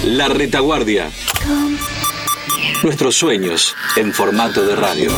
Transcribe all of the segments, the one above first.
La Retaguardia. Nuestros sueños en formato de radio.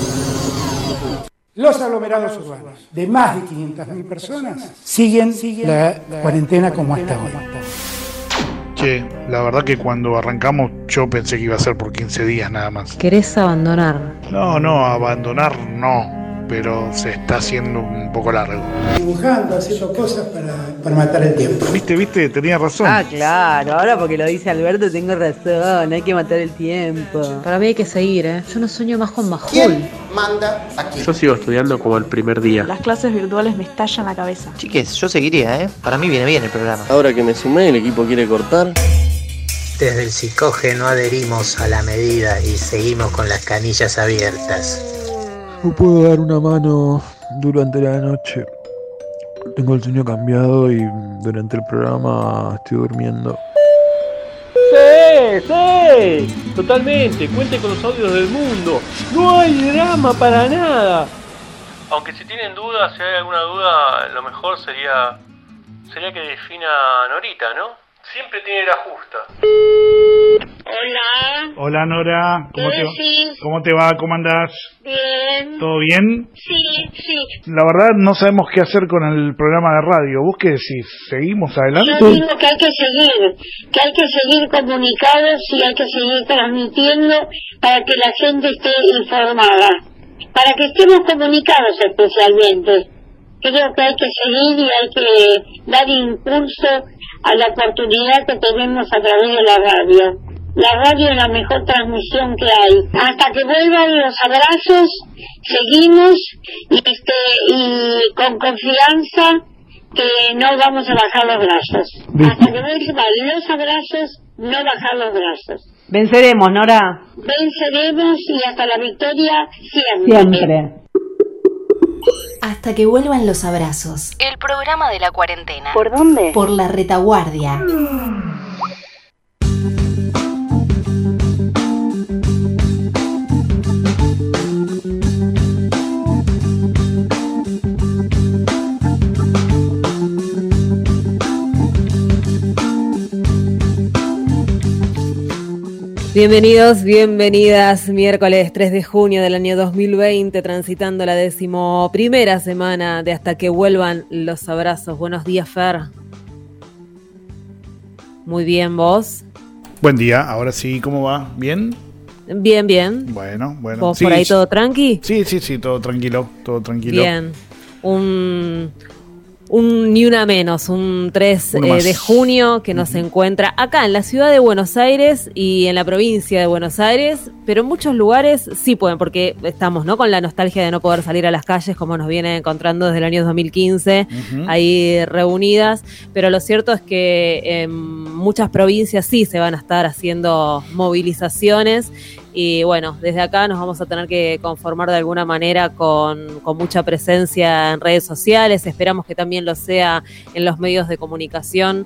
Los aglomerados urbanos de más de 500.000 personas siguen la cuarentena como hasta hoy. Che, la verdad que cuando arrancamos yo pensé que iba a ser por 15 días nada más. ¿Querés abandonar? No, abandonar no, pero se está haciendo un poco largo. Dibujando, haciendo cosas para matar el tiempo. ¿Viste? Tenía razón. Ah, claro, ahora porque lo dice Alberto tengo razón, hay que matar el tiempo. Para mí hay que seguir, ¿eh? Yo no sueño más con Majul. ¿Quién manda aquí? Yo sigo estudiando como el primer día. Las clases virtuales me estallan la cabeza. Chiques, yo seguiría, ¿eh? Para mí viene bien el programa. Ahora que me sumé, el equipo quiere cortar. Desde el psicógeno adherimos a la medida y seguimos con las canillas abiertas. No puedo dar una mano durante la noche. Tengo el sueño cambiado y durante el programa estoy durmiendo. Sí, totalmente. Cuente con los audios del mundo. No hay drama para nada. Aunque si tienen dudas, si hay alguna duda, lo mejor sería que defina Norita, ¿no? Siempre tiene la justa. Hola. Hola Nora, ¿Cómo te va? ¿Cómo andás? Bien. ¿Todo bien? Sí. La verdad no sabemos qué hacer con el programa de radio. ¿Vos qué decís? ¿Seguimos adelante? Yo digo que hay que seguir comunicados y hay que seguir transmitiendo para que la gente esté informada, para que estemos comunicados especialmente. Creo que hay que seguir y hay que dar impulso a la oportunidad que tenemos a través de la radio. La radio es la mejor transmisión que hay. Hasta que vuelvan los abrazos, seguimos y con confianza que no vamos a bajar los brazos. Hasta que vuelvan los abrazos, no bajar los brazos. Venceremos, Nora. Venceremos y hasta la victoria siempre. Hasta que vuelvan los abrazos. El programa de la cuarentena. ¿Por dónde? Por La Retaguardia. Bienvenidos, bienvenidas, miércoles 3 de junio del año 2020, transitando la 11ª semana de Hasta que vuelvan los abrazos. Buenos días, Fer. Muy bien, ¿vos? Buen día, ahora sí, ¿cómo va? ¿Bien? Bien. Bueno. ¿Vos sí, por ahí todo tranqui? Sí, todo tranquilo. Bien, ni una menos, un 3 de junio que nos encuentra acá en la ciudad de Buenos Aires y en la provincia de Buenos Aires, pero en muchos lugares sí pueden, porque estamos, ¿no?, con la nostalgia de no poder salir a las calles como nos viene encontrando desde el año 2015, ahí reunidas, pero lo cierto es que en muchas provincias sí se van a estar haciendo movilizaciones. Y bueno, desde acá nos vamos a tener que conformar de alguna manera con mucha presencia en redes sociales. Esperamos que también lo sea en los medios de comunicación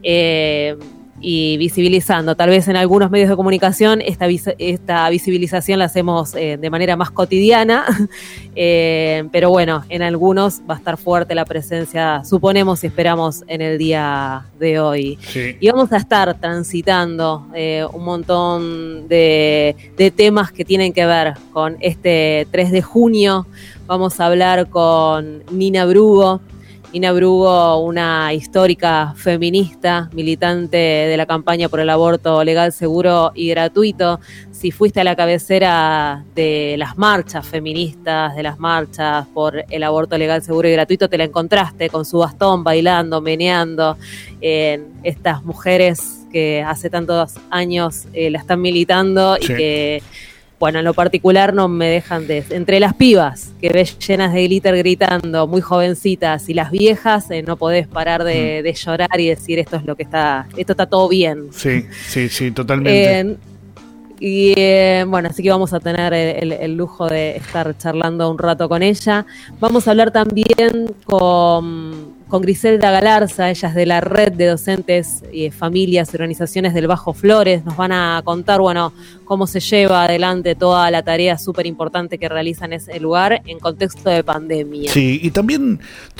y visibilizando. Tal vez en algunos medios de comunicación esta visibilización la hacemos de manera más cotidiana, pero bueno, en algunos va a estar fuerte la presencia, suponemos y esperamos, en el día de hoy. Sí. Y vamos a estar transitando un montón de temas que tienen que ver con este 3 de junio. Vamos a hablar con Nina Brugo. Nina Brugo, una histórica feminista, militante de la campaña por el aborto legal, seguro y gratuito. Si fuiste a la cabecera de las marchas feministas, de las marchas por el aborto legal, seguro y gratuito, te la encontraste con su bastón, bailando, meneando. Estas mujeres que hace tantos años la están militando, sí, y que, bueno, en lo particular no me dejan entre las pibas que ves llenas de glitter gritando, muy jovencitas, y las viejas, no podés parar de llorar y decir esto está todo bien. Sí, totalmente. Bueno, así que vamos a tener el lujo de estar charlando un rato con ella. Vamos a hablar también con con Griselda Galarza, ella es de la Red de Docentes, Familias y Organizaciones del Bajo Flores. Nos van a contar, bueno, cómo se lleva adelante toda la tarea súper importante que realizan en ese lugar en contexto de pandemia. Sí, y también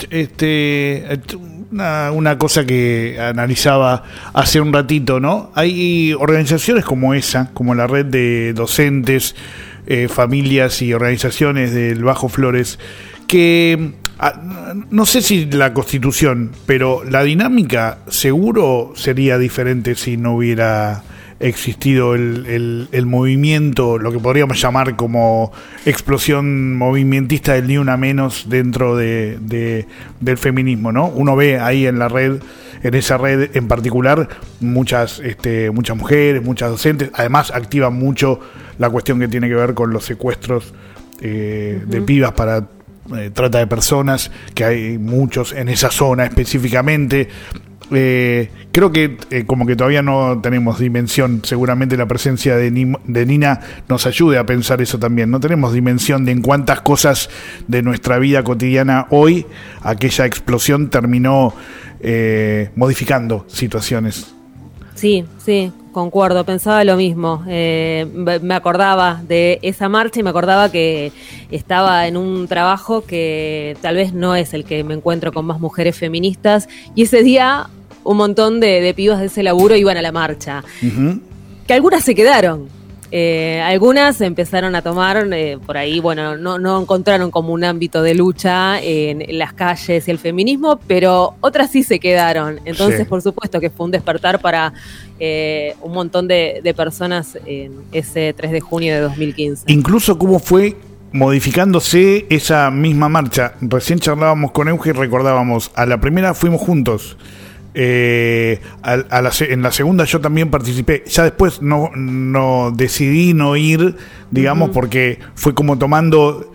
una cosa que analizaba hace un ratito, ¿no? Hay organizaciones como esa, como la Red de Docentes, Familias y Organizaciones del Bajo Flores, que no sé si la Constitución, pero la dinámica seguro sería diferente si no hubiera existido el movimiento, lo que podríamos llamar como explosión movimentista del Ni Una Menos dentro del feminismo, ¿no? Uno ve ahí en la red, en esa red en particular, muchas mujeres, muchas docentes, además activan mucho la cuestión que tiene que ver con los secuestros de pibas para trata de personas, que hay muchos en esa zona específicamente. Creo que como que todavía no tenemos dimensión. Seguramente la presencia de Nina nos ayude a pensar eso también. No tenemos dimensión de en cuántas cosas de nuestra vida cotidiana hoy aquella explosión terminó modificando situaciones. Sí, concuerdo, pensaba lo mismo. Me acordaba de esa marcha y me acordaba que estaba en un trabajo que tal vez no es el que me encuentro con más mujeres feministas, y ese día un montón de pibas de ese laburo iban a la marcha. Uh-huh. Que algunas se quedaron. Algunas empezaron a tomar, por ahí, bueno, no encontraron como un ámbito de lucha en las calles y el feminismo, pero otras sí se quedaron. Entonces, sí, por supuesto que fue un despertar para un montón de personas en ese 3 de junio de 2015. Incluso cómo fue modificándose esa misma marcha. Recién charlábamos con Euge y recordábamos, a la primera fuimos juntos. En la segunda yo también participé. Ya después no decidí no ir, digamos, porque fue como tomando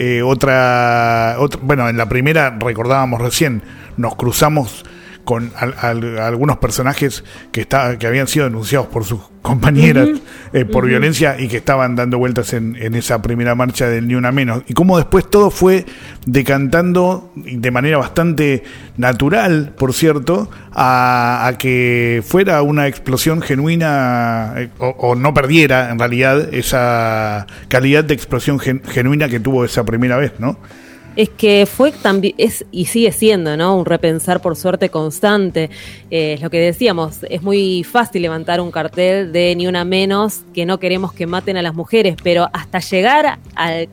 otra. Bueno, en la primera recordábamos recién, nos cruzamos con algunos personajes que habían sido denunciados por sus compañeras por violencia y que estaban dando vueltas en esa primera marcha del Ni Una Menos, y cómo después todo fue decantando de manera bastante natural, por cierto, a que fuera una explosión genuina, o no perdiera en realidad esa calidad de explosión genuina que tuvo esa primera vez, ¿no? Es que fue también, y sigue siendo, ¿no?, un repensar, por suerte, constante. Es lo que decíamos, es muy fácil levantar un cartel de Ni Una Menos, que no queremos que maten a las mujeres, pero hasta llegar al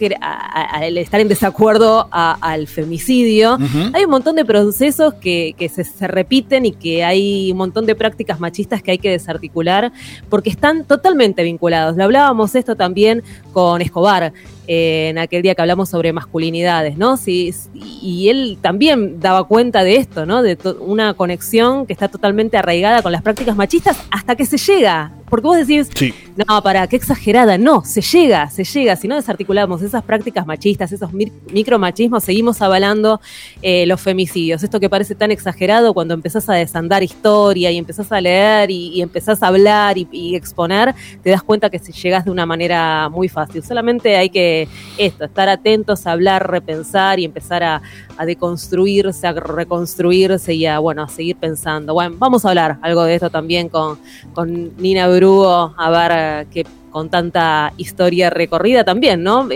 estar en desacuerdo al femicidio, hay un montón de procesos que se repiten, y que hay un montón de prácticas machistas que hay que desarticular, porque están totalmente vinculados. Lo hablábamos esto también con Escobar, en aquel día que hablamos sobre masculinidades, ¿no? Sí, y él también daba cuenta de esto, ¿no? De una conexión que está totalmente arraigada con las prácticas machistas, hasta que se llega. Porque vos decís, sí, no, qué exagerada. No, se llega. Si no desarticulamos esas prácticas machistas, esos micromachismos, seguimos avalando los femicidios. Esto que parece tan exagerado, cuando empezás a desandar historia y empezás a leer y empezás a hablar y exponer, te das cuenta que llegás de una manera muy fácil. Solamente hay que estar atentos, a hablar, repensar y empezar a deconstruirse, a reconstruirse y a seguir pensando. Bueno, vamos a hablar algo de esto también con Nina Brugo, a ver que con tanta historia recorrida también, ¿no?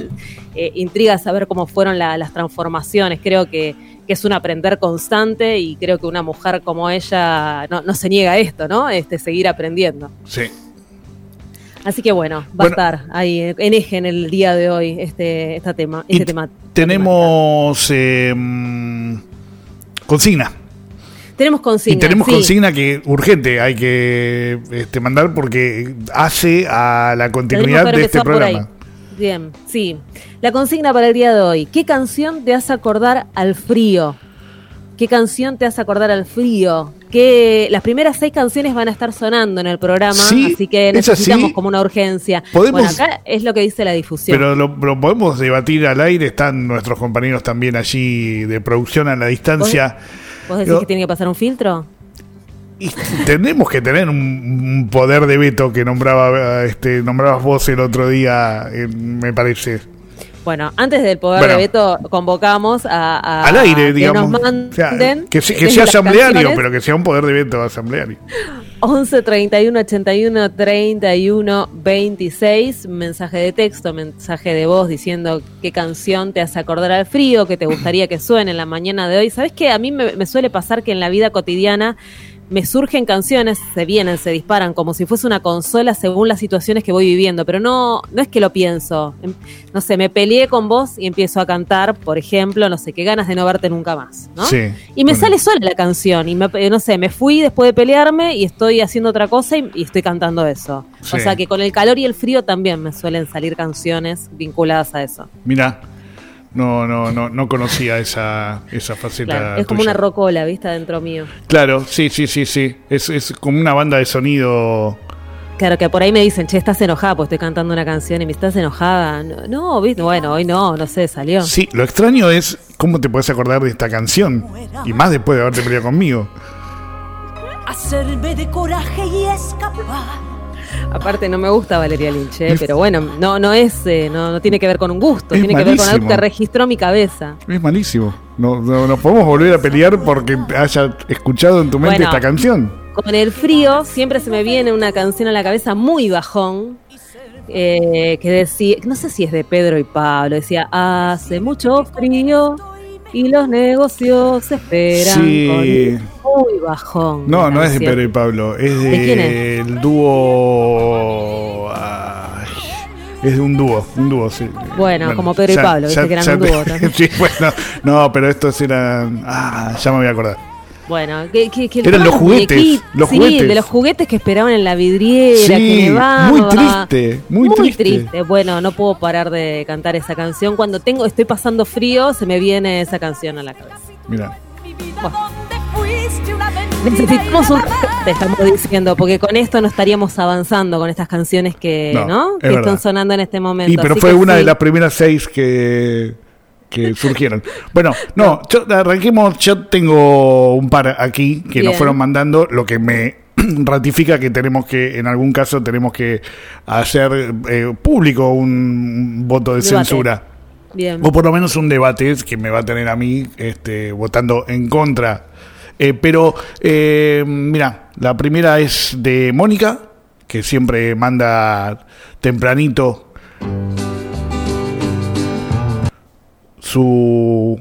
Intriga saber cómo fueron las transformaciones. Creo que es un aprender constante, y creo que una mujer como ella no se niega a esto, ¿no? Seguir aprendiendo. Sí. Así que va a estar ahí en eje en el día de hoy este tema. Tenemos consigna. Tenemos consigna. Y tenemos consigna que urgente hay que mandar, porque hace a la continuidad de este programa. Bien, sí. La consigna para el día de hoy: ¿qué canción te hace acordar al frío? ¿Qué canción te hace acordar al frío? Que las primeras 6 canciones van a estar sonando en el programa, sí, así que necesitamos como una urgencia. Acá es lo que dice la difusión. Pero lo podemos debatir al aire, están nuestros compañeros también allí de producción a la distancia. ¿Vos decís que tiene que pasar un filtro? Y tenemos que tener un poder de veto que nombrabas vos el otro día, me parece. Bueno, antes del poder de veto convocamos a al aire, digamos, que nos manden, que sea asambleario, pero que sea un poder de veto asambleario. 11 31 81 31 26, mensaje de texto, mensaje de voz diciendo qué canción te hace acordar al frío, que te gustaría que suene en la mañana de hoy. ¿Sabes qué? A mí me suele pasar que en la vida cotidiana me surgen canciones, se disparan como si fuese una consola según las situaciones que voy viviendo, pero no es que lo pienso. No sé, me peleé con vos y empiezo a cantar, por ejemplo, no sé, qué ganas de no verte nunca más, ¿no? Sí, y me sale sola la canción y no sé, me fui después de pelearme y estoy haciendo otra cosa y estoy cantando eso. Sí. O sea que con el calor y el frío también me suelen salir canciones vinculadas a eso. Mirá. No conocía esa faceta. Claro, es como tuya. una rocola, ¿viste? Dentro mío. Claro, sí. Es como una banda de sonido. Claro, que por ahí me dicen, che, estás enojada porque estoy cantando una canción y me estás enojada. No, ¿viste? Bueno, hoy no sé, salió. Sí, lo extraño es cómo te puedes acordar de esta canción. Y más después de haberte peleado conmigo. Hacerme de coraje y escapar. Aparte no me gusta Valeria Lynch, pero bueno, no tiene que ver con un gusto, tiene malísimo. Que ver con algo que registró mi cabeza. Es malísimo. No podemos volver a pelear porque haya escuchado en tu mente esta canción. Con el frío siempre se me viene una canción a la cabeza muy bajón, que decía, no sé si es de Pedro y Pablo, decía, hace mucho frío y los negocios se esperan. Sí. Muy bajón. No es de Pedro y Pablo, es ¿De quién es? El dúo. Es de un dúo, sí. Bueno, como Pedro y Pablo, viste que eran un dúo también. Sí, bueno, no, pero estos eran. Ya me voy a acordar. Bueno, que eran los juguetes. Juguetes. De los juguetes que esperaban en la vidriera, sí, que nevaba. Muy triste. Bueno, no puedo parar de cantar esa canción. Cuando estoy pasando frío, se me viene esa canción a la cabeza. Mira. Necesitamos un te estamos diciendo, porque con esto no estaríamos avanzando con estas canciones que están sonando en este momento. Pero fue una de las primeras 6 que surgieron. Bueno, arranquemos. Yo tengo un par aquí que nos fueron mandando, lo que me ratifica que en algún caso tenemos que hacer público un voto de censura. Bien. O por lo menos un debate que me va a tener a mí votando en contra. Pero mira, la primera es de Mónica, que siempre manda tempranito su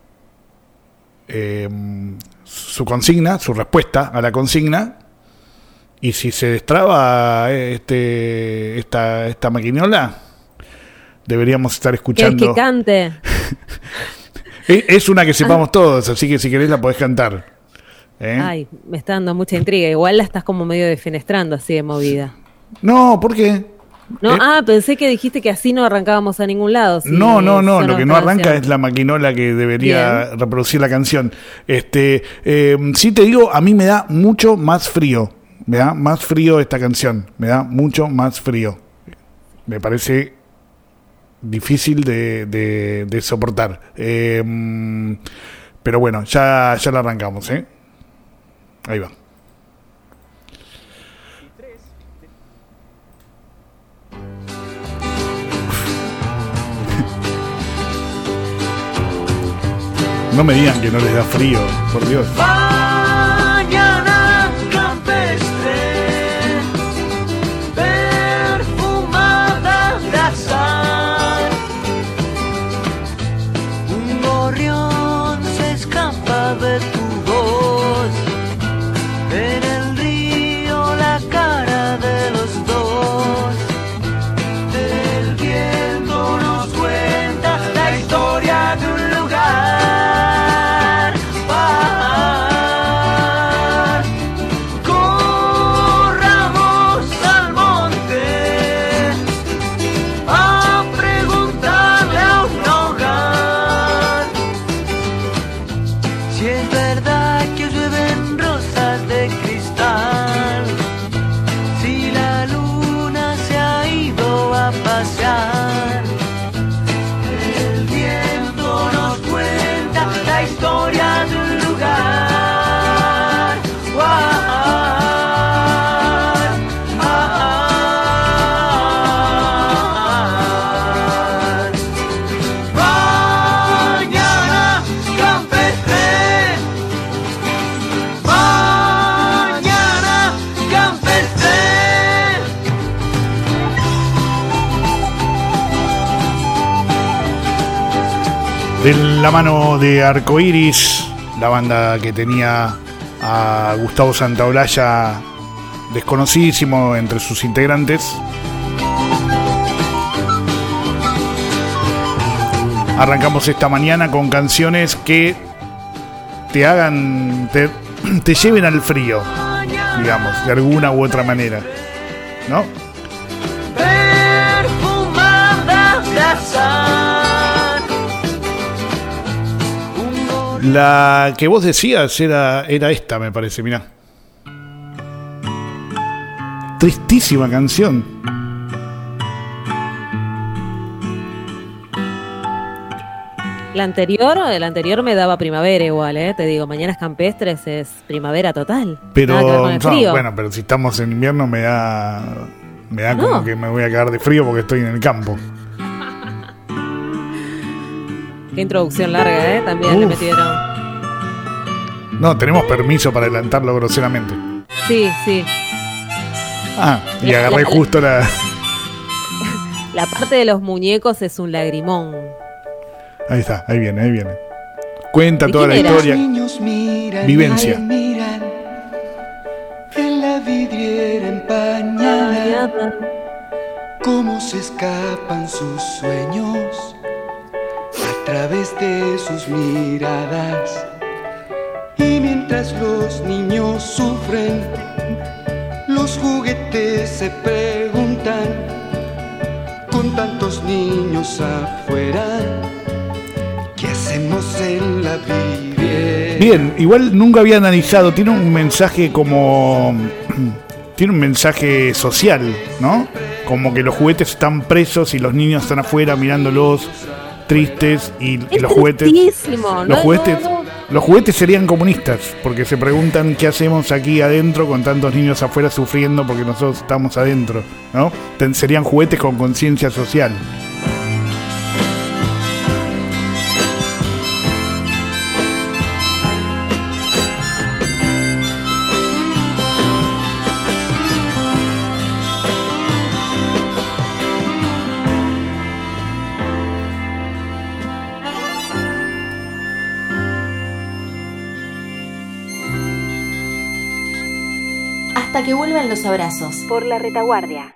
consigna, su respuesta a la consigna. Y si se destraba esta maquinola, deberíamos estar escuchando. Que cante. Es una que sepamos todos, así que si querés la podés cantar. Ay, me está dando mucha intriga. Igual la estás como medio defenestrando así de movida. No, ¿por qué? No, pensé que dijiste que así no arrancábamos a ningún lado. No, lo que no arranca es la maquinola que debería reproducir la canción. Sí te digo, a mí me da mucho más frío. Me da más frío esta canción. Me da mucho más frío. Me parece difícil de soportar. Pero bueno, ya la arrancamos, Ahí va. No me digan que no les da frío, por Dios. Mañana campestre, perfumada de azar. Un gorrión se escapa de tu voz. En el río la cara de los dos. El viento nos cuenta la historia de un lugar. De la mano de Arcoiris, la banda que tenía a Gustavo Santaolalla, desconocidísimo entre sus integrantes. Arrancamos esta mañana con canciones que te hagan, te lleven al frío, digamos, de alguna u otra manera, ¿no? Perfumadas de azar. La que vos decías era esta, me parece, mirá. Tristísima canción. El anterior me daba primavera igual, te digo, Mañanas Campestres es primavera total. Pero, nada que ver con el frío. Bueno, pero si estamos en invierno me da como que me voy a cagar de frío porque estoy en el campo. Qué introducción larga, también le metieron. No, tenemos permiso para adelantarlo groseramente. Sí. Y agarré justo la... La parte de los muñecos es un lagrimón. Ahí está, ahí viene. Cuenta toda la historia. Vivencia. Miran en la vidriera empañada, cómo se escapan sus sueños a través de sus miradas. Y mientras los niños sufren, los juguetes se preguntan, con tantos niños afuera, ¿qué hacemos en la vidriera? Bien, igual nunca había analizado, tiene un mensaje tiene un mensaje social, ¿no? Como que los juguetes están presos y los niños están afuera mirándolos tristes y los juguetes... Los juguetes serían comunistas, porque se preguntan qué hacemos aquí adentro con tantos niños afuera sufriendo porque nosotros estamos adentro, ¿no? Serían juguetes con conciencia social. Hasta que vuelvan los abrazos. Por la retaguardia.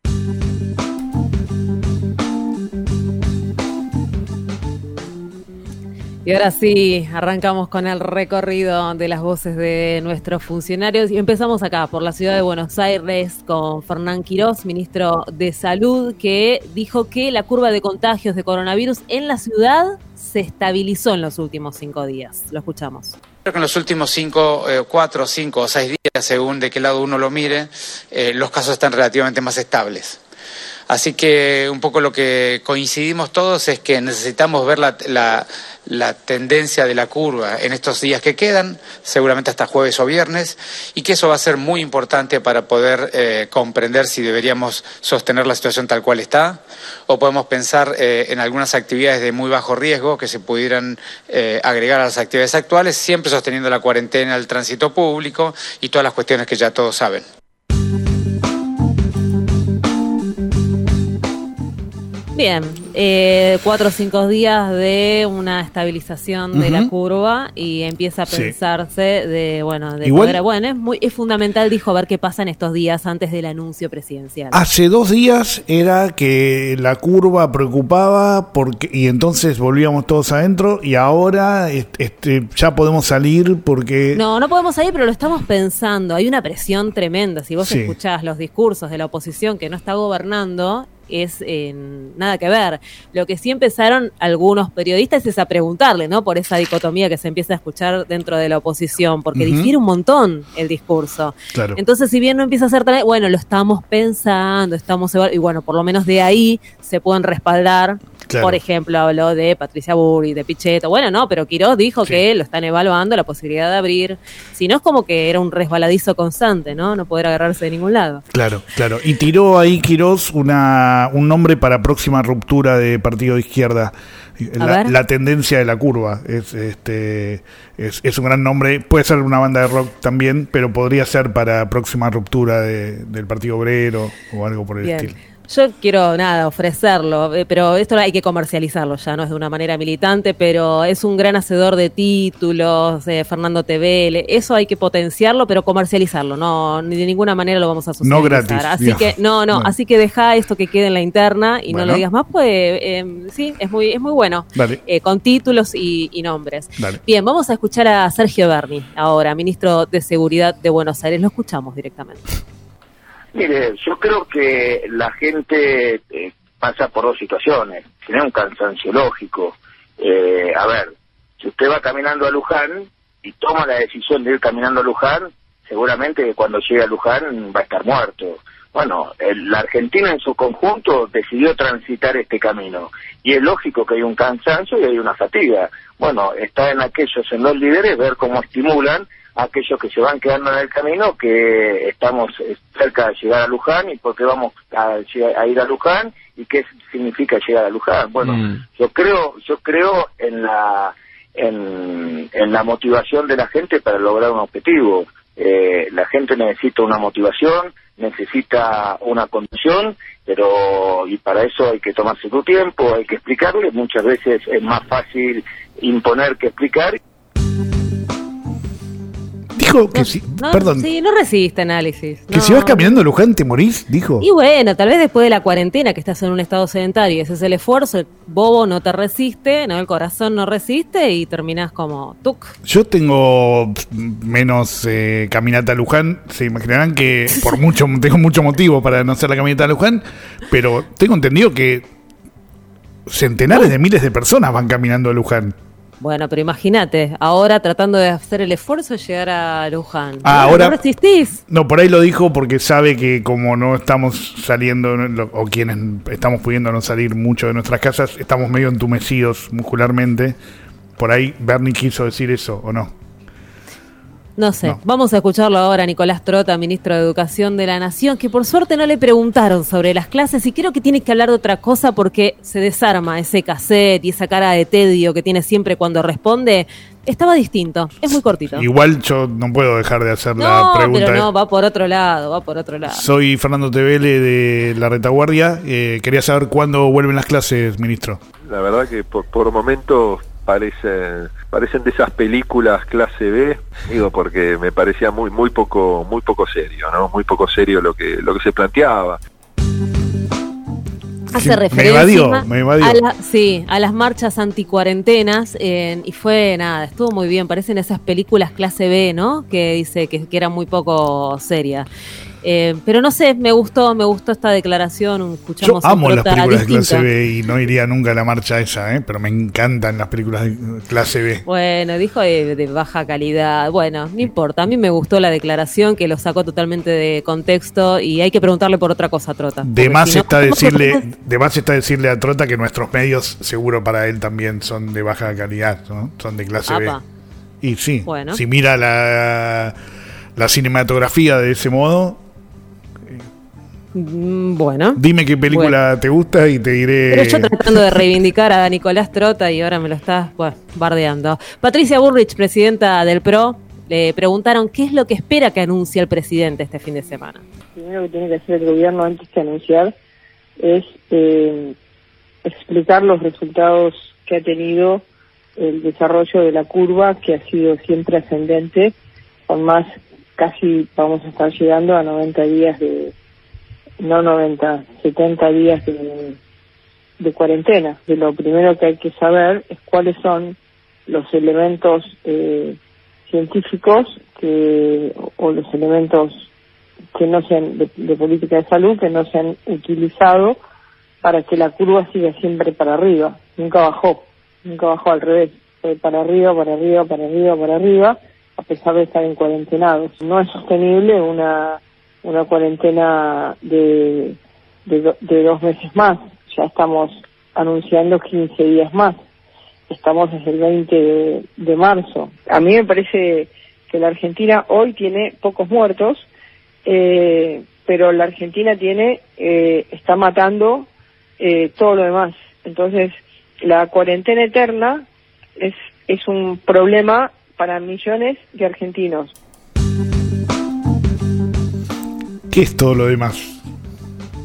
Y ahora sí, arrancamos con el recorrido de las voces de nuestros funcionarios y empezamos acá, por la ciudad de Buenos Aires, con Fernán Quirós, ministro de Salud, que dijo que la curva de contagios de coronavirus en la ciudad se estabilizó en los últimos 5 días. Lo escuchamos. Creo que en los últimos 4, 5 o 6 días, según de qué lado uno lo mire, los casos están relativamente más estables. Así que un poco lo que coincidimos todos es que necesitamos ver la tendencia de la curva en estos días que quedan, seguramente hasta jueves o viernes, y que eso va a ser muy importante para poder comprender si deberíamos sostener la situación tal cual está, o podemos pensar en algunas actividades de muy bajo riesgo que se pudieran agregar a las actividades actuales, siempre sosteniendo la cuarentena, el tránsito público y todas las cuestiones que ya todos saben. Bien, 4 o 5 días de una estabilización de la curva y empieza a pensarse de igual, poder, es fundamental, dijo, ver qué pasa en estos días antes del anuncio presidencial. Hace 2 días era que la curva preocupaba y entonces volvíamos todos adentro y ahora ya podemos salir porque... No podemos salir, pero lo estamos pensando. Hay una presión tremenda. Si vos escuchás los discursos de la oposición que no está gobernando, es nada que ver. Lo que sí empezaron algunos periodistas es a preguntarle, ¿no? Por esa dicotomía que se empieza a escuchar dentro de la oposición, porque difiere un montón el discurso. Claro. Entonces, si bien no empieza a ser tan... Bueno, lo estamos pensando, y bueno, por lo menos de ahí se pueden respaldar. Claro. Por ejemplo, habló de Patricia Burri, de Pichetto. Bueno, no, pero Quirós dijo que lo están evaluando la posibilidad de abrir. Si no, es como que era un resbaladizo constante, ¿no? No poder agarrarse de ningún lado. Claro. Y tiró ahí Quirós un nombre para próxima ruptura de partido de izquierda. La tendencia de la curva es un gran nombre. Puede ser una banda de rock también, pero podría ser para próxima ruptura del Partido Obrero o algo por el estilo. Yo quiero, ofrecerlo, pero esto hay que comercializarlo ya, no es de una manera militante, pero es un gran hacedor de títulos, Fernando Tevele, eso hay que potenciarlo, pero comercializarlo, no, ni de ninguna manera lo vamos a socializar. No gratis. Así que, así que deja esto que quede en la interna y no lo digas más, pues sí, es muy bueno, con títulos y nombres. Dale. Bien, vamos a escuchar a Sergio Berni, ahora, ministro de Seguridad de Buenos Aires, lo escuchamos directamente. Mire, yo creo que la gente pasa por dos situaciones. Tiene un cansancio lógico. A ver, si usted va caminando a Luján y toma la decisión de ir caminando a Luján, seguramente cuando llegue a Luján va a estar muerto. Bueno, la Argentina en su conjunto decidió transitar este camino. Y es lógico que hay un cansancio y hay una fatiga. Bueno, está en los líderes, ver cómo estimulan a aquellos que se van quedando en el camino, que estamos cerca de llegar a Luján, y por qué vamos a ir a Luján, y qué significa llegar a Luján. Bueno, yo creo en la motivación de la gente para lograr un objetivo. La gente necesita una motivación, necesita una condición, y para eso hay que tomarse tu tiempo, hay que explicarle. Muchas veces es más fácil imponer que explicar. Dijo que no resiste análisis. Que si vas caminando a Luján te morís, dijo. Y bueno, tal vez después de la cuarentena, que estás en un estado sedentario y ese es el esfuerzo, el bobo no te resiste, no, el corazón no resiste y terminás como tuc. Yo tengo menos caminata a Luján, se imaginarán que tengo mucho motivo para no hacer la caminata a Luján, pero tengo entendido que centenares de miles de personas van caminando a Luján. Bueno, pero imagínate, ahora tratando de hacer el esfuerzo de llegar a Luján. Ahora, ¿no resistís? No, por ahí lo dijo porque sabe que como no estamos saliendo, o quienes estamos pudiendo no salir mucho de nuestras casas, estamos medio entumecidos muscularmente. Por ahí Berni quiso decir eso, ¿o no? No sé, Vamos a escucharlo ahora, Nicolás Trota, ministro de Educación de la Nación, que por suerte no le preguntaron sobre las clases y creo que tiene que hablar de otra cosa porque se desarma ese cassette y esa cara de tedio que tiene siempre cuando responde. Estaba distinto, es muy cortito. Igual yo no puedo dejar de hacer la pregunta. Pero va por otro lado, Soy Fernando Tevele de La Retaguardia, quería saber cuándo vuelven las clases, ministro. La verdad que por momentos parecen de esas películas clase B, porque me parecía muy poco serio, ¿no? Muy poco serio lo que se planteaba. Hace referencia me evadió. A las marchas anticuarentenas y estuvo muy bien, parecen esas películas clase B, ¿no? Que dice que era muy poco seria. Pero no sé, me gustó esta declaración. Escuchamos yo amo las películas de clase B y no iría nunca a la marcha esa, pero me encantan las películas de clase B. Bueno, dijo de baja calidad. Bueno, no importa, a mí me gustó la declaración, que lo sacó totalmente de contexto y hay que preguntarle por otra cosa a Trota. De más está decirle a Trota que nuestros medios seguro para él también son de baja calidad, ¿no? Son de clase B. Y sí, bueno. Si mira la cinematografía de ese modo. Bueno. Dime qué película te gusta y te diré. Pero yo tratando de reivindicar a Nicolás Trota y ahora me lo estás bardeando. Patricia Bullrich, presidenta del PRO, le preguntaron qué es lo que espera que anuncie el presidente este fin de semana. Primero que tiene que hacer el gobierno antes de anunciar es explicar los resultados que ha tenido el desarrollo de la curva, que ha sido siempre ascendente, con más, casi vamos a estar llegando a 90 días 70 días de cuarentena. De lo primero que hay que saber es cuáles son los elementos científicos o los elementos que no sean de política de salud, que no se han utilizado para que la curva siga siempre para arriba. Nunca bajó al revés, fue para arriba, a pesar de estar en cuarentenados. No es sostenible una cuarentena de 2 meses más. Ya estamos anunciando 15 días más. Estamos desde el 20 de marzo. A mí me parece que la Argentina hoy tiene pocos muertos, pero la Argentina está matando todo lo demás. Entonces, la cuarentena eterna es un problema para millones de argentinos. ¿Qué es todo lo demás?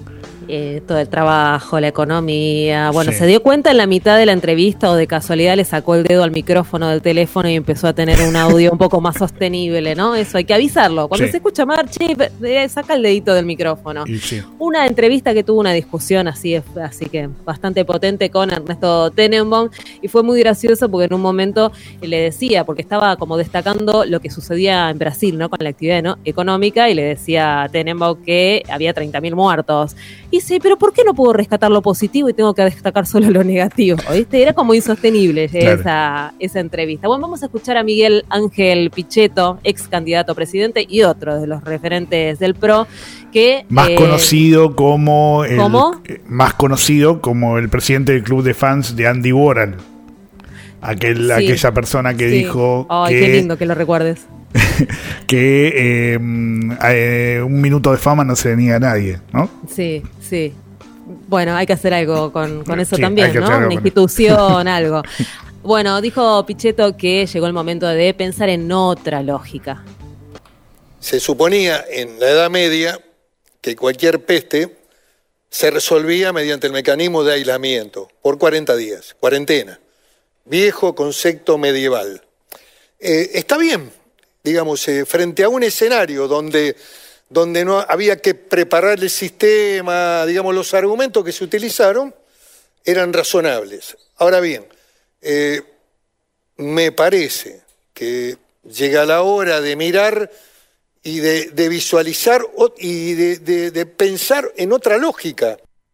todo el trabajo, la economía. Bueno, Sí. se dio cuenta en la mitad de la entrevista o de casualidad le sacó el dedo al micrófono del teléfono y empezó a tener un audio un poco más sostenible, ¿no? Eso hay que avisarlo. Cuando Sí. se escucha mal, saca el dedito del micrófono. Y sí. Una entrevista que tuvo una discusión así que bastante potente con Ernesto Tenenbaum, y fue muy gracioso porque en un momento le decía, porque estaba como destacando lo que sucedía en Brasil, ¿no? Con la actividad, ¿no? económica, y le decía a Tenenbaum que había 30.000 muertos. Y dice, pero ¿por qué no puedo rescatar lo positivo y tengo que destacar solo lo negativo? ¿Viste? Era como insostenible esa entrevista. Bueno, vamos a escuchar a Miguel Ángel Pichetto, ex candidato a presidente y otro de los referentes del PRO, que Más conocido como ¿Cómo? Más conocido como el presidente del club de fans de Andy Warhol. Sí. Aquella persona que Sí. dijo Ay, que, qué lindo que lo recuerdes. que un minuto de fama no se le niega a nadie, ¿no? Sí, sí. Bueno, hay que hacer algo con eso Sí, también, hay que ¿no? hacer algo Una con institución, algo. Bueno, dijo Pichetto que llegó el momento de pensar en otra lógica. Se suponía en la Edad Media que cualquier peste se resolvía mediante el mecanismo de aislamiento por 40 días, cuarentena. Viejo concepto medieval. Está bien, digamos, frente a un escenario donde no había que preparar el sistema, digamos, los argumentos que se utilizaron eran razonables. Ahora bien, me parece que llega la hora de mirar y de visualizar y de pensar en otra lógica.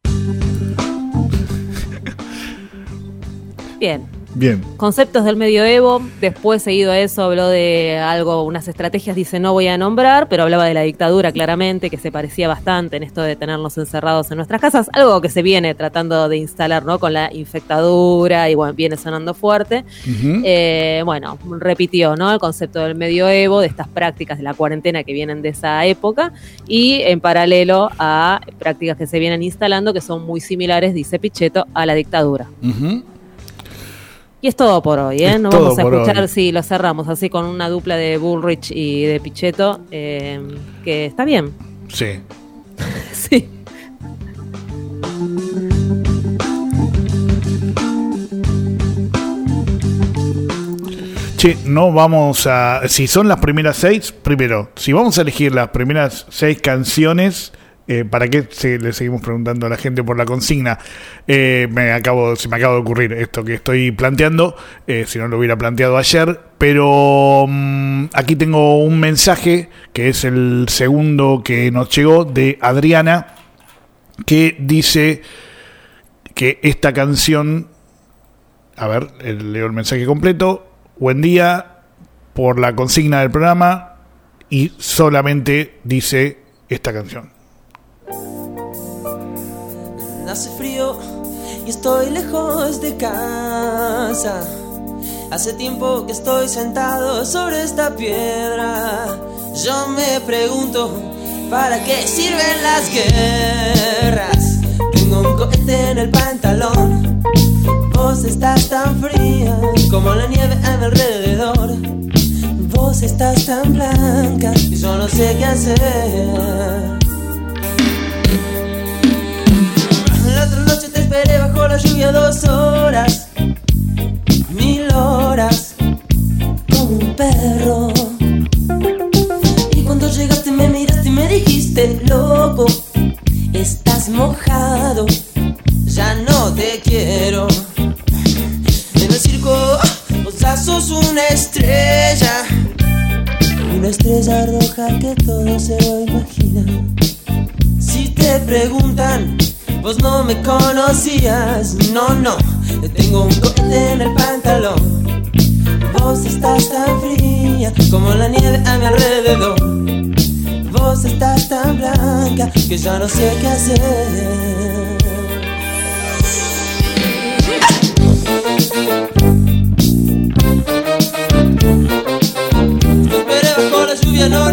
Bien. Conceptos del medioevo, después seguido a eso habló de unas estrategias, dice, no voy a nombrar, pero hablaba de la dictadura claramente, que se parecía bastante en esto de tenernos encerrados en nuestras casas, algo que se viene tratando de instalar, ¿no? Con la infectadura y bueno, viene sonando fuerte. Bueno, repitió, ¿no? El concepto del medioevo, de estas prácticas de la cuarentena que vienen de esa época y en paralelo a prácticas que se vienen instalando que son muy similares, dice Pichetto, a la dictadura. Y es todo por hoy, ¿eh? No vamos a escuchar si lo cerramos así con una dupla de Bullrich y de Pichetto, que está bien. Sí. Sí. Che, no vamos a... Si son las primeras 6, primero, si vamos a elegir las primeras 6 canciones... ¿Para qué le seguimos preguntando a la gente por la consigna? Se me acaba de ocurrir esto que estoy planteando, si no lo hubiera planteado ayer, pero aquí tengo un mensaje que es el segundo que nos llegó de Adriana, que dice que esta canción, a ver, leo el mensaje completo: buen día, por la consigna del programa, y solamente dice esta canción. Hace frío y estoy lejos de casa. Hace tiempo que estoy sentado sobre esta piedra. Yo me pregunto, ¿para qué sirven las guerras? Tengo un cohete en el pantalón. Vos estás tan fría como la nieve a mi alrededor. Vos estás tan blanca y yo no sé qué hacer. La otra noche te esperé bajo la lluvia 2 horas, 1000 horas, como un perro. Y cuando llegaste me miraste y me dijiste, loco, estás mojado, ya no te quiero. En el circo vos ya sos una estrella roja que todo se lo imagina. Si te preguntan, vos no me conocías, no, tengo un cohete en el pantalón. Vos estás tan fría como la nieve a mi alrededor. Vos estás tan blanca que ya no sé qué hacer. Te esperé bajo la lluvia, no.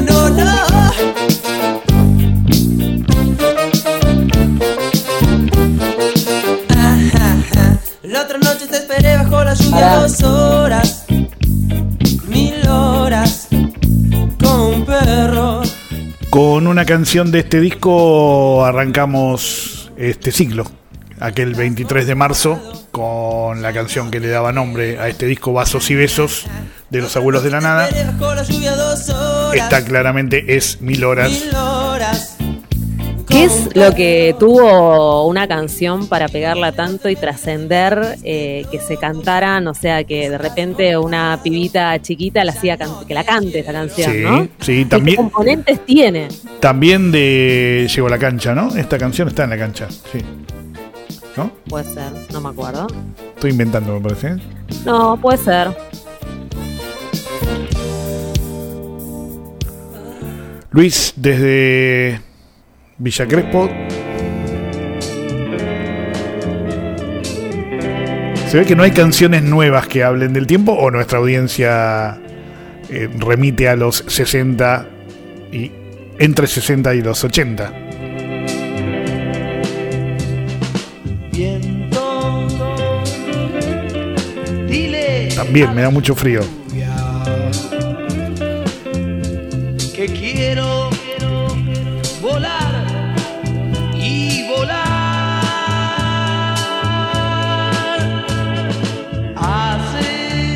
La otra noche te esperé bajo la lluvia 2 horas, 1000 horas, como un perro. Con una canción de este disco arrancamos este ciclo, aquel 23 de marzo, con la canción que le daba nombre a este disco, Vasos y Besos, de Los Abuelos de la Nada. Esta claramente es 1000 horas. ¿Qué es lo que tuvo una canción para pegarla tanto y trascender, que se cantaran? O sea, que de repente una pibita chiquita la hacía que la cante esa canción, Sí, ¿no? sí, también. ¿Qué componentes tiene? También de Llegó a la cancha, ¿no? Esta canción está en la cancha, sí. ¿No? Puede ser, no me acuerdo. Estoy inventando, me parece. No, puede ser. Luis, desde Villa Crespo. Se ve que no hay canciones nuevas que hablen del tiempo, o nuestra audiencia remite a los 60 y entre 60 y los 80. También me da mucho frío. Que quiero volar y volar. Hace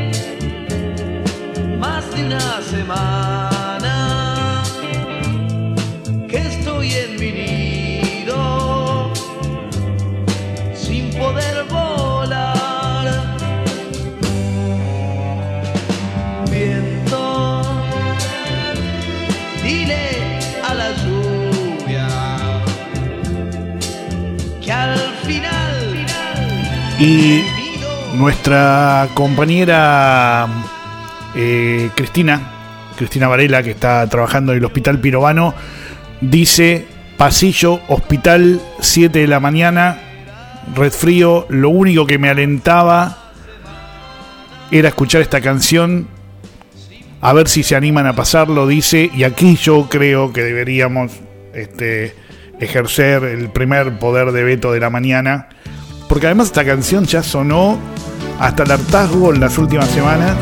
más de una semana que estoy en mi nido sin poder volar. Viento, dile a la lluvia que al final. Y nuestra compañera Cristina Varela, que está trabajando en el Hospital Pirovano, dice: pasillo, hospital, 7 de la mañana, resfrío, lo único que me alentaba era escuchar esta canción, a ver si se animan a pasarlo, dice. Y aquí yo creo que deberíamos ejercer el primer poder de veto de la mañana, porque además esta canción ya sonó hasta el hartazgo en las últimas semanas.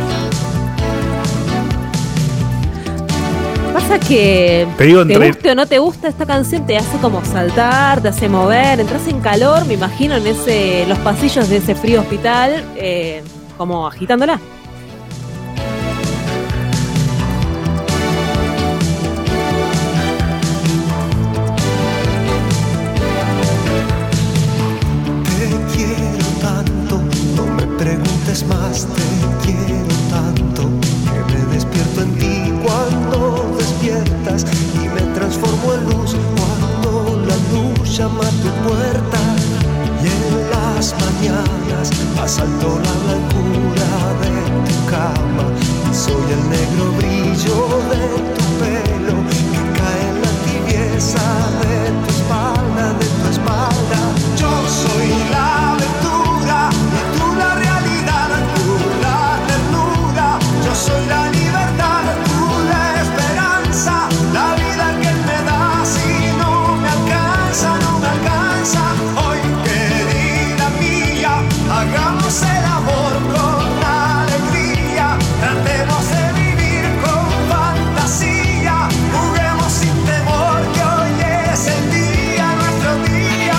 Pasa que te digo, te guste o no te gusta esta canción, te hace como saltar, te hace mover, entras en calor, me imagino, en los pasillos de ese frío hospital, como agitándola. Más te quiero tanto que me despierto en ti cuando despiertas y me transformo en luz cuando la luz llama a tu puerta. Y en las mañanas asalto la blancura de tu cama y soy el negro brillo de tu pelo que cae en la tibieza de tu espalda, de tu espalda. Yo soy la aventura y tú la realidad. Yo soy la libertad, tú la esperanza, la vida que me das y no me alcanza, no me alcanza. Hoy, querida mía, hagamos el amor con alegría, tratemos de vivir con fantasía, juguemos sin temor que hoy es el día, nuestro día.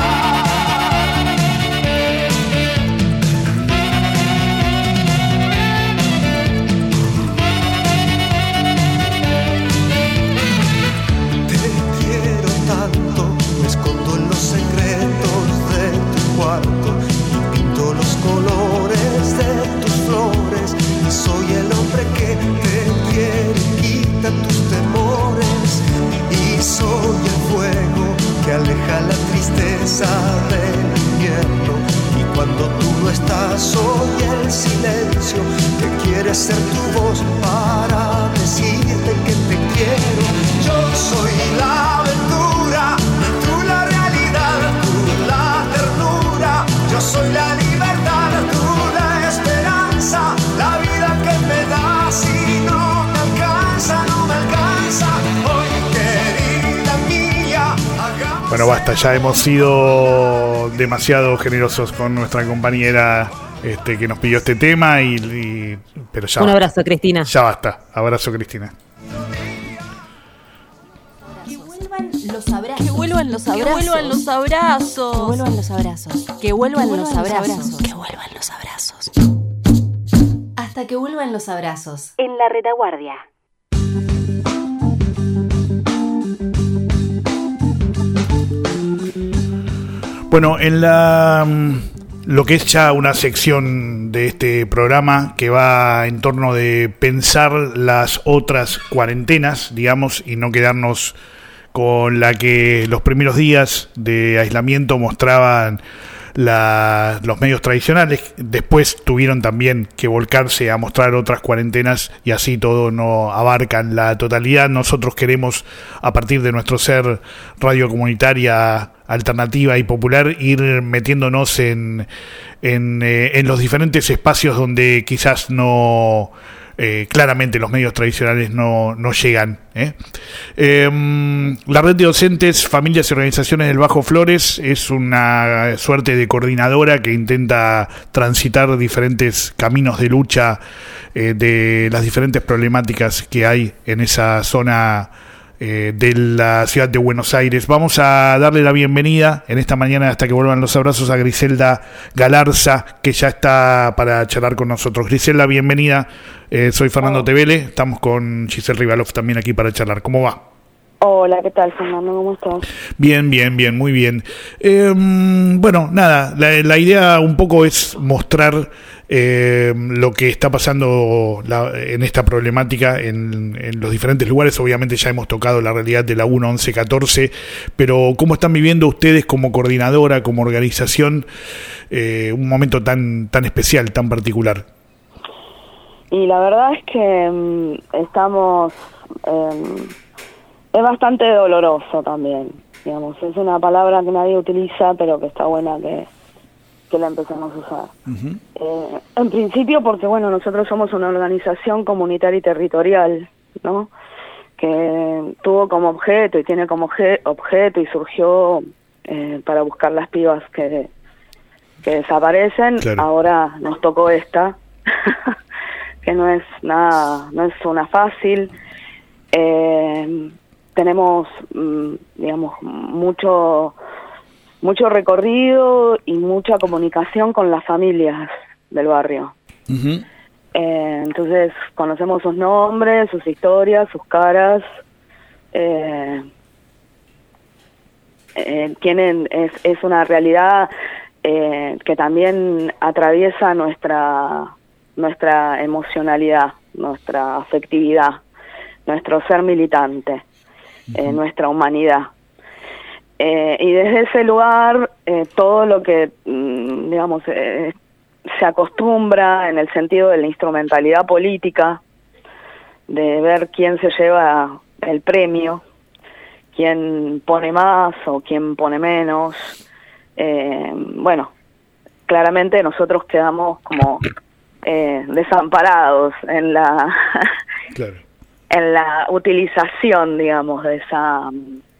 Me escondo en los secretos de tu cuarto y pinto los colores de tus flores. Y soy el hombre que te quiere y quita tus temores. Y soy el fuego que aleja la tristeza del invierno. Y cuando tú no estás, soy el silencio que quiere ser tu voz para decirte que te quiero. Yo soy la aventura, tú la realidad, tú la ternura. Yo soy la libertad, tú la esperanza, la vida que me das y no me alcanza, no me alcanza. Hoy, querida mía, hagamos... Bueno, basta, ya hemos sido demasiado generosos con nuestra compañera que nos pidió este tema, pero ya un basta. abrazo, Cristina. Ya basta, abrazo, Cristina. vuelvan los abrazos. Que vuelvan los abrazos. Que vuelvan los abrazos. Que vuelvan los abrazos. Que vuelvan los abrazos. Que vuelvan los abrazos. Hasta que vuelvan los abrazos. En la retaguardia. Bueno, en lo que es ya una sección de este programa que va en torno de pensar las otras cuarentenas, digamos, y no quedarnos con la que los primeros días de aislamiento mostraban los medios tradicionales. Después tuvieron también que volcarse a mostrar otras cuarentenas y así todo no abarcan la totalidad. Nosotros queremos, a partir de nuestro ser radio comunitaria, alternativa y popular, ir metiéndonos en los diferentes espacios donde quizás no... claramente los medios tradicionales no llegan. La red de docentes, familias y organizaciones del Bajo Flores es una suerte de coordinadora que intenta transitar diferentes caminos de lucha de las diferentes problemáticas que hay en esa zona de la ciudad de Buenos Aires. Vamos a darle la bienvenida en esta mañana, hasta que vuelvan los abrazos, a Griselda Galarza, que ya está para charlar con nosotros. Griselda, bienvenida. Soy Fernando Tevele, estamos con Giselle Rivalov también aquí para charlar. ¿Cómo va? Hola, ¿qué tal, Fernando? ¿Cómo estás? Bien, muy bien. Bueno, nada, la idea un poco es mostrar lo que está pasando en esta problemática en los diferentes lugares. Obviamente ya hemos tocado la realidad de la 1-11-14, pero ¿cómo están viviendo ustedes como coordinadora, como organización, un momento tan especial, tan particular? Y la verdad es que estamos... es bastante doloroso también, digamos. Es una palabra que nadie utiliza, pero que está buena que la empecemos a usar. Uh-huh. En principio porque, bueno, nosotros somos una organización comunitaria y territorial, ¿no? Que tuvo como objeto y tiene como objeto y surgió para buscar las pibas que desaparecen. Claro. Ahora nos tocó esta, que no es una fácil. Tenemos, digamos, mucho recorrido y mucha comunicación con las familias del barrio. Uh-huh. Entonces conocemos sus nombres, sus historias, sus caras. Es una realidad que también atraviesa nuestra emocionalidad, nuestra afectividad, nuestro ser militante, nuestra humanidad. Y desde ese lugar, todo lo que, digamos, se acostumbra en el sentido de la instrumentalidad política, de ver quién se lleva el premio, quién pone más o quién pone menos. Bueno, claramente nosotros quedamos como desamparados en la... Claro. En la utilización, digamos, de esa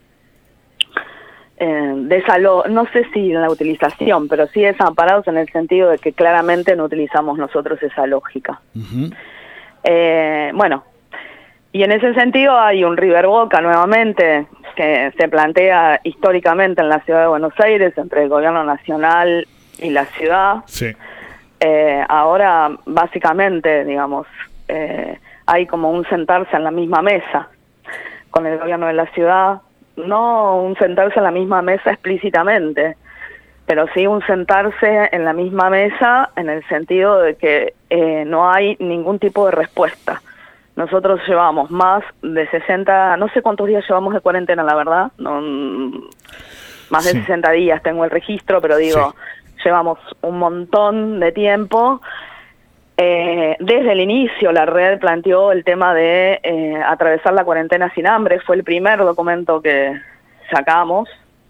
no sé si en la utilización, pero sí desamparados en el sentido de que claramente no utilizamos nosotros esa lógica. Uh-huh. Bueno, y en ese sentido hay un River Boca nuevamente que se plantea históricamente en la ciudad de Buenos Aires entre el gobierno nacional y la ciudad. Sí. Ahora, básicamente, digamos, hay como un sentarse en la misma mesa con el gobierno de la ciudad, no un sentarse en la misma mesa explícitamente, pero sí un sentarse en la misma mesa en el sentido de que no hay ningún tipo de respuesta. Nosotros llevamos más de 60, no sé cuántos días llevamos de cuarentena, la verdad, no, más de 60 días tengo el registro, pero digo, llevamos un montón de tiempo. Desde el inicio la red planteó el tema de atravesar la cuarentena sin hambre. Fue el primer documento que sacamos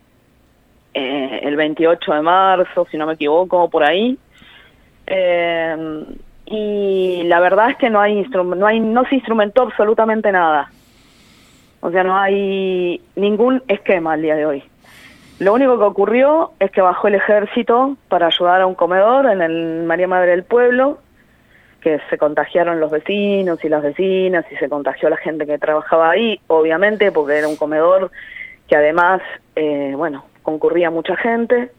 el 28 de marzo, si no me equivoco, por ahí. Y la verdad es que no se instrumentó absolutamente nada. O sea, no hay ningún esquema al día de hoy. Lo único que ocurrió es que bajó el ejército para ayudar a un comedor en el María Madre del Pueblo, que se contagiaron los vecinos y las vecinas y se contagió la gente que trabajaba ahí, obviamente, porque era un comedor que además, concurría mucha gente.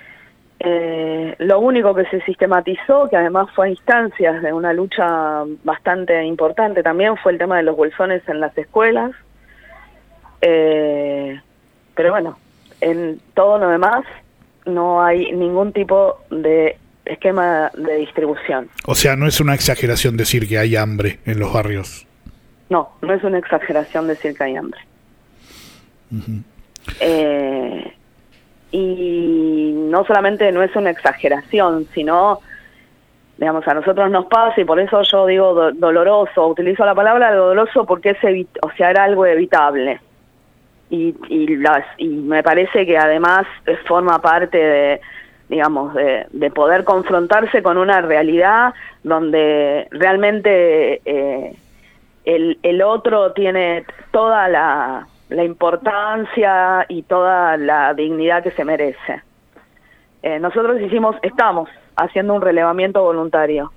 Lo único que se sistematizó, que además fue a instancias de una lucha bastante importante también, fue el tema de los bolsones en las escuelas. Pero bueno, en todo lo demás no hay ningún tipo de esquema de distribución. O sea, no es una exageración decir que hay hambre en los barrios. No es una exageración decir que hay hambre. Uh-huh. Y no solamente no es una exageración, sino, digamos, a nosotros nos pasa, y por eso yo digo doloroso, utilizo la palabra doloroso porque era algo evitable. Y me parece que además forma parte de, digamos, de poder confrontarse con una realidad donde realmente el otro tiene toda la importancia y toda la dignidad que se merece. Nosotros estamos haciendo un relevamiento voluntario,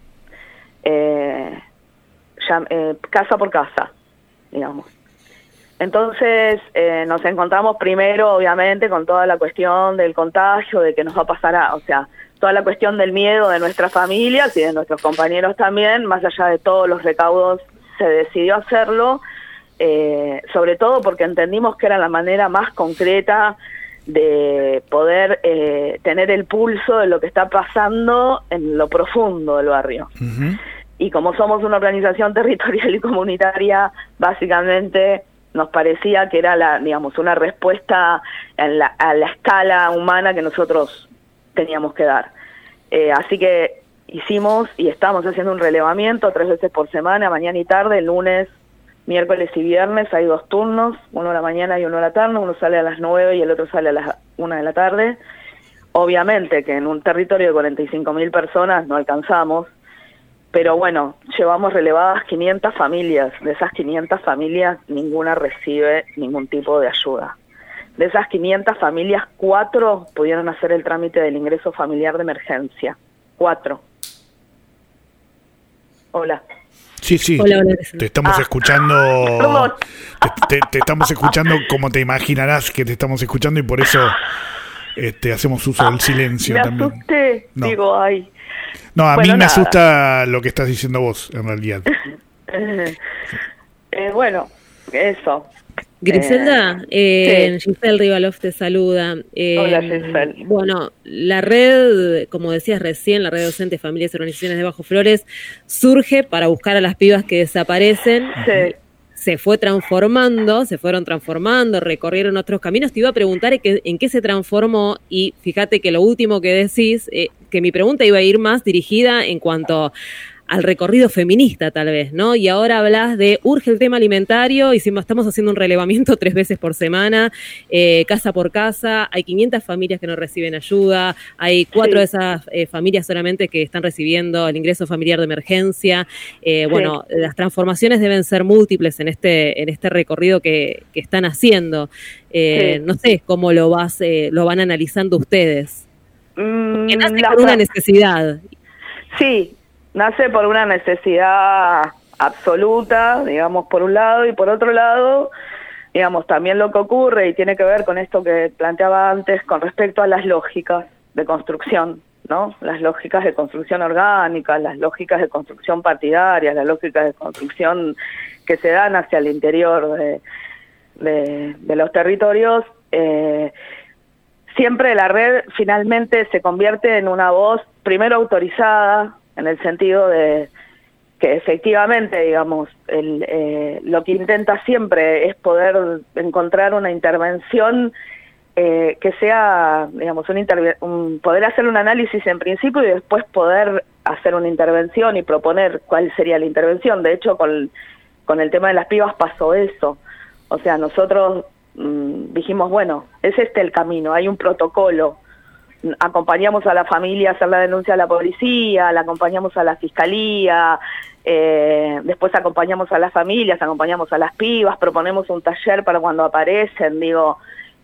casa por casa, digamos. Entonces nos encontramos primero, obviamente, con toda la cuestión del contagio, de que nos va a pasar toda la cuestión del miedo de nuestras familias y de nuestros compañeros también, más allá de todos los recaudos, se decidió hacerlo, sobre todo porque entendimos que era la manera más concreta de poder tener el pulso de lo que está pasando en lo profundo del barrio. Uh-huh. Y como somos una organización territorial y comunitaria, básicamente nos parecía que era una respuesta a la escala humana que nosotros teníamos que dar. Así que hicimos y estamos haciendo un relevamiento 3 veces por semana, mañana y tarde, lunes, miércoles y viernes. Hay 2 turnos, uno a la mañana y uno a la tarde, uno sale a las 9 y el otro sale a las 1 de la tarde. Obviamente que en un territorio de 45.000 personas no alcanzamos, pero bueno, llevamos relevadas 500 familias. De esas 500 familias, ninguna recibe ningún tipo de ayuda. De esas 500 familias, 4 pudieron hacer el trámite del ingreso familiar de emergencia. 4. Hola. Sí, hola. Te estamos escuchando. Te estamos escuchando como te imaginarás que te estamos escuchando, y por eso hacemos uso del silencio también. Me asusté, no. Digo, ay. No, a mí me asusta lo que estás diciendo vos, en realidad. Bueno, eso. Griselda, Giselle Rivalov te saluda. Hola, Giselle. Bueno, la red, como decías recién, la red docente Familias y Organizaciones de Bajo Flores, surge para buscar a las pibas que desaparecen. Sí. Se fueron transformando, recorrieron otros caminos. Te iba a preguntar en qué se transformó, y fíjate que lo último que decís, que mi pregunta iba a ir más dirigida en cuanto al recorrido feminista, tal vez, ¿no? Y ahora hablas de urge el tema alimentario, y estamos haciendo un relevamiento 3 veces por semana, casa por casa. Hay 500 familias que no reciben ayuda, hay 4 de esas familias solamente que están recibiendo el ingreso familiar de emergencia. Bueno, las transformaciones deben ser múltiples en este recorrido que están haciendo. No sé cómo lo van analizando ustedes. Que nace por una necesidad. Sí. Nace por una necesidad absoluta, digamos, por un lado, y por otro lado, digamos, también lo que ocurre, y tiene que ver con esto que planteaba antes, con respecto a las lógicas de construcción, ¿no? Las lógicas de construcción orgánica, las lógicas de construcción partidaria, las lógicas de construcción que se dan hacia el interior de los territorios. Siempre la red finalmente se convierte en una voz, primero autorizada, en el sentido de que efectivamente, digamos, lo que intenta siempre es poder encontrar una intervención que sea, digamos, poder hacer un análisis en principio y después poder hacer una intervención y proponer cuál sería la intervención. De hecho, con el tema de las pibas pasó eso. O sea, nosotros dijimos, bueno, es el camino, hay un protocolo. Acompañamos a la familia a hacer la denuncia a la policía, la acompañamos a la fiscalía, después acompañamos a las familias, acompañamos a las pibas, proponemos un taller para cuando aparecen. Digo,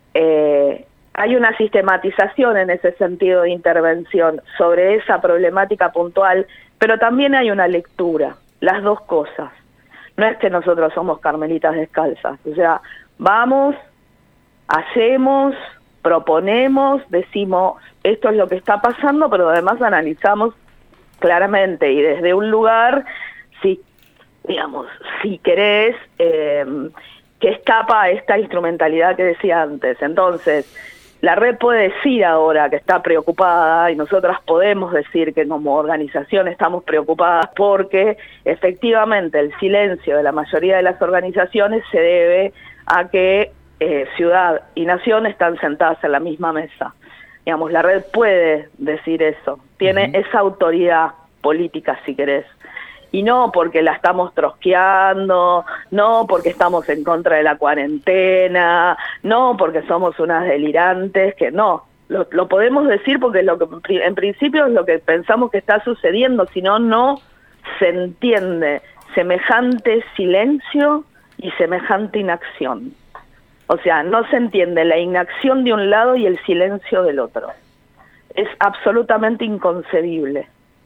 hay una sistematización en ese sentido de intervención sobre esa problemática puntual, pero también hay una lectura, las dos cosas. No es que nosotros somos carmelitas descalzas, o sea, vamos hacemos, proponemos, decimos esto es lo que está pasando, pero además analizamos claramente y desde un lugar, si querés, que escapa a esta instrumentalidad que decía antes. Entonces, la red puede decir ahora que está preocupada y nosotras podemos decir que como organización estamos preocupadas porque efectivamente el silencio de la mayoría de las organizaciones se debe a que ciudad y nación están sentadas en la misma mesa. Digamos, la red puede decir eso, tiene esa autoridad política, si querés. Y no porque la estamos trosqueando, no porque estamos en contra de la cuarentena, no porque somos unas delirantes, que no. Lo podemos decir porque en principio es lo que pensamos que está sucediendo, si no, no se entiende semejante silencio y semejante inacción. O sea, no se entiende la inacción de un lado y el silencio del otro. Es absolutamente inconcebible.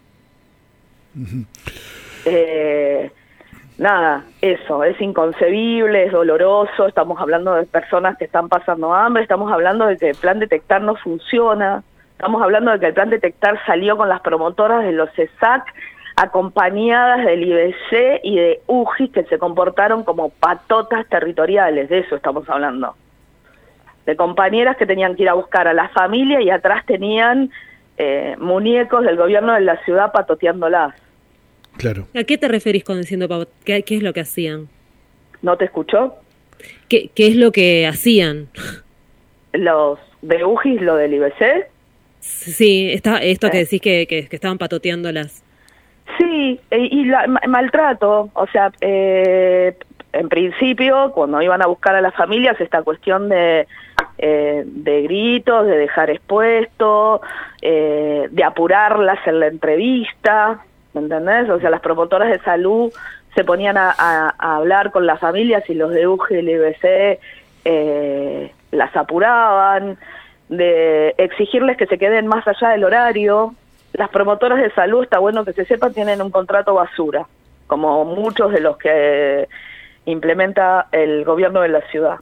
Nada, eso, es inconcebible, es doloroso, estamos hablando de personas que están pasando hambre, estamos hablando de que el plan Detectar no funciona, estamos hablando de que el plan Detectar salió con las promotoras de los ESAC acompañadas del IBC y de UJI que se comportaron como patotas territoriales, de eso estamos hablando. De compañeras que tenían que ir a buscar a la familia y atrás tenían muñecos del gobierno de la ciudad patoteándolas. Claro. ¿A qué te referís con diciendo qué es lo que hacían? ¿No te escuchó? ¿Qué es lo que hacían? ¿Los de UJI, lo del IBC? Sí, esto que decís que estaban patoteándolas. Sí, y maltrato, o sea, en principio, cuando iban a buscar a las familias, esta cuestión de gritos, de dejar expuesto, de apurarlas en la entrevista, ¿me entendés? O sea, las promotoras de salud se ponían a hablar con las familias y los de UGE y el IBC las apuraban, de exigirles que se queden más allá del horario. Las promotoras de salud, está bueno que se sepa, tienen un contrato basura, como muchos de los que implementa el gobierno de la ciudad.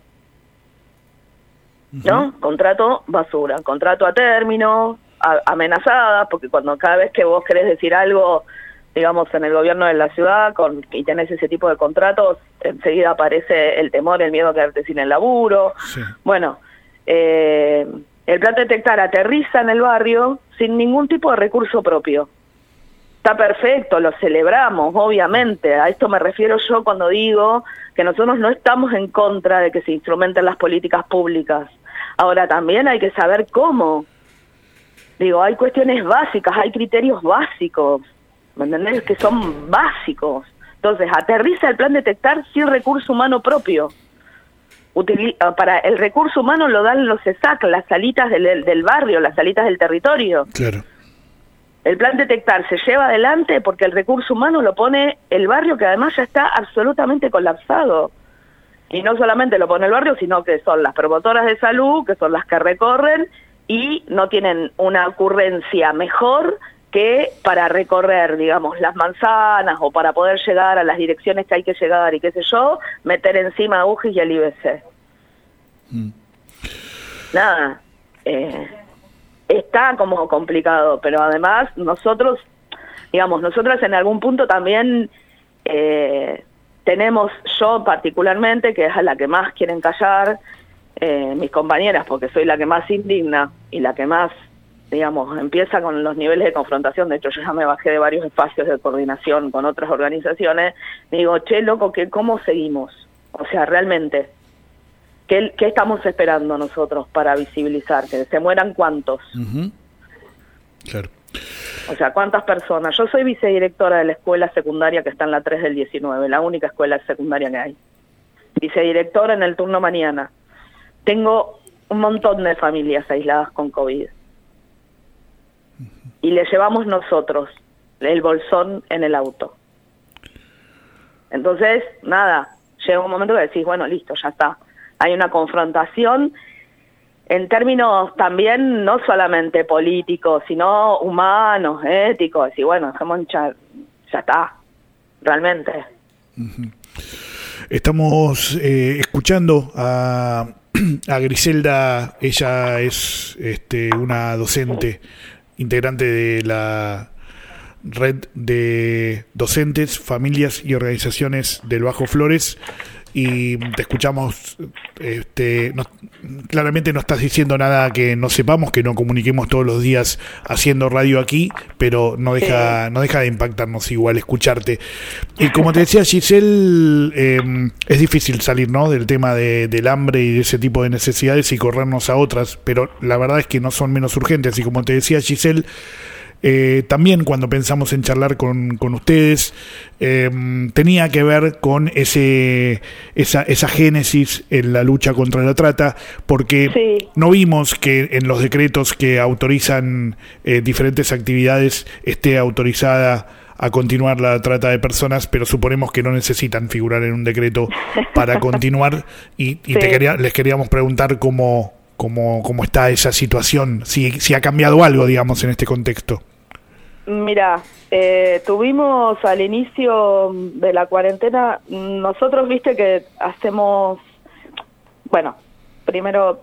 ¿No? Contrato basura, contrato a término, amenazadas, porque cada vez que vos querés decir algo, digamos, en el gobierno de la ciudad y tenés ese tipo de contratos, enseguida aparece el temor, el miedo a quedarte sin el laburo. Sí. Bueno, el plan Detectar aterriza en el barrio sin ningún tipo de recurso propio. Está perfecto, lo celebramos, obviamente. A esto me refiero yo cuando digo que nosotros no estamos en contra de que se instrumenten las políticas públicas. Ahora también hay que saber cómo. Digo, hay cuestiones básicas, hay criterios básicos, ¿me entendés? Que son básicos. Entonces, aterriza el plan Detectar sin recurso humano propio. Para el recurso humano lo dan los ESAC, las salitas del barrio, las salitas del territorio. Claro. El plan Detectar se lleva adelante porque el recurso humano lo pone el barrio, que además ya está absolutamente colapsado. Y no solamente lo pone el barrio, sino que son las promotoras de salud, que son las que recorren, y no tienen una ocurrencia mejor que para recorrer, digamos, las manzanas o para poder llegar a las direcciones que hay que llegar y qué sé yo, meter encima a UJI y al IBC. Nada, está como complicado, pero además nosotras en algún punto también tenemos, yo particularmente, que es a la que más quieren callar mis compañeras, porque soy la que más indigna y la que más, digamos, empieza con los niveles de confrontación. De hecho, yo ya me bajé de varios espacios de coordinación con otras organizaciones. Digo, che, loco, ¿cómo seguimos? O sea, realmente, ¿qué estamos esperando nosotros para visibilizar? ¿Que se mueran cuántos? Claro. O sea, ¿cuántas personas? Yo soy vicedirectora de la escuela secundaria que está en la 3 del 19, la única escuela secundaria que hay. Vicedirectora en el turno mañana. Tengo un montón de familias aisladas con COVID. Y le llevamos nosotros el bolsón en el auto. Entonces, nada, llega un momento que decís, bueno, listo, ya está. Hay una confrontación en términos también no solamente políticos, sino humanos, éticos. Y bueno, ya está, realmente. Estamos escuchando a a Griselda. Ella es una docente, integrante de la red de docentes, familias y organizaciones del Bajo Flores, y te escuchamos. Claramente no estás diciendo nada que no sepamos, que no comuniquemos todos los días haciendo radio aquí, pero no deja de impactarnos igual escucharte. Y como te decía Giselle, es difícil salir, ¿no?, del tema del hambre y de ese tipo de necesidades y corrernos a otras, pero la verdad es que no son menos urgentes. Y como te decía Giselle, también cuando pensamos en charlar con ustedes, tenía que ver con esa génesis en la lucha contra la trata, porque no vimos que en los decretos que autorizan diferentes actividades esté autorizada a continuar la trata de personas, pero suponemos que no necesitan figurar en un decreto para continuar, y les queríamos preguntar cómo está esa situación, si ha cambiado algo, digamos, en este contexto. Mira, tuvimos al inicio de la cuarentena, nosotros, viste que hacemos, bueno, primero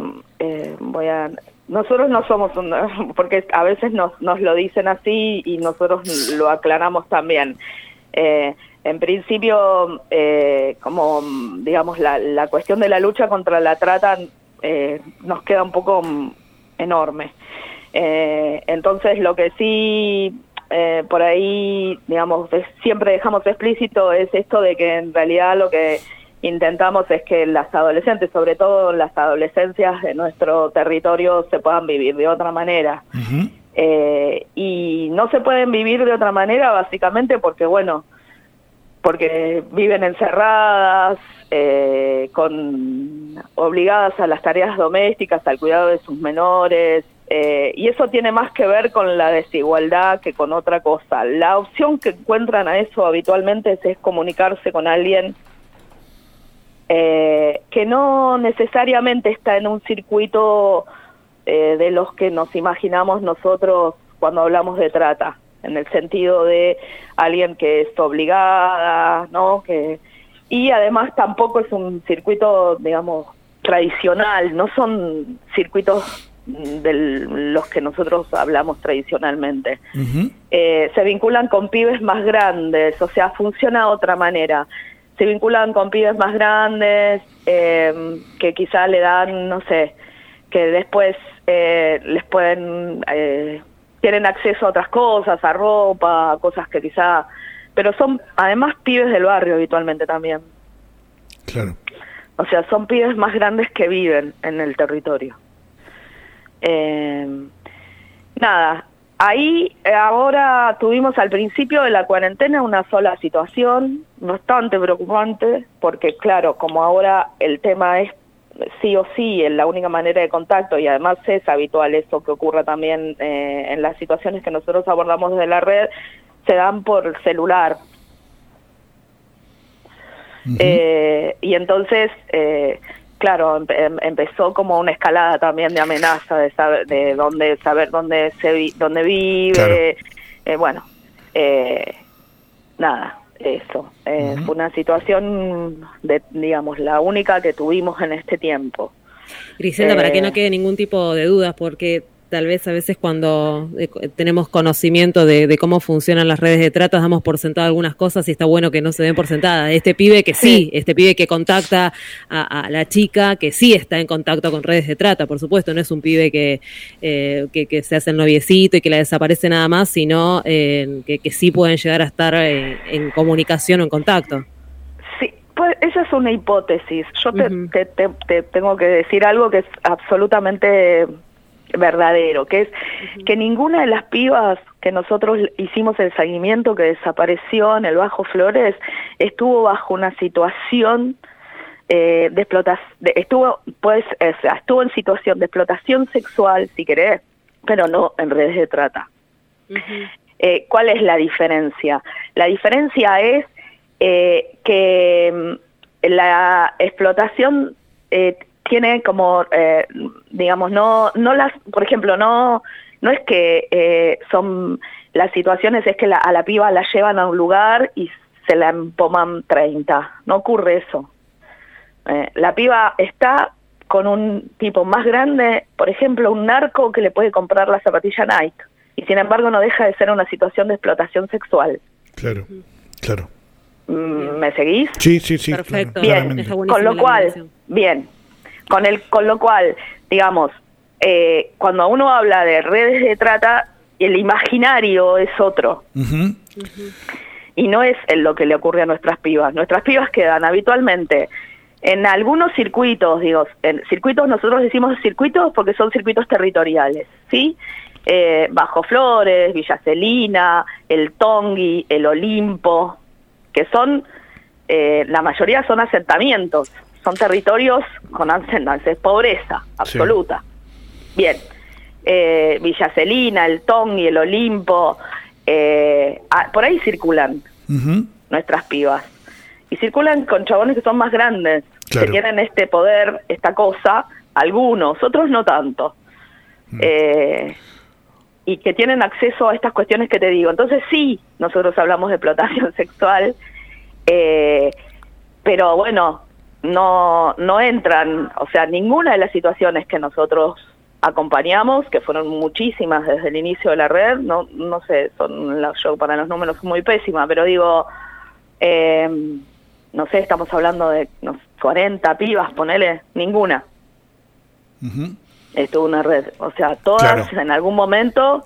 nosotros no somos, porque a veces nos lo dicen así y nosotros lo aclaramos también. En principio, como digamos, la cuestión de la lucha contra la trata nos queda un poco enorme. Entonces, lo que sí por ahí, digamos, siempre dejamos explícito es esto de que en realidad lo que intentamos es que las adolescentes, sobre todo las adolescencias de nuestro territorio, se puedan vivir de otra manera. Uh-huh. Y no se pueden vivir de otra manera básicamente porque viven encerradas, obligadas a las tareas domésticas, al cuidado de sus menores, y eso tiene más que ver con la desigualdad que con otra cosa. La opción que encuentran a eso habitualmente es comunicarse con alguien que no necesariamente está en un circuito de los que nos imaginamos nosotros cuando hablamos de trata, en el sentido de alguien que es obligada, ¿no? Y además tampoco es un circuito, digamos, tradicional, no son circuitos de los que nosotros hablamos tradicionalmente. Uh-huh. Se vinculan con pibes más grandes, o sea, funciona de otra manera. Se vinculan con pibes más grandes, que quizá le dan, no sé, que después les pueden... tienen acceso a otras cosas, a ropa, a cosas que quizá... Pero son además pibes del barrio habitualmente también. Claro. O sea, son pibes más grandes que viven en el territorio. Nada, ahí ahora tuvimos al principio de la cuarentena una sola situación, bastante preocupante, porque claro, como ahora el tema es sí o sí es la única manera de contacto y además es habitual eso que ocurra también en las situaciones que nosotros abordamos desde la red, se dan por celular. Uh-huh. Y entonces, claro, empezó como una escalada también de amenaza de saber dónde vive. Claro. Nada, eso. Uh-huh. Fue una situación, digamos, la única que tuvimos en este tiempo. Griselda, para que no quede ningún tipo de dudas, porque tal vez a veces cuando tenemos conocimiento de cómo funcionan las redes de trata, damos por sentado algunas cosas y está bueno que no se den por sentadas. Este pibe que contacta a la chica, que sí está en contacto con redes de trata, por supuesto, no es un pibe que se hace el noviecito y que la desaparece nada más, sino que sí pueden llegar a estar en comunicación o en contacto. Sí, pues esa es una hipótesis. Yo te tengo que decir algo que es absolutamente verdadero, que es que ninguna de las pibas que nosotros hicimos el seguimiento que desapareció en el Bajo Flores estuvo bajo una situación de explotación, estuvo en situación de explotación sexual, si querés, pero no en redes de trata. Uh-huh. ¿Cuál es la diferencia? La diferencia es que la explotación tiene como, digamos, por ejemplo, no es que son las situaciones, es que a la piba la llevan a un lugar y se la empoman 30, no ocurre eso. La piba está con un tipo más grande, por ejemplo, un narco que le puede comprar la zapatilla Nike, y sin embargo no deja de ser una situación de explotación sexual. Claro, claro. ¿Me seguís? Sí. Perfecto. Claro, bien, con lo cual, con lo cual, digamos, cuando uno habla de redes de trata, el imaginario es otro. Y no es lo que le ocurre a nuestras pibas. Nuestras pibas quedan habitualmente en algunos circuitos, en circuitos, nosotros decimos circuitos porque son circuitos territoriales, ¿sí? Bajo Flores, Villa Celina, el Tongui, el Olimpo, que son, la mayoría son asentamientos, son territorios con asentamientos, pobreza absoluta. Sí. Bien, Villa Celina, el Tongui, el Olimpo, por ahí circulan nuestras pibas. Y circulan con chabones que son más grandes, que tienen este poder, esta cosa, algunos, otros no tanto. Y que tienen acceso a estas cuestiones que te digo. Entonces sí, nosotros hablamos de explotación sexual, pero bueno, no entran, o sea, ninguna de las situaciones que nosotros acompañamos, que fueron muchísimas desde el inicio de la red, no sé, yo para los números soy muy pésima, pero digo, no sé, estamos hablando de 40 pibas, ponele, ninguna. Estuvo una red, o sea, todas en algún momento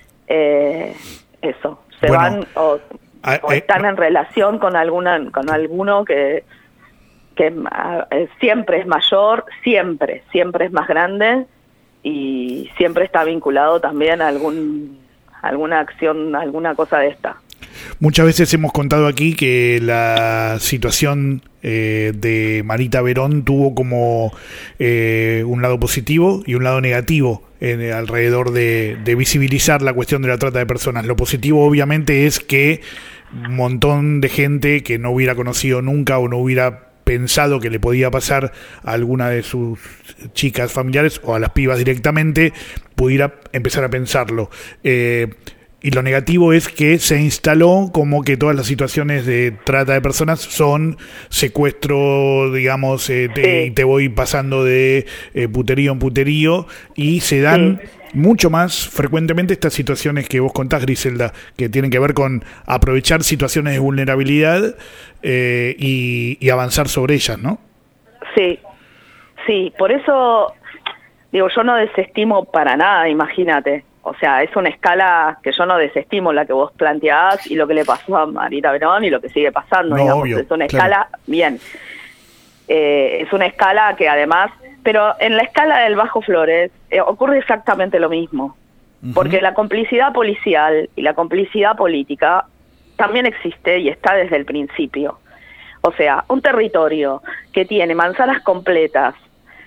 van o están en relación con alguno que siempre es mayor, siempre es más grande y siempre está vinculado también a alguna acción, alguna cosa de esta. Muchas veces hemos contado aquí que la situación de Marita Verón tuvo como un lado positivo y un lado negativo alrededor de visibilizar la cuestión de la trata de personas. Lo positivo obviamente es que un montón de gente que no hubiera conocido nunca o no hubiera pensado que le podía pasar a alguna de sus chicas familiares o a las pibas directamente, pudiera empezar a pensarlo. Y lo negativo es que se instaló como que todas las situaciones de trata de personas son secuestro, digamos, y te voy pasando de puterío en puterío, y se dan mucho más frecuentemente estas situaciones que vos contás, Griselda, que tienen que ver con aprovechar situaciones de vulnerabilidad y avanzar sobre ellas, ¿no? Sí, por eso digo, yo no desestimo para nada, imagínate. O sea, es una escala que yo no desestimo la que vos planteás y lo que le pasó a Marita Verón y lo que sigue pasando, digamos. Obvio, es una escala, bien. Es una escala que además, pero en la escala del Bajo Flores ocurre exactamente lo mismo. Porque la complicidad policial y la complicidad política también existe y está desde el principio. O sea, un territorio que tiene manzanas completas,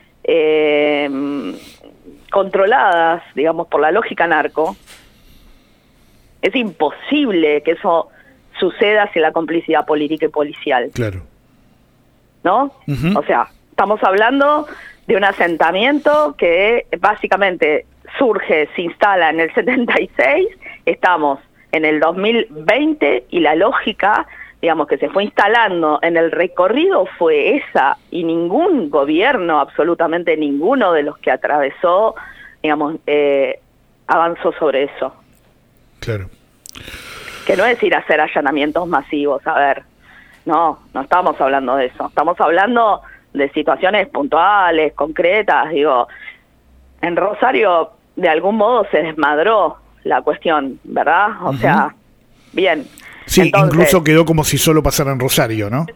controladas, digamos, por la lógica narco, es imposible que eso suceda sin la complicidad política y policial. Claro. ¿No? O sea, estamos hablando de un asentamiento que básicamente se instala en el 76, estamos en el 2020 y la lógica, digamos, que se fue instalando en el recorrido fue esa, y ningún gobierno, absolutamente ninguno de los que atravesó, digamos, avanzó sobre eso. Claro. Que no es ir a hacer allanamientos masivos, a ver, no estamos hablando de eso, estamos hablando de situaciones puntuales, concretas, digo, en Rosario de algún modo se desmadró la cuestión, ¿verdad? O sea, bien. Sí, entonces, incluso quedó como si solo pasara en Rosario, ¿no?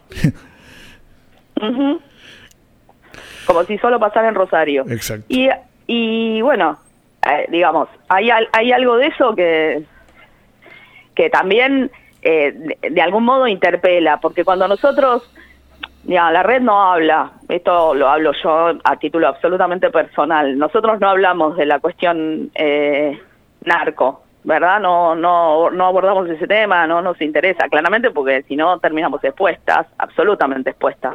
Como si solo pasara en Rosario. Exacto. Y bueno, digamos, hay algo de eso que también de algún modo interpela, porque cuando nosotros, la red no habla, esto lo hablo yo a título absolutamente personal, nosotros no hablamos de la cuestión narco, ¿verdad? No abordamos ese tema, no nos interesa, claramente, porque si no terminamos expuestas, absolutamente expuestas.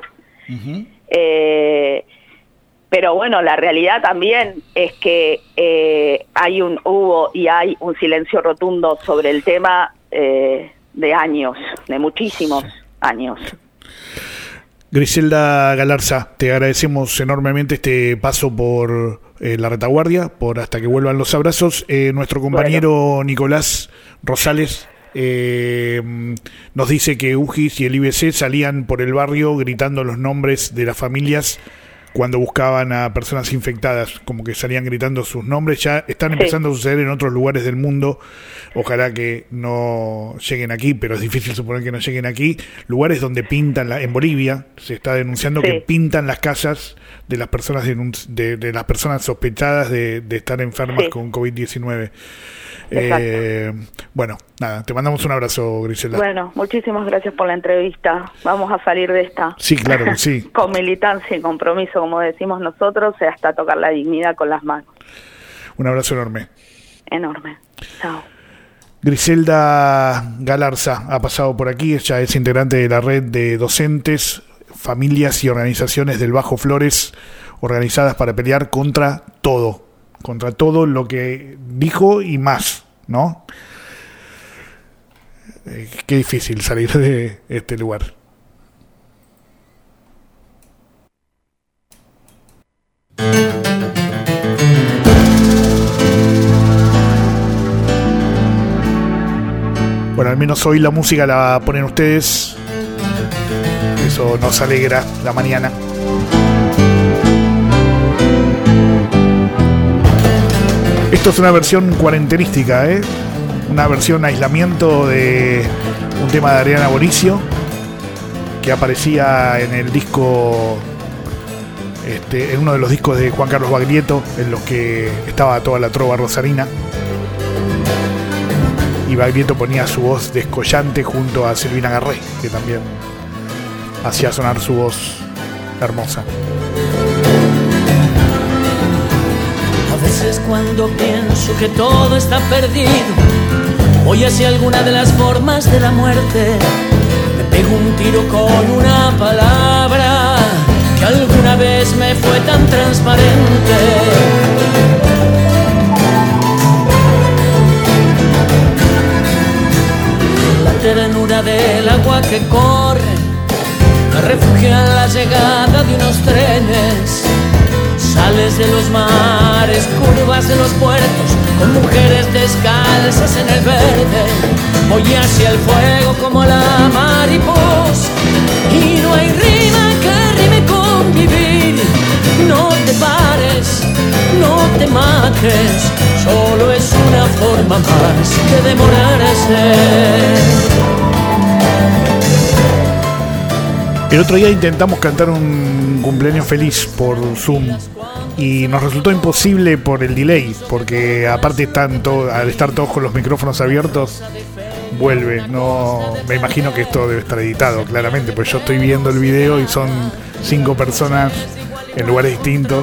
Pero bueno, la realidad también es que hubo y hay un silencio rotundo sobre el tema de años, de muchísimos años. Griselda Galarza, te agradecemos enormemente este paso por la retaguardia, por Hasta que vuelvan los abrazos. Nuestro compañero Nicolás Rosales nos dice que UGIS y el IBC salían por el barrio gritando los nombres de las familias cuando buscaban a personas infectadas, como que salían gritando sus nombres. Ya están empezando a suceder en otros lugares del mundo. Ojalá que no lleguen aquí, pero es difícil suponer que no lleguen aquí. Lugares donde pintan, en Bolivia se está denunciando que pintan las casas de las personas de las personas sospechadas de estar enfermas con COVID-19. Bueno, nada, te mandamos un abrazo, Griselda. Bueno, muchísimas gracias por la entrevista. Vamos a salir de esta. Sí, claro que sí. Con militancia y compromiso, como decimos nosotros, hasta tocar la dignidad con las manos. Un abrazo enorme. Enorme. Chao. Griselda Galarza ha pasado por aquí. Ella es integrante de la red de docentes, familias y organizaciones del Bajo Flores, organizadas para pelear contra todo lo que dijo y más, ¿no? Qué difícil salir de este lugar. Bueno, al menos hoy la música la ponen ustedes. Eso nos alegra la mañana. Esto es una versión cuarentenística, una versión aislamiento de un tema de Adriana Bonicio que aparecía en el disco, en uno de los discos de Juan Carlos Baglietto, en los que estaba toda la trova rosarina, y Baglietto ponía su voz descollante junto a Silvina Garré, que también hacía sonar su voz hermosa. A veces cuando pienso que todo está perdido, voy hacia alguna de las formas de la muerte, me pego un tiro con una palabra que alguna vez me fue tan transparente. La ternura del agua que corre me refugia en la llegada de unos trenes. Sales de los mares, curvas de los puertos, con mujeres descalzas en el verde. Voy hacia el fuego como la mariposa, y no hay rima que rime con vivir. No te pares, no te mates, solo es una forma más de demorarse. El otro día intentamos cantar un cumpleaños feliz por Zoom y nos resultó imposible por el delay, porque aparte al estar todos con los micrófonos abiertos, vuelve. No, me imagino que esto debe estar editado, claramente, pues yo estoy viendo el video y son 5 personas en lugares distintos.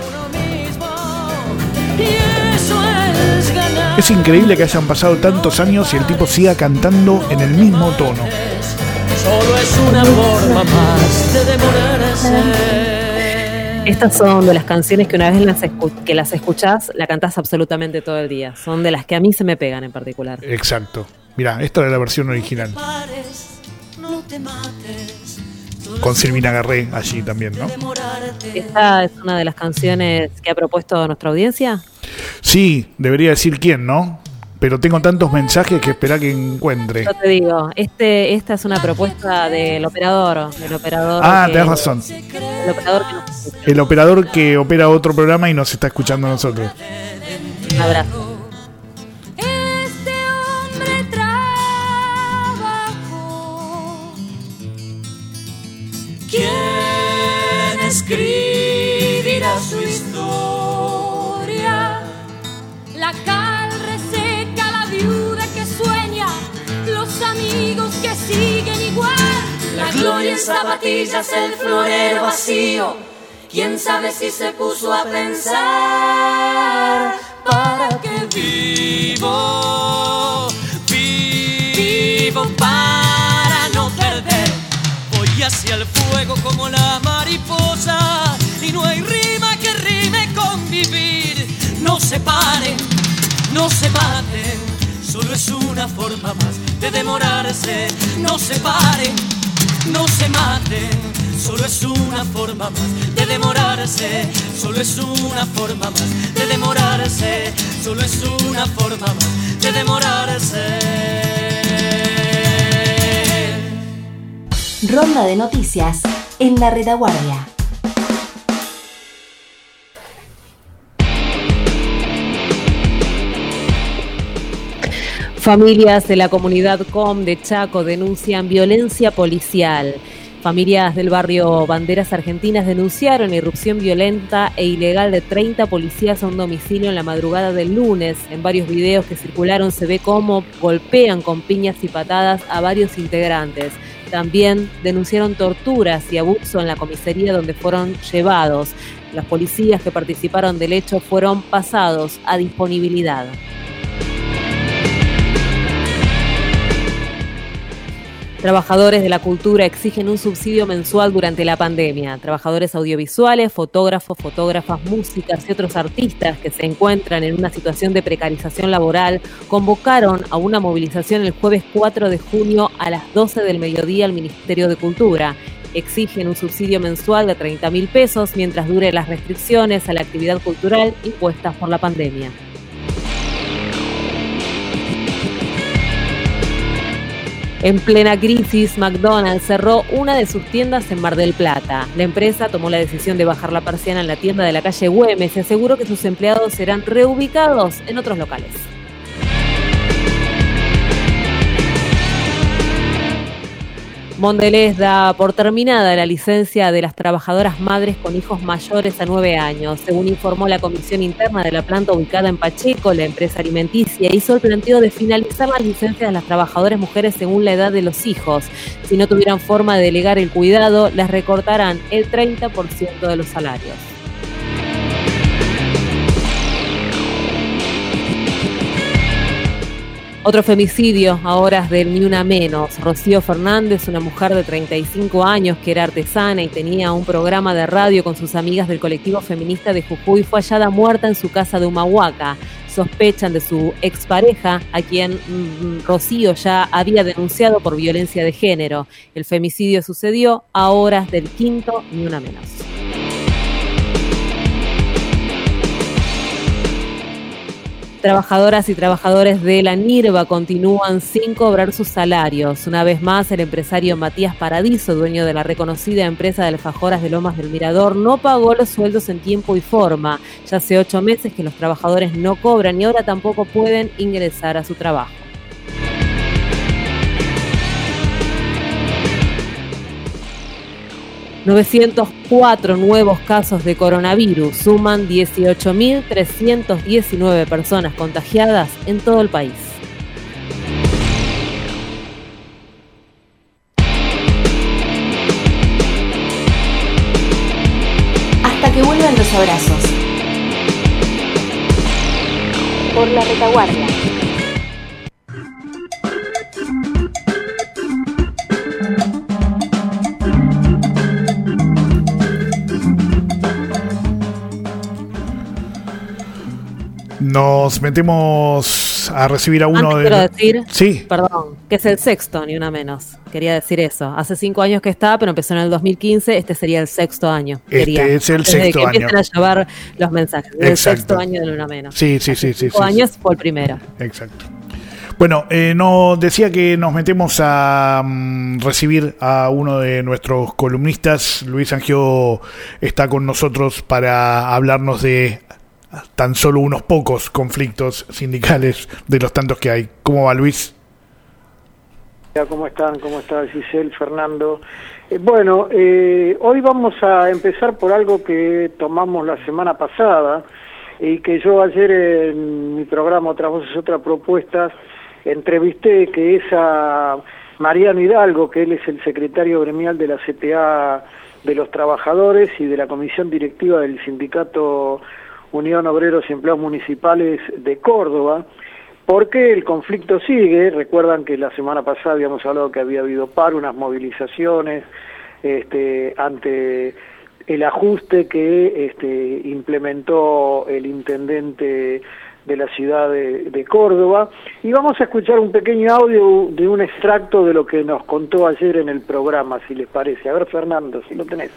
Es increíble que hayan pasado tantos años y el tipo siga cantando en el mismo tono. Solo es una forma más de demorarse. Estas son de las canciones que una vez que las escuchás, la cantás absolutamente todo el día. Son de las que a mí se me pegan en particular. Exacto. Mirá, esta era la versión original. Con Silvina Garré allí también, ¿no? ¿Esta es una de las canciones que ha propuesto nuestra audiencia? Sí, debería decir quién, ¿no? Pero tengo tantos mensajes que espera que encuentre. Yo te digo, esta es una propuesta del operador. Tenés razón. El operador que nos escucha. El operador que opera otro programa y nos está escuchando a nosotros. Un abrazo. ¿Quién escribirá su historia? La cal reseca, la viuda que sueña, los amigos que siguen igual. La gloria en zapatillas, el florero vacío. ¿Quién sabe si se puso a pensar? ¿Para qué vivo? Vivo para no perder. Voy hacia el fuego como la mariposa, y no hay rima que rime con vivir. No se paren, no se maten, solo es una forma más de demorarse. No se paren, no se maten, solo es una forma más de demorarse, solo es una forma más de demorarse, solo es una forma más de demorarse. Ronda de noticias en la retaguardia. Familias de la comunidad COM de Chaco denuncian violencia policial. Familias del barrio Banderas Argentinas denunciaron irrupción violenta e ilegal de 30 policías a un domicilio en la madrugada del lunes. En varios videos que circularon se ve cómo golpean con piñas y patadas a varios integrantes. También denunciaron torturas y abuso en la comisaría donde fueron llevados. Los policías que participaron del hecho fueron pasados a disponibilidad. Trabajadores de la cultura exigen un subsidio mensual durante la pandemia. Trabajadores audiovisuales, fotógrafos, fotógrafas, músicas y otros artistas que se encuentran en una situación de precarización laboral convocaron a una movilización el jueves 4 de junio a las 12 del mediodía al Ministerio de Cultura. Exigen un subsidio mensual de 30.000 pesos mientras dure las restricciones a la actividad cultural impuestas por la pandemia. En plena crisis, McDonald's cerró una de sus tiendas en Mar del Plata. La empresa tomó la decisión de bajar la persiana en la tienda de la calle Güemes y aseguró que sus empleados serán reubicados en otros locales. Mondelez da por terminada la licencia de las trabajadoras madres con hijos mayores a 9 años. Según informó la comisión interna de la planta ubicada en Pacheco, la empresa alimenticia hizo el planteo de finalizar las licencias de las trabajadoras mujeres según la edad de los hijos. Si no tuvieran forma de delegar el cuidado, les recortarán el 30% de los salarios. Otro femicidio a horas del Ni Una Menos. Rocío Fernández, una mujer de 35 años que era artesana y tenía un programa de radio con sus amigas del colectivo feminista de Jujuy, fue hallada muerta en su casa de Humahuaca. Sospechan de su expareja, a quien Rocío ya había denunciado por violencia de género. El femicidio sucedió a horas del quinto Ni Una Menos. Trabajadoras y trabajadores de la NIRVA continúan sin cobrar sus salarios. Una vez más, el empresario Matías Paradiso, dueño de la reconocida empresa de alfajores de Lomas del Mirador, no pagó los sueldos en tiempo y forma. Ya hace 8 meses que los trabajadores no cobran y ahora tampoco pueden ingresar a su trabajo. ...904 nuevos casos de coronavirus... ...suman 18.319 personas contagiadas en todo el país. Hasta que vuelvan los abrazos. Por la retaguardia. Nos metemos a recibir a uno Antes quiero decir, sí. Perdón, que es el sexto, Ni Una Menos. Quería decir eso. Hace 5 años que está, pero empezó en el 2015. Este sería el sexto año. Este es el sexto año. Empiezan a llevar los mensajes. El sexto año de Ni Una Menos. Sí. 5 años fue el primero. Exacto. Bueno, no decía que nos metemos a recibir a uno de nuestros columnistas. Luis Angio está con nosotros para hablarnos de tan solo unos pocos conflictos sindicales de los tantos que hay. ¿Cómo va, Luis? ¿Cómo están? ¿Cómo está Giselle, Fernando? Hoy vamos a empezar por algo que tomamos la semana pasada y que yo ayer en mi programa Otras Voces, Otras Propuestas entrevisté, que es a Mariano Hidalgo, que él es el secretario gremial de la CTA de los Trabajadores y de la comisión directiva del sindicato Unión Obreros y Empleados Municipales de Córdoba, porque el conflicto sigue. Recuerdan que la semana pasada habíamos hablado que había habido paro, unas movilizaciones ante el ajuste que implementó el intendente de la ciudad de Córdoba, y vamos a escuchar un pequeño audio de un extracto de lo que nos contó ayer en el programa, si les parece. A ver, Fernando, si lo tenés.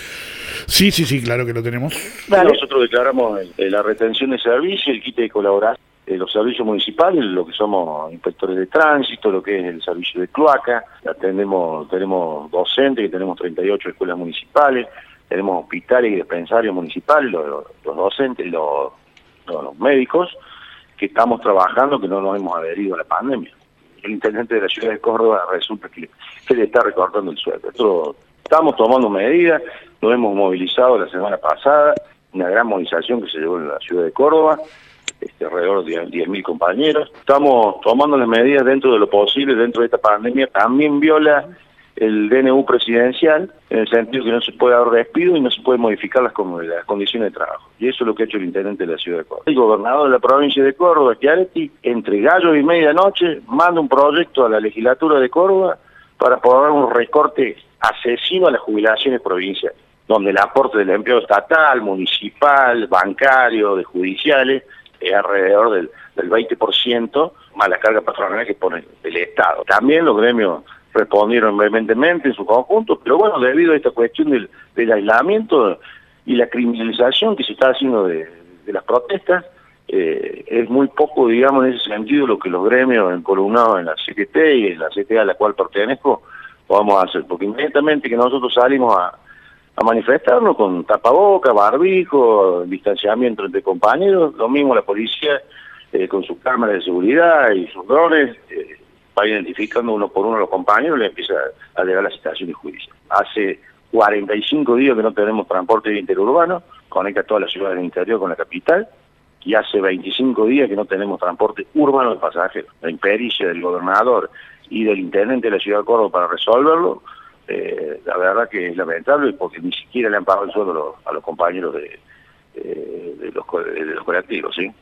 Sí, claro que lo tenemos. Dale. Nosotros declaramos la retención de servicio, el quite de colaboración, los servicios municipales, lo que somos inspectores de tránsito, lo que es el servicio de cloaca, tenemos docentes, que tenemos 38 escuelas municipales, tenemos hospitales y dispensarios municipales, los docentes, los médicos, que estamos trabajando, que no nos hemos adherido a la pandemia. El intendente de la ciudad de Córdoba resulta que le está recortando el sueldo. Nosotros estamos tomando medidas, nos hemos movilizado la semana pasada, una gran movilización que se llevó en la ciudad de Córdoba, alrededor de 10.000 compañeros. Estamos tomando las medidas dentro de lo posible, dentro de esta pandemia. También viola el DNU presidencial, en el sentido que no se puede dar despido y no se puede modificar las condiciones de trabajo. Y eso es lo que ha hecho el intendente de la ciudad de Córdoba. El gobernador de la provincia de Córdoba, Schiaretti, entre gallos y medianoche, manda un proyecto a la legislatura de Córdoba para aprobar un recorte asesino a las jubilaciones provinciales, donde el aporte del empleo estatal, municipal, bancario, de judiciales, es alrededor del 20%, más la carga patronal que pone el Estado. También los gremios respondieron vehementemente en su conjunto, pero bueno, debido a esta cuestión del aislamiento y la criminalización que se está haciendo de las protestas, es muy poco, digamos, en ese sentido lo que los gremios encolumnados en la CGT y en la CTA a la cual pertenezco vamos a hacer, porque inmediatamente que nosotros salimos a manifestarnos con tapaboca, barbijo, distanciamiento entre compañeros, lo mismo la policía con sus cámaras de seguridad y sus drones, va identificando uno por uno a los compañeros y le empieza a llegar la citación de juicio. Hace 45 días que no tenemos transporte interurbano, conecta todas las ciudades del interior con la capital, y hace 25 días que no tenemos transporte urbano de pasajeros. La impericia del gobernador y del intendente de la ciudad de Córdoba para resolverlo, la verdad que es lamentable, porque ni siquiera le han pagado el sueldo a los compañeros de los colectivos, ¿sí?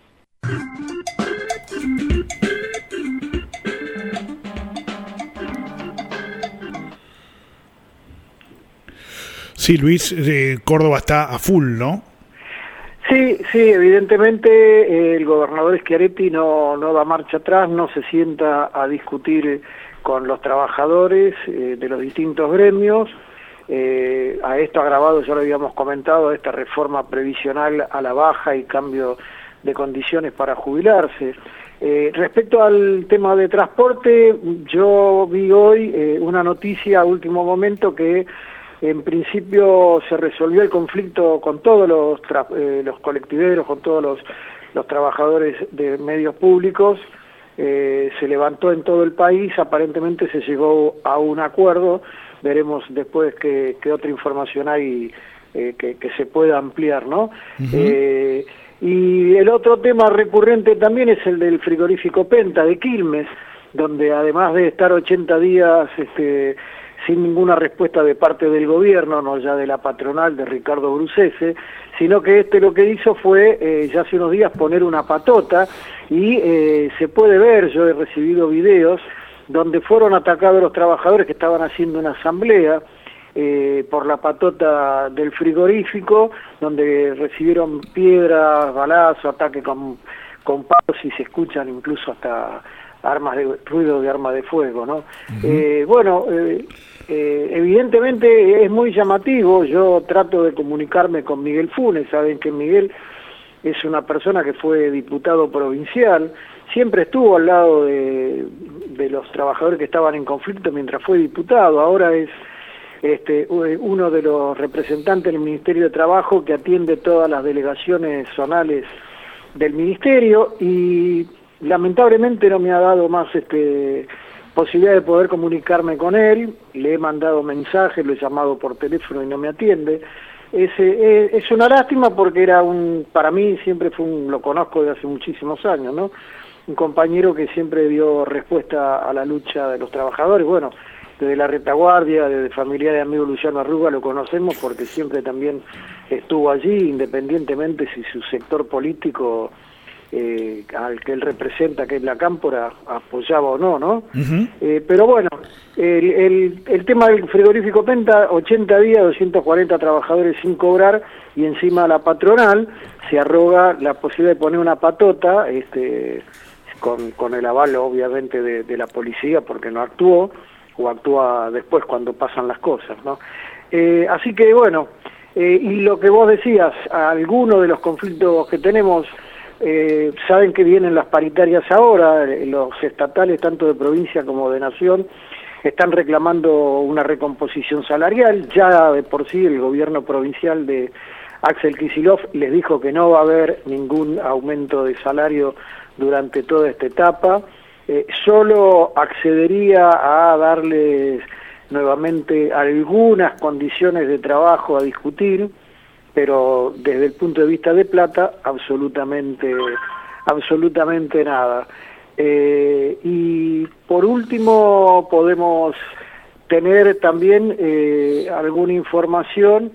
Sí, Luis, Córdoba está a full, ¿no? Sí, evidentemente el gobernador Schiaretti no da marcha atrás, no se sienta a discutir con los trabajadores de los distintos gremios. A esto agravado, ya lo habíamos comentado, esta reforma previsional a la baja y cambio de condiciones para jubilarse. Respecto al tema de transporte, yo vi hoy una noticia a último momento que en principio se resolvió el conflicto con todos los colectiveros, con todos los trabajadores de medios públicos. Se levantó en todo el país, aparentemente se llegó a un acuerdo, veremos después qué otra información hay que se pueda ampliar, ¿no? Y el otro tema recurrente también es el del frigorífico Penta de Quilmes, donde además de estar 80 días sin ninguna respuesta de parte del gobierno, no ya de la patronal de Ricardo Brucese, sino que lo que hizo fue, ya hace unos días, poner una patota, y se puede ver, yo he recibido videos, donde fueron atacados los trabajadores que estaban haciendo una asamblea por la patota del frigorífico, donde recibieron piedras, balazos, ataques con palos, y se escuchan incluso hasta ruido de arma de fuego, ¿no? Evidentemente es muy llamativo. Yo trato de comunicarme con Miguel Funes. Saben que Miguel es una persona que fue diputado provincial, siempre estuvo al lado de los trabajadores que estaban en conflicto mientras fue diputado. Ahora es uno de los representantes del Ministerio de Trabajo, que atiende todas las delegaciones zonales del ministerio, y lamentablemente no me ha dado más posibilidad de poder comunicarme con él. Le he mandado mensajes, lo he llamado por teléfono y no me atiende. Es una lástima, porque para mí siempre lo conozco de hace muchísimos años, ¿no? Un compañero que siempre dio respuesta a la lucha de los trabajadores. Bueno, desde la retaguardia, desde familiar y amigo Luciano Arruga lo conocemos, porque siempre también estuvo allí, independientemente si su sector político al que él representa, que es la Cámpora, apoyaba o no, ¿no? Pero bueno, el tema del frigorífico Penta, 80 días, 240 trabajadores sin cobrar, y encima la patronal se arroga la posibilidad de poner una patota, con el aval obviamente de la policía, porque no actuó, o actúa después cuando pasan las cosas, ¿no? Así que bueno, y lo que vos decías, algunos de los conflictos que tenemos, saben que vienen las paritarias ahora, los estatales tanto de provincia como de nación están reclamando una recomposición salarial. Ya de por sí el gobierno provincial de Axel Kicillof les dijo que no va a haber ningún aumento de salario durante toda esta etapa, solo accedería a darles nuevamente algunas condiciones de trabajo a discutir, pero desde el punto de vista de plata, absolutamente nada. Y por último, podemos tener también alguna información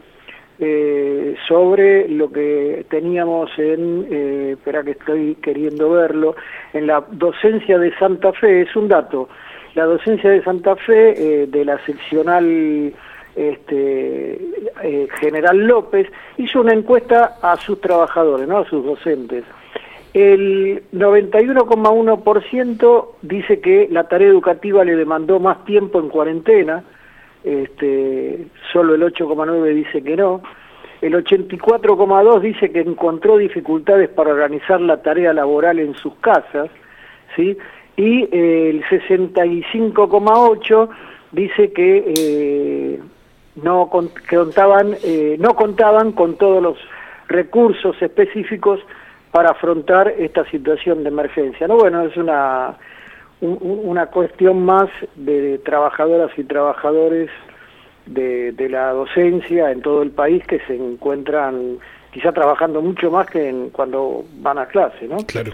sobre lo que teníamos espera que estoy queriendo verlo, en la docencia de Santa Fe. Es un dato, la docencia de Santa Fe de la seccional General López hizo una encuesta a sus trabajadores, ¿no?, a sus docentes. El 91,1% dice que la tarea educativa le demandó más tiempo en cuarentena, solo el 8,9% dice que no, el 84,2% dice que encontró dificultades para organizar la tarea laboral en sus casas, ¿sí? Y el 65,8% dice que no contaban con todos los recursos específicos para afrontar esta situación de emergencia, ¿no? Bueno, es una cuestión más de trabajadoras y trabajadores de la docencia en todo el país que se encuentran quizá trabajando mucho más que cuando van a clase, ¿no? Claro.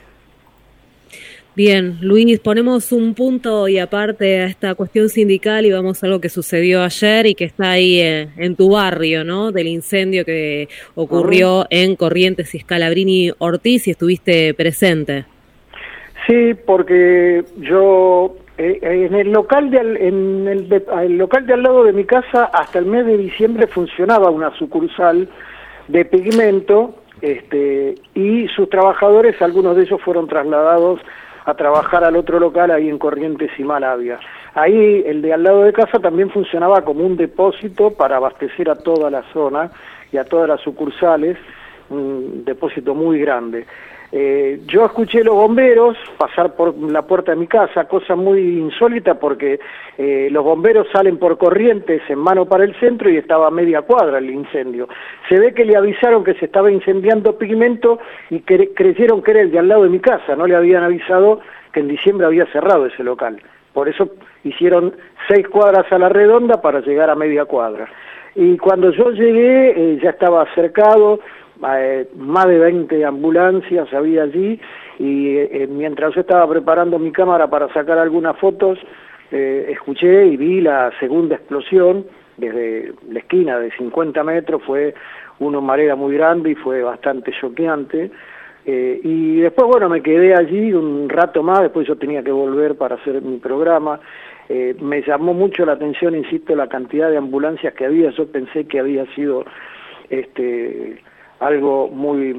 Bien, Luis, ponemos un punto y aparte a esta cuestión sindical y vamos a algo que sucedió ayer y que está ahí en tu barrio, ¿no? Del incendio que ocurrió en Corrientes y Scalabrini Ortiz, y estuviste presente. Sí, porque yo en el local el local de al lado de mi casa hasta el mes de diciembre funcionaba una sucursal de Pigmento, y sus trabajadores, algunos de ellos fueron trasladados a trabajar al otro local ahí en Corrientes y Malavia. Ahí el de al lado de casa también funcionaba como un depósito para abastecer a toda la zona y a todas las sucursales, un depósito muy grande. Yo escuché los bomberos pasar por la puerta de mi casa, cosa muy insólita porque los bomberos salen por Corrientes en mano para el centro y estaba a media cuadra el incendio. Se ve que le avisaron que se estaba incendiando Pigmento y creyeron que era el de al lado de mi casa, no le habían avisado que en diciembre había cerrado ese local. Por eso hicieron 6 cuadras a la redonda para llegar a media cuadra. Y cuando yo llegué ya estaba cercado, más de 20 ambulancias había allí, y mientras yo estaba preparando mi cámara para sacar algunas fotos, escuché y vi la segunda explosión desde la esquina de 50 metros. Fue una marea muy grande y fue bastante choqueante. Y después, bueno, me quedé allí un rato más, después yo tenía que volver para hacer mi programa. Me llamó mucho la atención, insisto, la cantidad de ambulancias que había. Yo pensé que había sido algo muy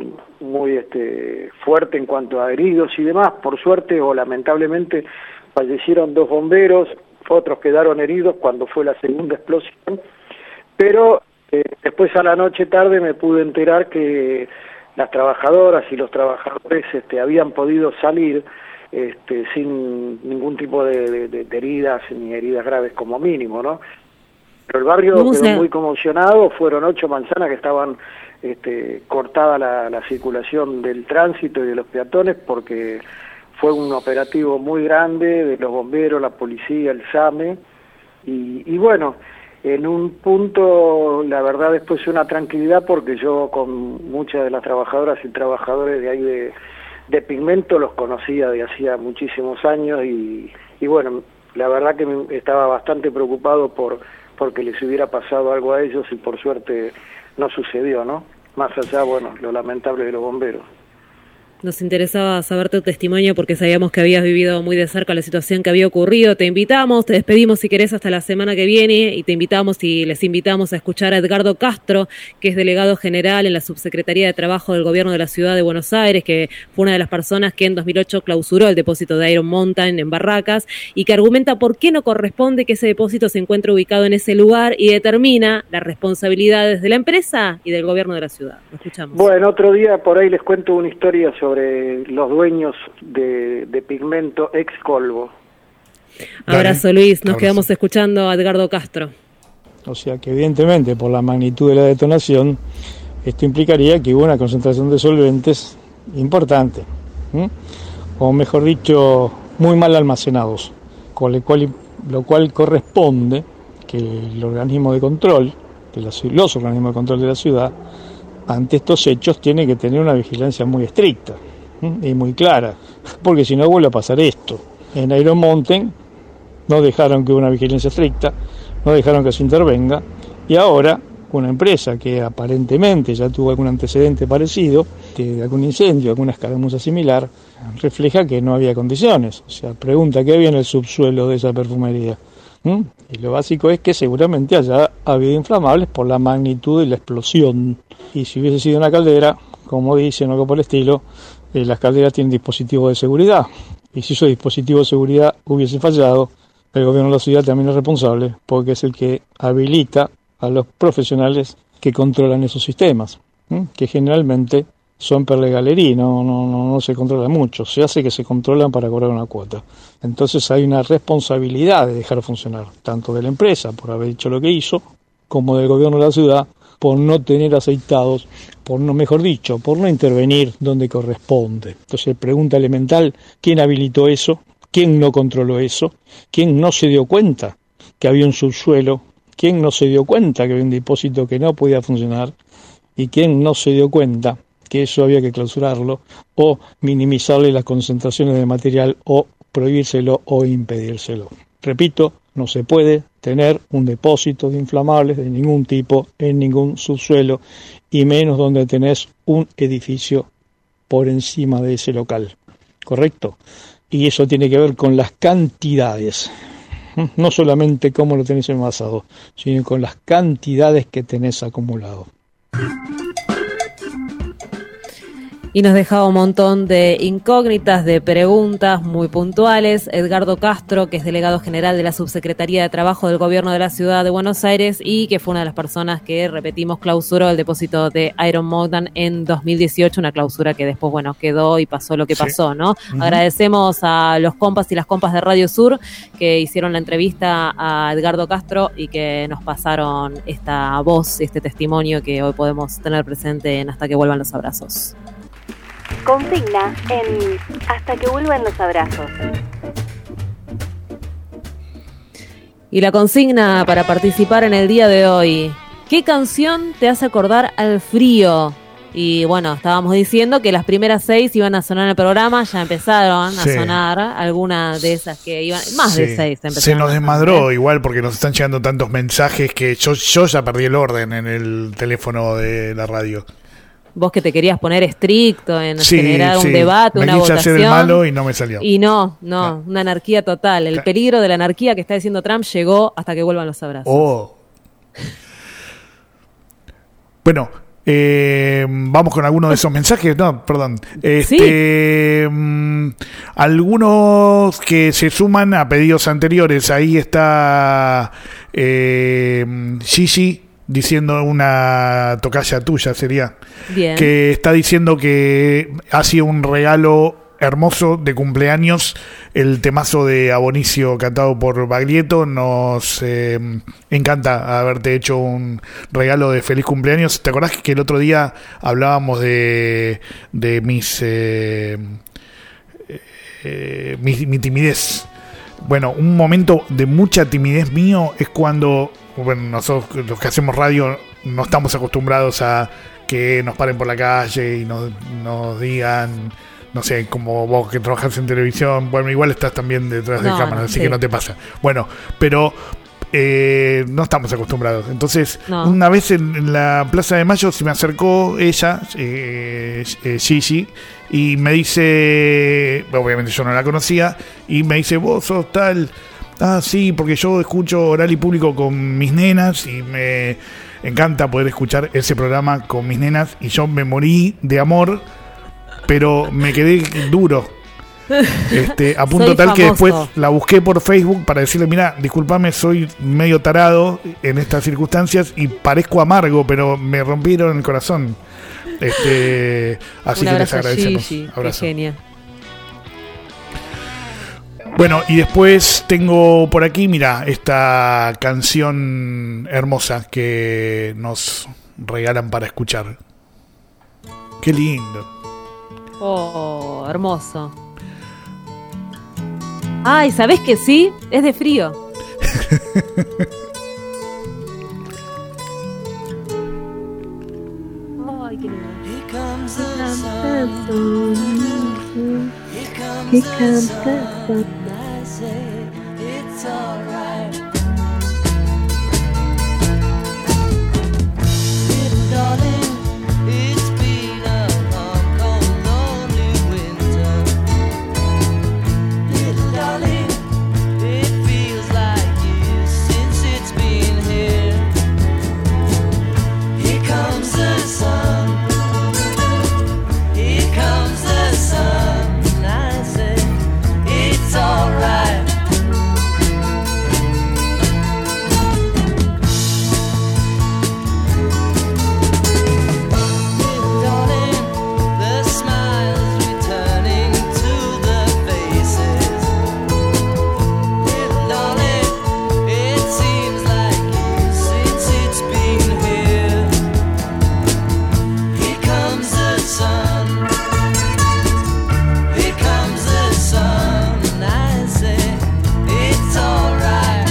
fuerte en cuanto a heridos y demás. Por suerte o lamentablemente fallecieron 2 bomberos, otros quedaron heridos cuando fue la segunda explosión, pero después a la noche tarde me pude enterar que las trabajadoras y los trabajadores habían podido salir sin ningún tipo de heridas, ni heridas graves como mínimo, ¿no? Pero el barrio quedó muy conmocionado. Fueron 8 manzanas que estaban cortada la circulación del tránsito y de los peatones, porque fue un operativo muy grande de los bomberos, la policía, el SAME, y bueno, en un punto la verdad después una tranquilidad, porque yo con muchas de las trabajadoras y trabajadores de ahí de Pigmento los conocía de hacía muchísimos años, y bueno, la verdad que estaba bastante preocupado porque les hubiera pasado algo a ellos, y por suerte no sucedió, ¿no? Más allá, bueno, lo lamentable de los bomberos. Nos interesaba saber tu testimonio porque sabíamos que habías vivido muy de cerca la situación que había ocurrido. Te despedimos si querés hasta la semana que viene y les invitamos a escuchar a Edgardo Castro, que es delegado general en la Subsecretaría de Trabajo del Gobierno de la Ciudad de Buenos Aires, que fue una de las personas que en 2008 clausuró el depósito de Iron Mountain en Barracas y que argumenta por qué no corresponde que ese depósito se encuentre ubicado en ese lugar y determina las responsabilidades de la empresa y del Gobierno de la ciudad. Lo escuchamos. Bueno, otro día por ahí les cuento una historia sobre los dueños de Pigmento ex Colvo. Abrazo, Luis. Nos quedamos escuchando a Edgardo Castro. O sea que evidentemente por la magnitud de la detonación esto implicaría que hubo una concentración de solventes importante, o mejor dicho, muy mal almacenados, con lo cual corresponde que el organismo de control, los organismos de control de la ciudad, ante estos hechos tiene que tener una vigilancia muy estricta y muy clara, porque si no vuelve a pasar esto. En Iron Mountain no dejaron que hubiera una vigilancia estricta, no dejaron que se intervenga, y ahora una empresa que aparentemente ya tuvo algún antecedente parecido, de algún incendio, alguna escaramuza similar, refleja que no había condiciones. O sea, pregunta qué había en el subsuelo de esa perfumería. Y lo básico es que seguramente haya habido inflamables por la magnitud de la explosión. Y si hubiese sido una caldera, como dicen o algo por el estilo, las calderas tienen dispositivos de seguridad. Y si esos dispositivos de seguridad hubiesen fallado, el gobierno de la ciudad también es responsable, porque es el que habilita a los profesionales que controlan esos sistemas, que generalmente son per legalería, no se controla mucho, se hace que se controlan para cobrar una cuota. Entonces hay una responsabilidad de dejar funcionar, tanto de la empresa por haber hecho lo que hizo, como del gobierno de la ciudad por no tener aceitados, por no intervenir donde corresponde. Entonces pregunta elemental, ¿quién habilitó eso? ¿Quién no controló eso? ¿Quién no se dio cuenta que había un subsuelo? ¿Quién no se dio cuenta que había un depósito que no podía funcionar? ¿Y quién no se dio cuenta que eso había que clausurarlo o minimizarle las concentraciones de material o prohibírselo o impedírselo? Repito, no se puede tener un depósito de inflamables de ningún tipo en ningún subsuelo y menos donde tenés un edificio por encima de ese local, ¿correcto? Y eso tiene que ver con las cantidades, no solamente cómo lo tenés envasado, sino con las cantidades que tenés acumulado. Y nos dejaba un montón de incógnitas, de preguntas muy puntuales. Edgardo Castro, que es delegado general de la Subsecretaría de Trabajo del Gobierno de la Ciudad de Buenos Aires y que fue una de las personas que, repetimos, clausuró el depósito de Iron Mountain en 2018, una clausura que después, quedó y pasó lo que pasó, ¿no? Uh-huh. Agradecemos a los compas y las compas de Radio Sur que hicieron la entrevista a Edgardo Castro y que nos pasaron esta voz, este testimonio que hoy podemos tener presente en Hasta que vuelvan los abrazos. Consigna en Hasta que vuelvan los abrazos. Y la consigna para participar en el día de hoy: ¿qué canción te hace acordar al frío? Y estábamos diciendo que las primeras 6 iban a sonar en el programa, ya empezaron a sonar algunas de esas que iban, más de 6 empezaron. Se nos desmadró igual porque nos están llegando tantos mensajes que yo ya perdí el orden en el teléfono de la radio. Vos que te querías poner estricto en generar un debate, una votación. Me quise hacer el malo y no me salió. Y no, una anarquía total. El peligro de la anarquía que está diciendo Trump llegó hasta que vuelvan los abrazos. Bueno, vamos con algunos de esos mensajes. No, perdón. Algunos que se suman a pedidos anteriores. Ahí está Gigi diciendo, una tocaya tuya sería. Bien. Que está diciendo que ha sido un regalo hermoso de cumpleaños el temazo de Abonicio cantado por Baglietto. Nos encanta haberte hecho un regalo de feliz cumpleaños. ¿Te acordás que el otro día hablábamos de mi timidez? Bueno, un momento de mucha timidez mío es cuando, nosotros los que hacemos radio no estamos acostumbrados a que nos paren por la calle y nos digan, no sé, como vos que trabajas en televisión, igual estás también detrás de cámaras, así que no te pasa. Bueno, pero no estamos acostumbrados. Entonces, No. una vez en la Plaza de Mayo se me acercó ella, Gigi, y me dice, obviamente yo no la conocía, y me dice, vos sos tal. Ah, sí, porque yo escucho Oral y Público con mis nenas y me encanta poder escuchar ese programa con mis nenas, y yo me morí de amor, pero me quedé duro. A punto Soy tal que famoso. después la busqué por Facebook para decirle, mira, discúlpame, soy medio tarado en estas circunstancias y parezco amargo, pero me rompieron el corazón. Así Un que les abrazo a agradecemos. Gigi, qué Abrazo. genia. Bueno, y después tengo por aquí, mira, esta canción hermosa que nos regalan para escuchar. Qué lindo. Oh, hermoso. Ay, ¿sabés que sí? Es de Frío. Ay, qué lindo. Here comes the sun. Here comes the sun. I say it's alright. Little darling, it's been a long, cold, lonely winter. Little darling, it feels like years since it's been here. Here comes the sun. Here comes the sun. I say it's alright. Darling, the smiles returning to the faces. Little darling, it seems like years since it's been here. Here comes the sun. Here comes the sun. I say it's alright.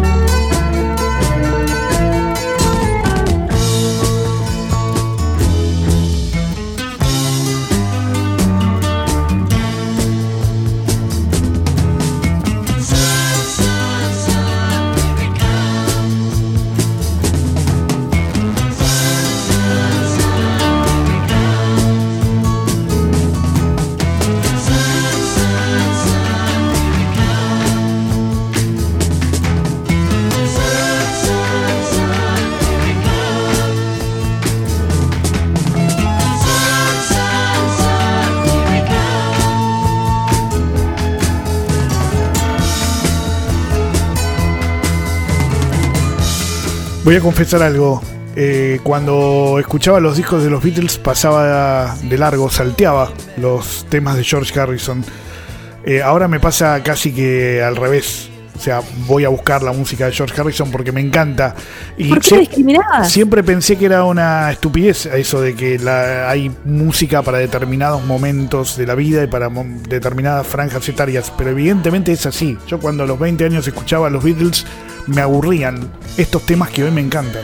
Voy a confesar algo. Cuando escuchaba los discos de los Beatles pasaba de largo, salteaba los temas de George Harrison. Ahora me pasa casi que al revés. O sea, voy a buscar la música de George Harrison porque me encanta. Y ¿Por qué discriminabas? siempre pensé que era una estupidez eso de que hay música para determinados momentos de la vida y para determinadas franjas etarias. Pero evidentemente es así. Yo cuando a los 20 años escuchaba a los Beatles me aburrían estos temas que hoy me encantan.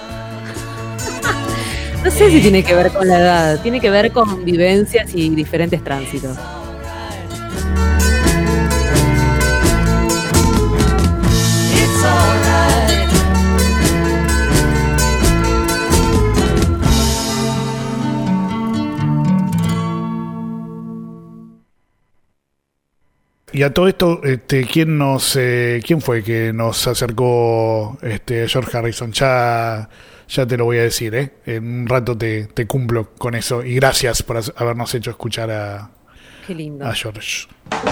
No sé si tiene que ver con la edad, tiene que ver con vivencias y diferentes tránsitos. It's alright. Y a todo esto, ¿quién fue que nos acercó George Harrison? Ya te lo voy a decir, ¿eh? En un rato te cumplo con eso. Y gracias por habernos hecho escuchar Qué lindo. a George.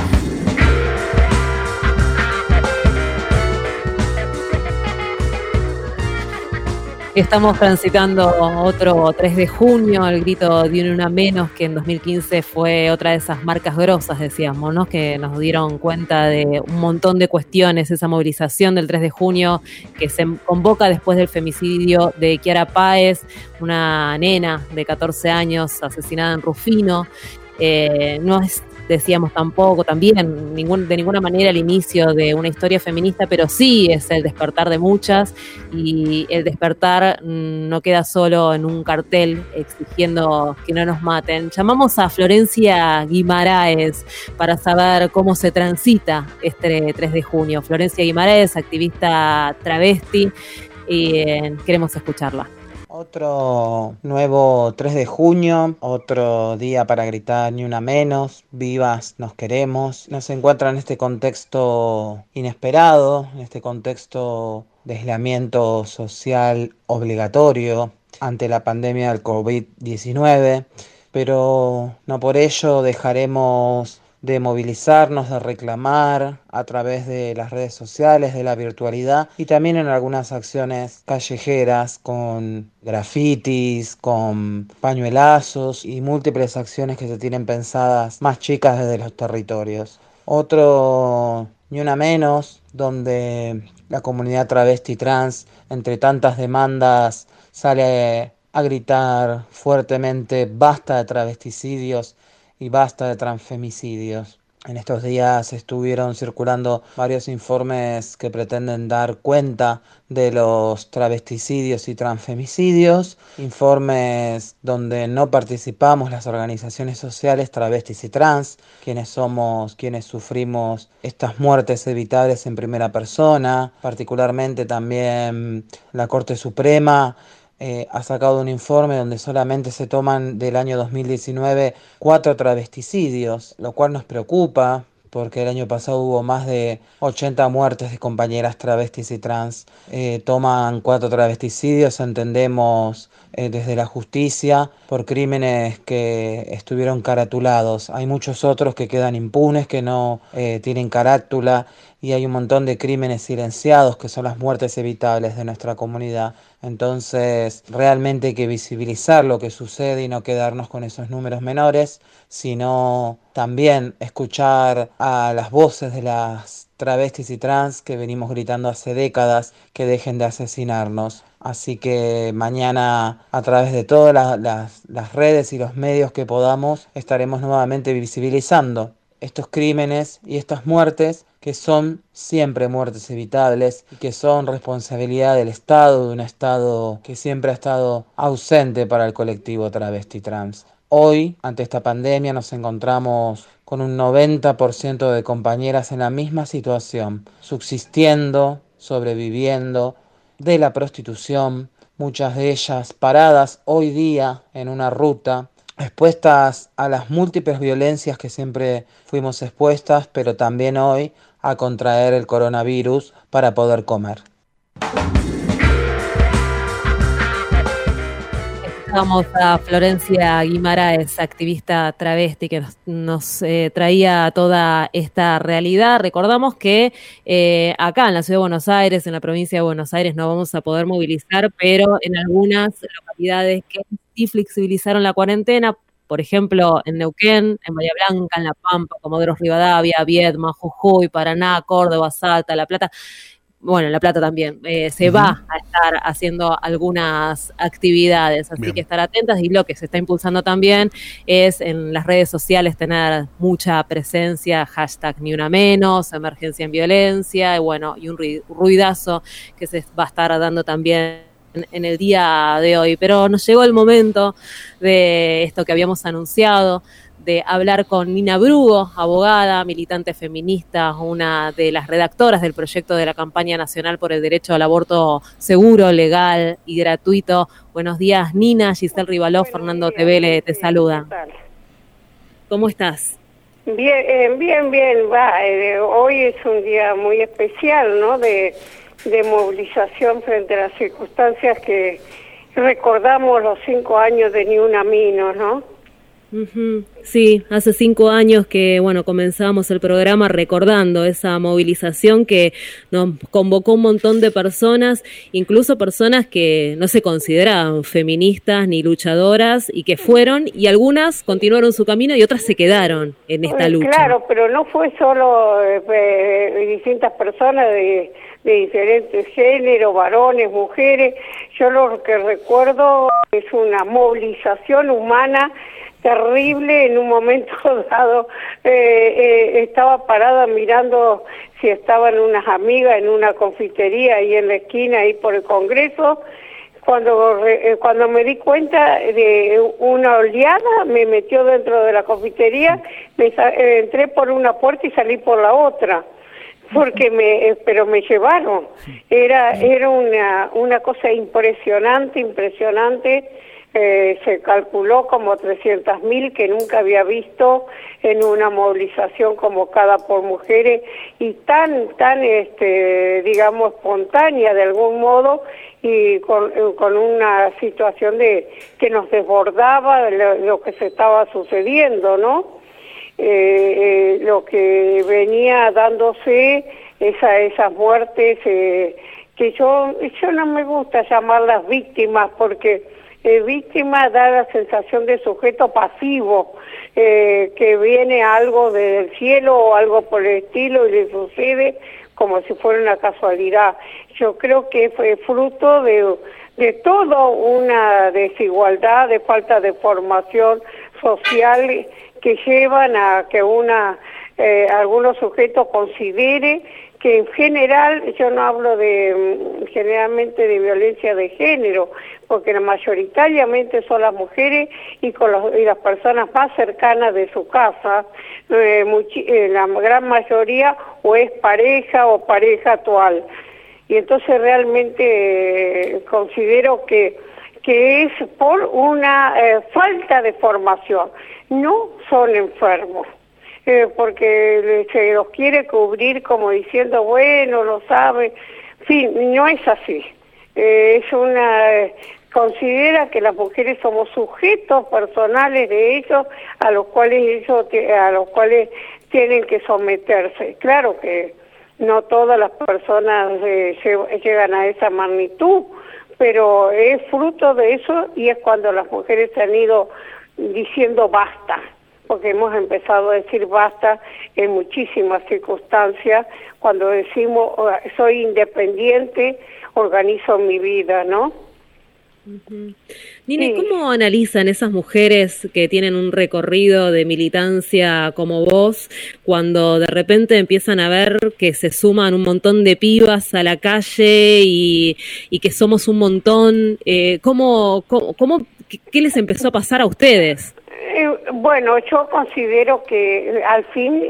Estamos transitando otro 3 de junio, el grito de un una menos, que en 2015 fue otra de esas marcas grosas, decíamos, ¿no? Que nos dieron cuenta de un montón de cuestiones, esa movilización del 3 de junio que se convoca después del femicidio de Kiara Páez, una nena de 14 años asesinada en Rufino. No es decíamos tampoco, también de ninguna manera el inicio de una historia feminista, pero sí es el despertar de muchas, y el despertar no queda solo en un cartel exigiendo que no nos maten. Llamamos a Florencia Guimaraes para saber cómo se transita este 3 de junio. Florencia Guimaraes, activista travesti, y queremos escucharla. Otro nuevo 3 de junio, otro día para gritar ni una menos, vivas nos queremos. Nos encuentra en este contexto inesperado, en este contexto de aislamiento social obligatorio ante la pandemia del COVID-19, pero no por ello dejaremos de movilizarnos, de reclamar a través de las redes sociales, de la virtualidad y también en algunas acciones callejeras con grafitis, con pañuelazos y múltiples acciones que se tienen pensadas más chicas desde los territorios. Otro Ni Una Menos, donde la comunidad travesti trans, entre tantas demandas, sale a gritar fuertemente: basta de travesticidios y basta de transfemicidios. En estos días estuvieron circulando varios informes que pretenden dar cuenta de los travesticidios y transfemicidios, informes donde no participamos las organizaciones sociales travestis y trans, quienes sufrimos estas muertes evitables en primera persona. Particularmente también la Corte Suprema ha sacado un informe donde solamente se toman del año 2019 4 travesticidios, lo cual nos preocupa porque el año pasado hubo más de 80 muertes de compañeras travestis y trans. Toman 4 travesticidios, entendemos, desde la justicia por crímenes que estuvieron caratulados. Hay muchos otros que quedan impunes, que no tienen carátula, y hay un montón de crímenes silenciados que son las muertes evitables de nuestra comunidad. Entonces, realmente hay que visibilizar lo que sucede y no quedarnos con esos números menores, sino también escuchar a las voces de las travestis y trans que venimos gritando hace décadas que dejen de asesinarnos. Así que mañana, a través de todas las redes y los medios que podamos, estaremos nuevamente visibilizando estos crímenes y estas muertes, que son siempre muertes evitables y que son responsabilidad del Estado, de un Estado que siempre ha estado ausente para el colectivo travesti trans. Hoy, ante esta pandemia, nos encontramos con un 90% de compañeras en la misma situación, subsistiendo, sobreviviendo de la prostitución, muchas de ellas paradas hoy día en una ruta, expuestas a las múltiples violencias que siempre fuimos expuestas, pero también hoy a contraer el coronavirus para poder comer. Vamos a Florencia Guimaraes, activista travesti, que nos traía toda esta realidad. Recordamos que acá en la Ciudad de Buenos Aires, en la provincia de Buenos Aires, no vamos a poder movilizar, pero en algunas localidades que sí flexibilizaron la cuarentena, por ejemplo, en Neuquén, en Bahía Blanca, en La Pampa, Comodoro Rivadavia, Viedma, Jujuy, Paraná, Córdoba, Salta, La Plata. Bueno, en La Plata también se va a estar haciendo algunas actividades, así que estar atentas. Y lo que se está impulsando también es en las redes sociales tener mucha presencia, hashtag Ni Una Menos, emergencia en violencia, y bueno, y un ruidazo que se va a estar dando también en el día de hoy. Pero nos llegó el momento de esto que habíamos anunciado, de hablar con Nina Brugo, abogada, militante feminista, una de las redactoras del proyecto de la campaña nacional por el derecho al aborto seguro, legal y gratuito. Buenos días, Nina. Giselle Rivaló, Fernando Tevele te saluda. ¿Cómo estás? Bien. Hoy es un día muy especial, ¿no? De movilización frente a las circunstancias que recordamos los 5 años de Ni Una Menos, ¿no? Uh-huh. Sí, hace 5 años que, bueno, comenzamos el programa recordando esa movilización que nos convocó un montón de personas, incluso personas que no se consideraban feministas ni luchadoras y que fueron, y algunas continuaron su camino y otras se quedaron en esta lucha. Claro, pero no fue solo distintas personas de diferentes géneros, varones, mujeres. Yo lo que recuerdo es una movilización humana terrible. En un momento dado estaba parada mirando si estaban unas amigas en una confitería ahí en la esquina, ahí por el Congreso. Cuando me di cuenta de una oleada, me metió dentro de la confitería, entré por una puerta y salí por la otra, pero me llevaron. Era una cosa impresionante. Se calculó como 300.000 que nunca había visto en una movilización convocada por mujeres y tan digamos espontánea de algún modo, y con una situación que nos desbordaba lo que se estaba sucediendo, ¿no? Lo que venía dándose, esas muertes que yo no me gusta llamarlas víctimas, porque víctima da la sensación de sujeto pasivo, que viene algo del cielo o algo por el estilo y le sucede como si fuera una casualidad. Yo creo que fue fruto de todo una desigualdad, de falta de formación social que llevan a que algunos sujetos considere que en general, yo no hablo generalmente de violencia de género, porque mayoritariamente son las mujeres y las personas más cercanas de su casa, la gran mayoría o es pareja o pareja actual. Y entonces realmente considero que es por una falta de formación. No son enfermos, porque se los quiere cubrir como diciendo, bueno, lo sabe. En fin, no es así. Considera que las mujeres somos sujetos personales de ellos a los cuales tienen que someterse. Claro que no todas las personas llegan a esa magnitud, pero es fruto de eso, y es cuando las mujeres se han ido diciendo basta, porque hemos empezado a decir basta en muchísimas circunstancias, cuando decimos soy independiente, organizo mi vida, ¿no? Nine, ¿cómo analizan esas mujeres que tienen un recorrido de militancia como vos, cuando de repente empiezan a ver que se suman un montón de pibas a la calle y que somos un montón? ¿Qué les empezó a pasar a ustedes? Bueno, yo considero que al fin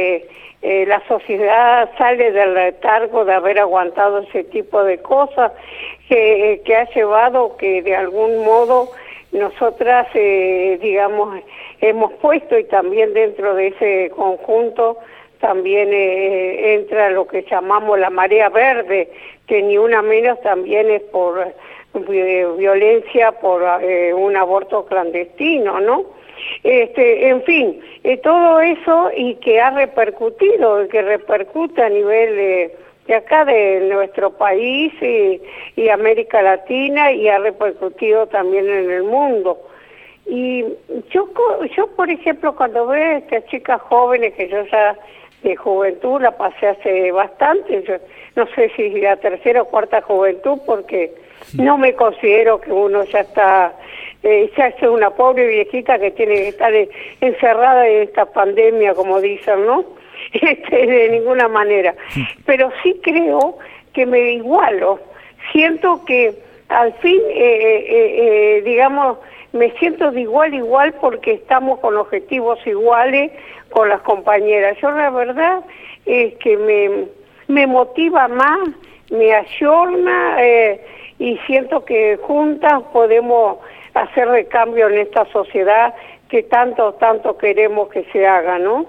la sociedad sale del letargo de haber aguantado ese tipo de cosas que ha llevado que de algún modo nosotras, digamos, hemos puesto, y también dentro de ese conjunto también entra lo que llamamos la marea verde, que ni una menos también es por violencia, por un aborto clandestino, ¿no? En fin, todo eso, y que ha repercutido, que repercute a nivel de acá de nuestro país y América Latina, y ha repercutido también en el mundo. Y yo por ejemplo, cuando veo a estas chicas jóvenes, que yo ya de juventud la pasé hace bastante, yo no sé si la tercera o cuarta juventud, porque no me considero que uno ya está, ya es una pobre viejita que tiene que estar encerrada en esta pandemia, como dicen, ¿no? De ninguna manera. Pero sí creo que me igualo. Siento que al fin, digamos, me siento de igual porque estamos con objetivos iguales con las compañeras. Yo la verdad es que me motiva más, me ayorna, y siento que juntas podemos hacer recambio en esta sociedad que tanto queremos que se haga, ¿no?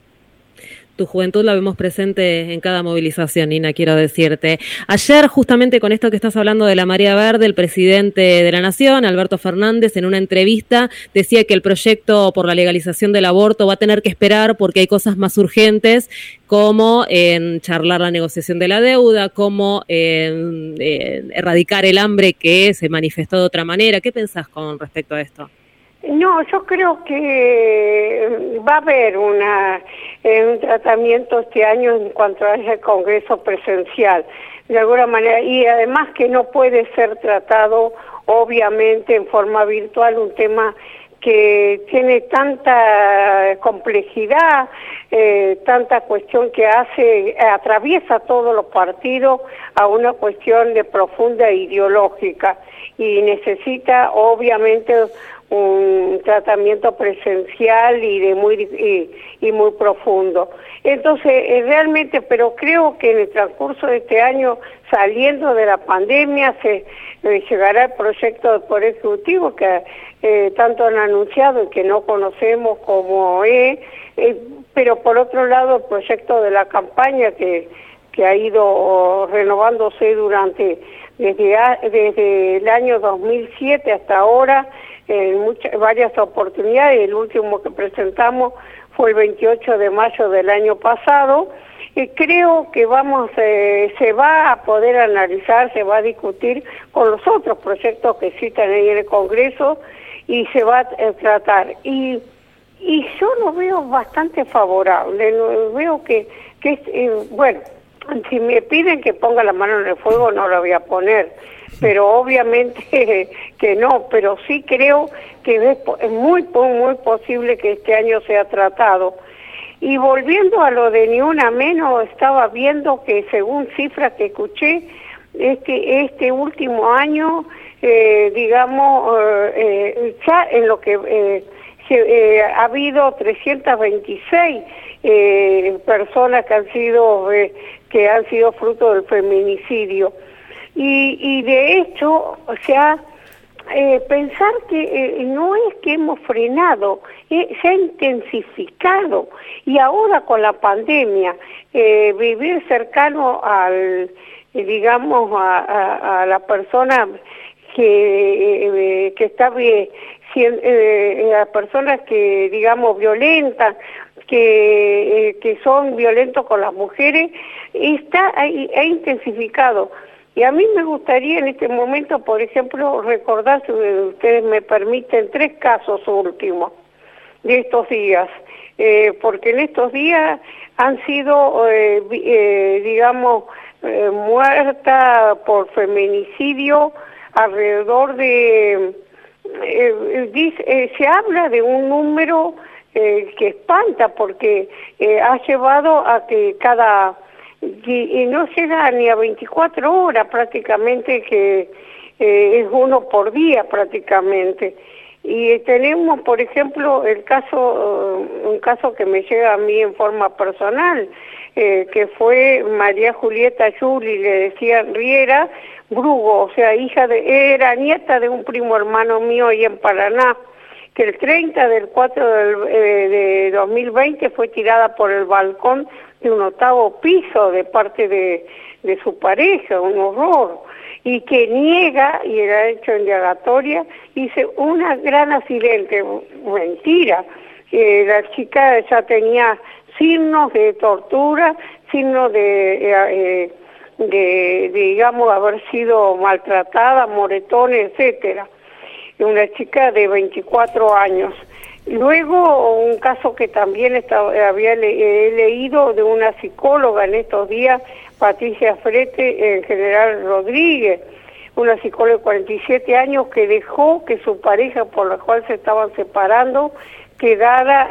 Tu juventud la vemos presente en cada movilización, Nina, quiero decirte. Ayer, justamente con esto que estás hablando de la marea verde, el presidente de la Nación, Alberto Fernández, en una entrevista decía que el proyecto por la legalización del aborto va a tener que esperar porque hay cosas más urgentes, como en charlar la negociación de la deuda, como erradicar el hambre que se manifestó de otra manera. ¿Qué pensás con respecto a esto? No, yo creo que va a haber un tratamiento este año en cuanto a ese congreso presencial, de alguna manera, y además que no puede ser tratado obviamente en forma virtual, un tema que tiene tanta complejidad, tanta cuestión que atraviesa todos los partidos a una cuestión de profunda ideológica y necesita obviamente un tratamiento presencial y muy profundo. Entonces, realmente, pero creo que en el transcurso de este año, saliendo de la pandemia, se llegará el proyecto del Poder Ejecutivo que tanto han anunciado y que no conocemos cómo es, pero por otro lado el proyecto de la campaña que ha ido renovándose desde el año 2007 hasta ahora, en varias oportunidades. El último que presentamos fue el 28 de mayo del año pasado. Creo que se va a poder analizar, se va a discutir con los otros proyectos que existen ahí en el Congreso y se va a tratar. Y yo lo veo bastante favorable, veo que bueno, si me piden que ponga la mano en el fuego no la voy a poner, pero obviamente que no, pero sí creo que es muy posible que este año sea tratado. Y volviendo a lo de Ni Una Menos, estaba viendo que según cifras que escuché, este último año, digamos, ya en lo que ha habido 326 personas que han sido fruto del feminicidio. Y de hecho, o sea, pensar que no es que hemos frenado, se ha intensificado. Y ahora con la pandemia, vivir cercano digamos, a la persona que está a personas que, digamos, violentas, que son violentos con las mujeres, ha intensificado. Y a mí me gustaría en este momento, por ejemplo, recordar, si ustedes me permiten, 3 casos últimos de estos días, porque en estos días han sido, digamos, muertas por feminicidio alrededor de... se habla de un número que espanta, porque ha llevado a que y no llega ni a 24 horas prácticamente, que es uno por día prácticamente. Y tenemos, por ejemplo, un caso que me llega a mí en forma personal, que fue María Julieta Yuli, le decían Riera Brugo, o sea, era nieta de un primo hermano mío ahí en Paraná, que el 30 del 4 de 2020 fue tirada por el balcón de un 8º piso de parte de su pareja, un horror, y que niega, y era hecho en indagatoria, dice una gran accidente, mentira, la chica ya tenía signos de tortura, signos de digamos, haber sido maltratada, moretones, etcétera. Una chica de 24 años. Luego, un caso que también he leído de una psicóloga en estos días, Patricia Frete, en General Rodríguez, una psicóloga de 47 años que dejó que su pareja, por la cual se estaban separando, quedara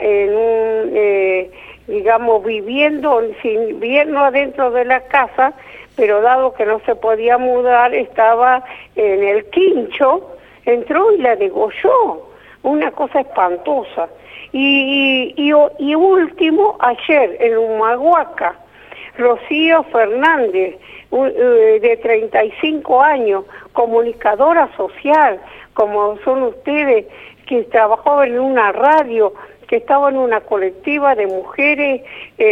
en digamos, viviendo sin invierno adentro de la casa, pero dado que no se podía mudar, estaba en el quincho, entró y la degolló, una cosa espantosa. Y último, ayer, en Humahuaca, Rocío Fernández, de 35 años, comunicadora social, como son ustedes, que trabajó en una radio, que estaba en una colectiva de mujeres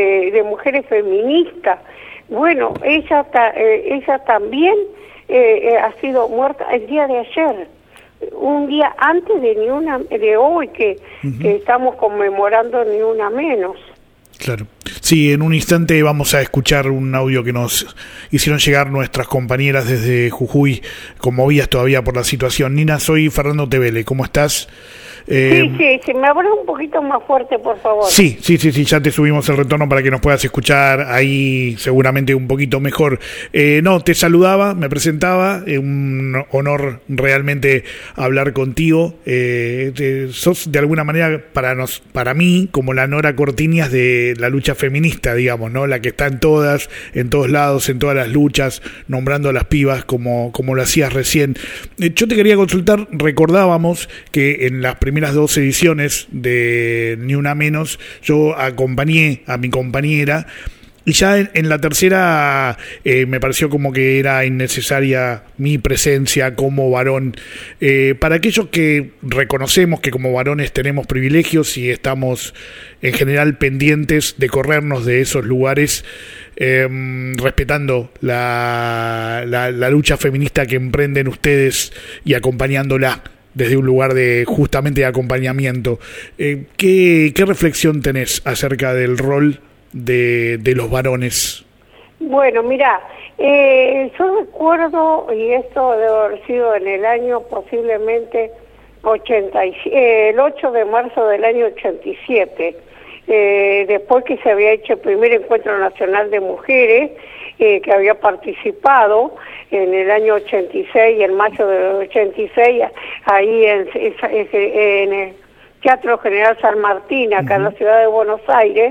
feministas. Bueno, ella también ha sido muerta el día de ayer, un día antes de hoy que estamos conmemorando Ni Una Menos. Claro. Sí, en un instante vamos a escuchar un audio que nos hicieron llegar nuestras compañeras desde Jujuy, conmovidas todavía por la situación. Nina, soy Fernando Tevele, ¿cómo estás? Sí, me habla un poquito más fuerte, por favor. Sí, ya te subimos el retorno para que nos puedas escuchar ahí seguramente un poquito mejor. No, te saludaba, me presentaba, un honor realmente hablar contigo. Sos de alguna manera para mí como la Nora Cortiñas de la lucha feminista, digamos, ¿no? La que está en todos lados, en todas las luchas, nombrando a las pibas como lo hacías recién. Yo te quería consultar, recordábamos que en las primeras 2 ediciones de Ni Una Menos yo acompañé a mi compañera y ya en la tercera me pareció como que era innecesaria mi presencia como varón. Para aquellos que reconocemos que como varones tenemos privilegios y estamos en general pendientes de corrernos de esos lugares, respetando la lucha feminista que emprenden ustedes y acompañándola desde un lugar justamente de acompañamiento. ¿Qué reflexión tenés acerca del rol de los varones? Bueno, mira, yo recuerdo, y esto debe haber sido en el año posiblemente el 8 de marzo del año 87, después que se había hecho el primer Encuentro Nacional de Mujeres, que había participado en el año 86, en mayo del 86, ahí en el Teatro General San Martín, acá en la ciudad de Buenos Aires,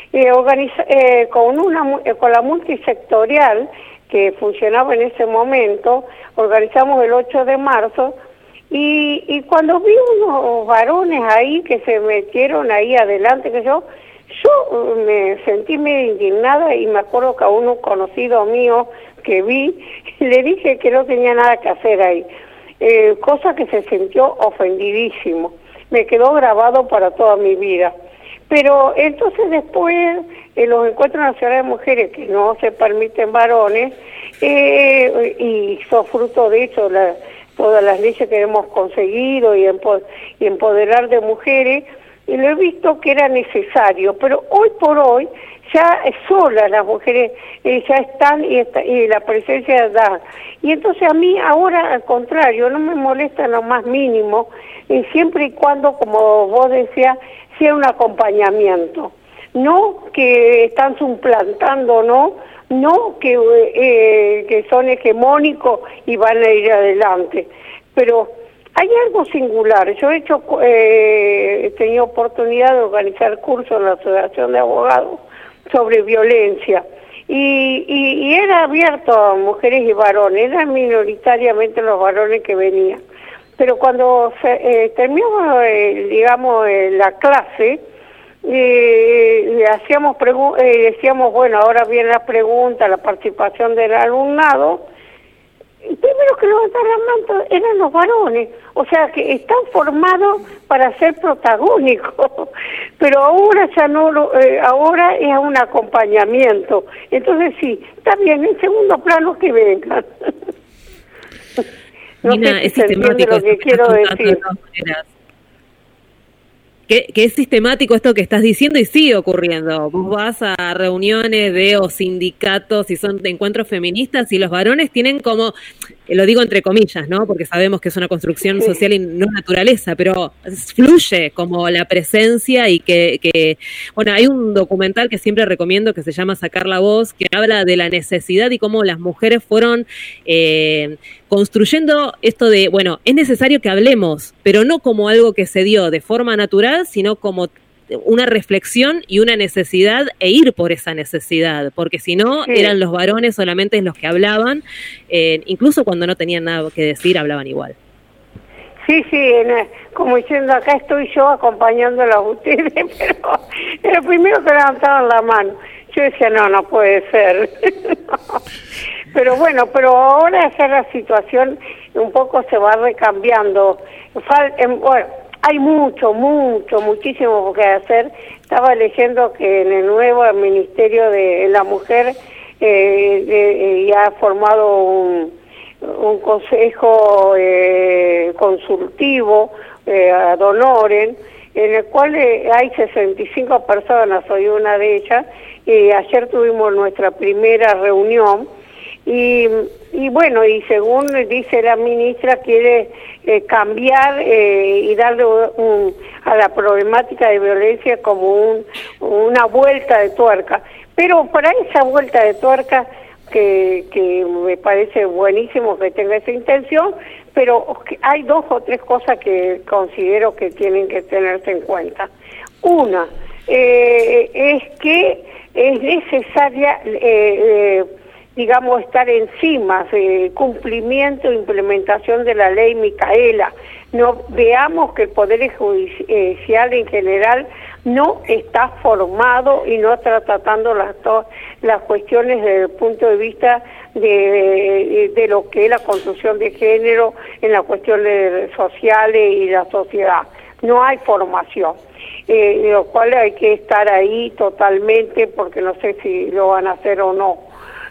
con la multisectorial que funcionaba en ese momento, organizamos el 8 de marzo, y cuando vi unos varones ahí que se metieron ahí adelante, yo me sentí medio indignada, y me acuerdo que a uno conocido mío que vi, le dije que no tenía nada que hacer ahí, cosa que se sintió ofendidísimo. Me quedó grabado para toda mi vida. Pero entonces después, en los Encuentros Nacionales de Mujeres, que no se permiten varones, y son fruto de eso todas las leyes que hemos conseguido y empoderar de mujeres, y lo he visto que era necesario, pero hoy por hoy ya solas las mujeres ya están y la presencia da. Y entonces a mí ahora, al contrario, no me molesta en lo más mínimo, siempre y cuando, como vos decías, sea un acompañamiento, no que están suplantando, no que son hegemónicos y van a ir adelante. Pero hay algo singular. Yo he tenido oportunidad de organizar cursos en la Asociación de Abogados sobre violencia, y era abierto a mujeres y varones, eran minoritariamente los varones que venían. Pero cuando terminamos, la clase, decíamos, bueno, ahora viene la pregunta, la participación del alumnado. El primero que levantaron la mano eran los varones, o sea que están formados para ser protagónicos, pero ahora ya no, ahora es un acompañamiento. Entonces sí, está bien, en segundo plano que vengan. No Nina, sé si se entiende lo que quiero decir. Que es sistemático esto que estás diciendo y sigue ocurriendo. Vos vas a reuniones de sindicatos y son de encuentros feministas y los varones tienen como, lo digo entre comillas, ¿no? Porque sabemos que es una construcción social y no naturaleza, pero fluye como la presencia y que bueno, hay un documental que siempre recomiendo que se llama Sacar la Voz, que habla de la necesidad y cómo las mujeres fueron construyendo esto de, bueno, es necesario que hablemos, pero no como algo que se dio de forma natural, sino como una reflexión y una necesidad e ir por esa necesidad, porque si no, eran los varones solamente los que hablaban, incluso cuando no tenían nada que decir, hablaban igual. Sí, como diciendo, acá estoy yo acompañándolos a ustedes, pero era primero que levantaban la mano. Yo decía, no puede ser. Pero bueno, ahora ya la situación un poco se va recambiando. Bueno, hay muchísimo que hacer. Estaba leyendo que en el nuevo Ministerio de la Mujer ya ha formado un consejo consultivo ad honorem, en el cual hay 65 personas, soy una de ellas, y ayer tuvimos nuestra primera reunión, Y bueno, y según dice la ministra, quiere cambiar y darle a la problemática de violencia como una vuelta de tuerca. Pero para esa vuelta de tuerca, que me parece buenísimo que tenga esa intención, pero hay 2 o 3 cosas que considero que tienen que tenerse en cuenta. Una, es que es necesaria, digamos, estar encima de cumplimiento e implementación de la ley Micaela. No veamos que el Poder Judicial en general no está formado y no está tratando las cuestiones desde el punto de vista de lo que es la construcción de género en las cuestiones sociales y la sociedad. No hay formación, lo cual hay que estar ahí totalmente, porque no sé si lo van a hacer o no.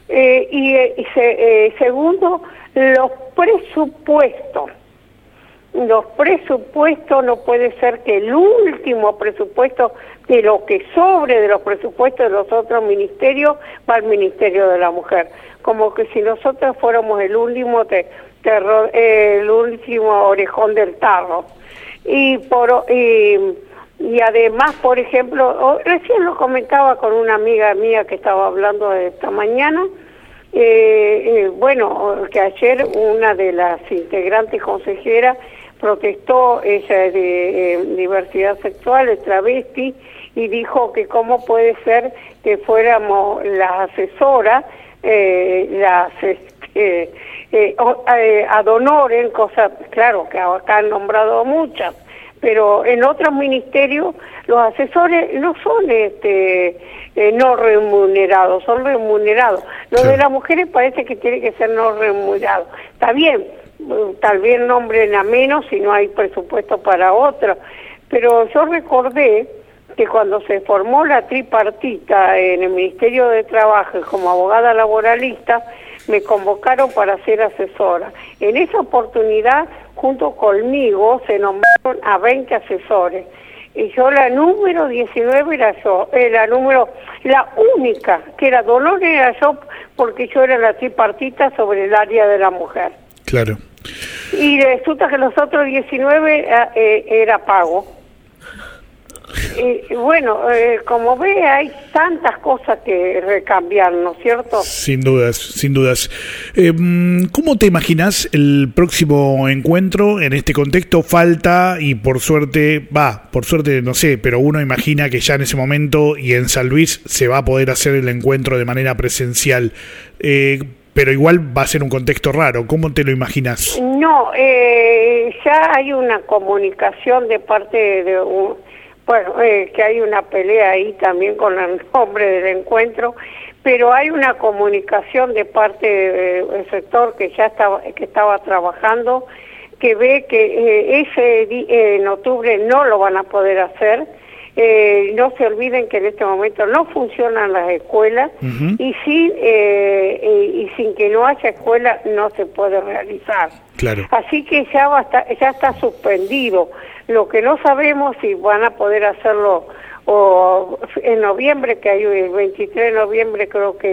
Segundo, los presupuestos. Los presupuestos, no puede ser que el último presupuesto de lo que sobre de los presupuestos de los otros ministerios va al Ministerio de la Mujer, como que si nosotros fuéramos el último el último orejón del tarro. Y además, por ejemplo, recién lo comentaba con una amiga mía que estaba hablando de esta mañana, bueno, que ayer una de las integrantes consejeras protestó, ella de diversidad sexual, es travesti, y dijo que cómo puede ser que fuéramos las asesoras, ad honorem, cosas, claro, que acá han nombrado muchas, pero en otros ministerios los asesores no son no remunerados, son remunerados. Lo de las mujeres parece que tiene que ser no remunerado. Está bien, tal vez nombren a menos si no hay presupuesto para otros, pero yo recordé que cuando se formó la tripartita en el Ministerio de Trabajo y como abogada laboralista, me convocaron para ser asesora. En esa oportunidad, junto conmigo, se nombraron a 20 asesores. Y yo la número 19 era yo, la única que era Dolores era yo, porque yo era la tripartita sobre el área de la mujer. Claro. Y resulta que los otros 19 era pago. Bueno, como ve, hay tantas cosas que recambiar, ¿no es cierto? Sin dudas, sin dudas. ¿Cómo te imaginas el próximo encuentro en este contexto? Falta, y por suerte no sé, pero uno imagina que ya en ese momento y en San Luis se va a poder hacer el encuentro de manera presencial. Pero igual va a ser un contexto raro. ¿Cómo te lo imaginas? No, ya hay una comunicación de parte de que hay una pelea ahí también con el nombre del encuentro, pero hay una comunicación de parte del sector que ya estaba trabajando, que ve que en octubre no lo van a poder hacer. No se olviden que en este momento no funcionan las escuelas, y sin que no haya escuela no se puede realizar. Claro. Así que ya está suspendido. Lo que no sabemos si van a poder hacerlo en noviembre, que hay el 23 de noviembre, creo que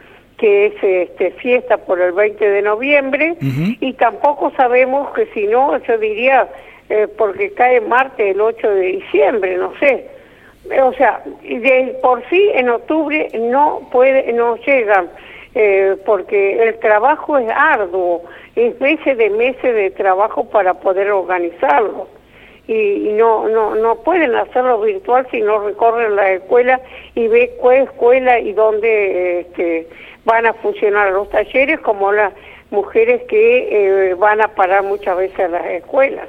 es fiesta por el 20 de noviembre, y tampoco sabemos que si no, yo diría, porque cae martes el 8 de diciembre, no sé. O sea, de por sí en octubre no llegan, porque el trabajo es arduo, es meses de trabajo para poder organizarlo. Y no pueden hacerlo virtual si no recorren la escuela y ve cuál escuela y dónde van a funcionar los talleres, como las mujeres que van a parar muchas veces a las escuelas.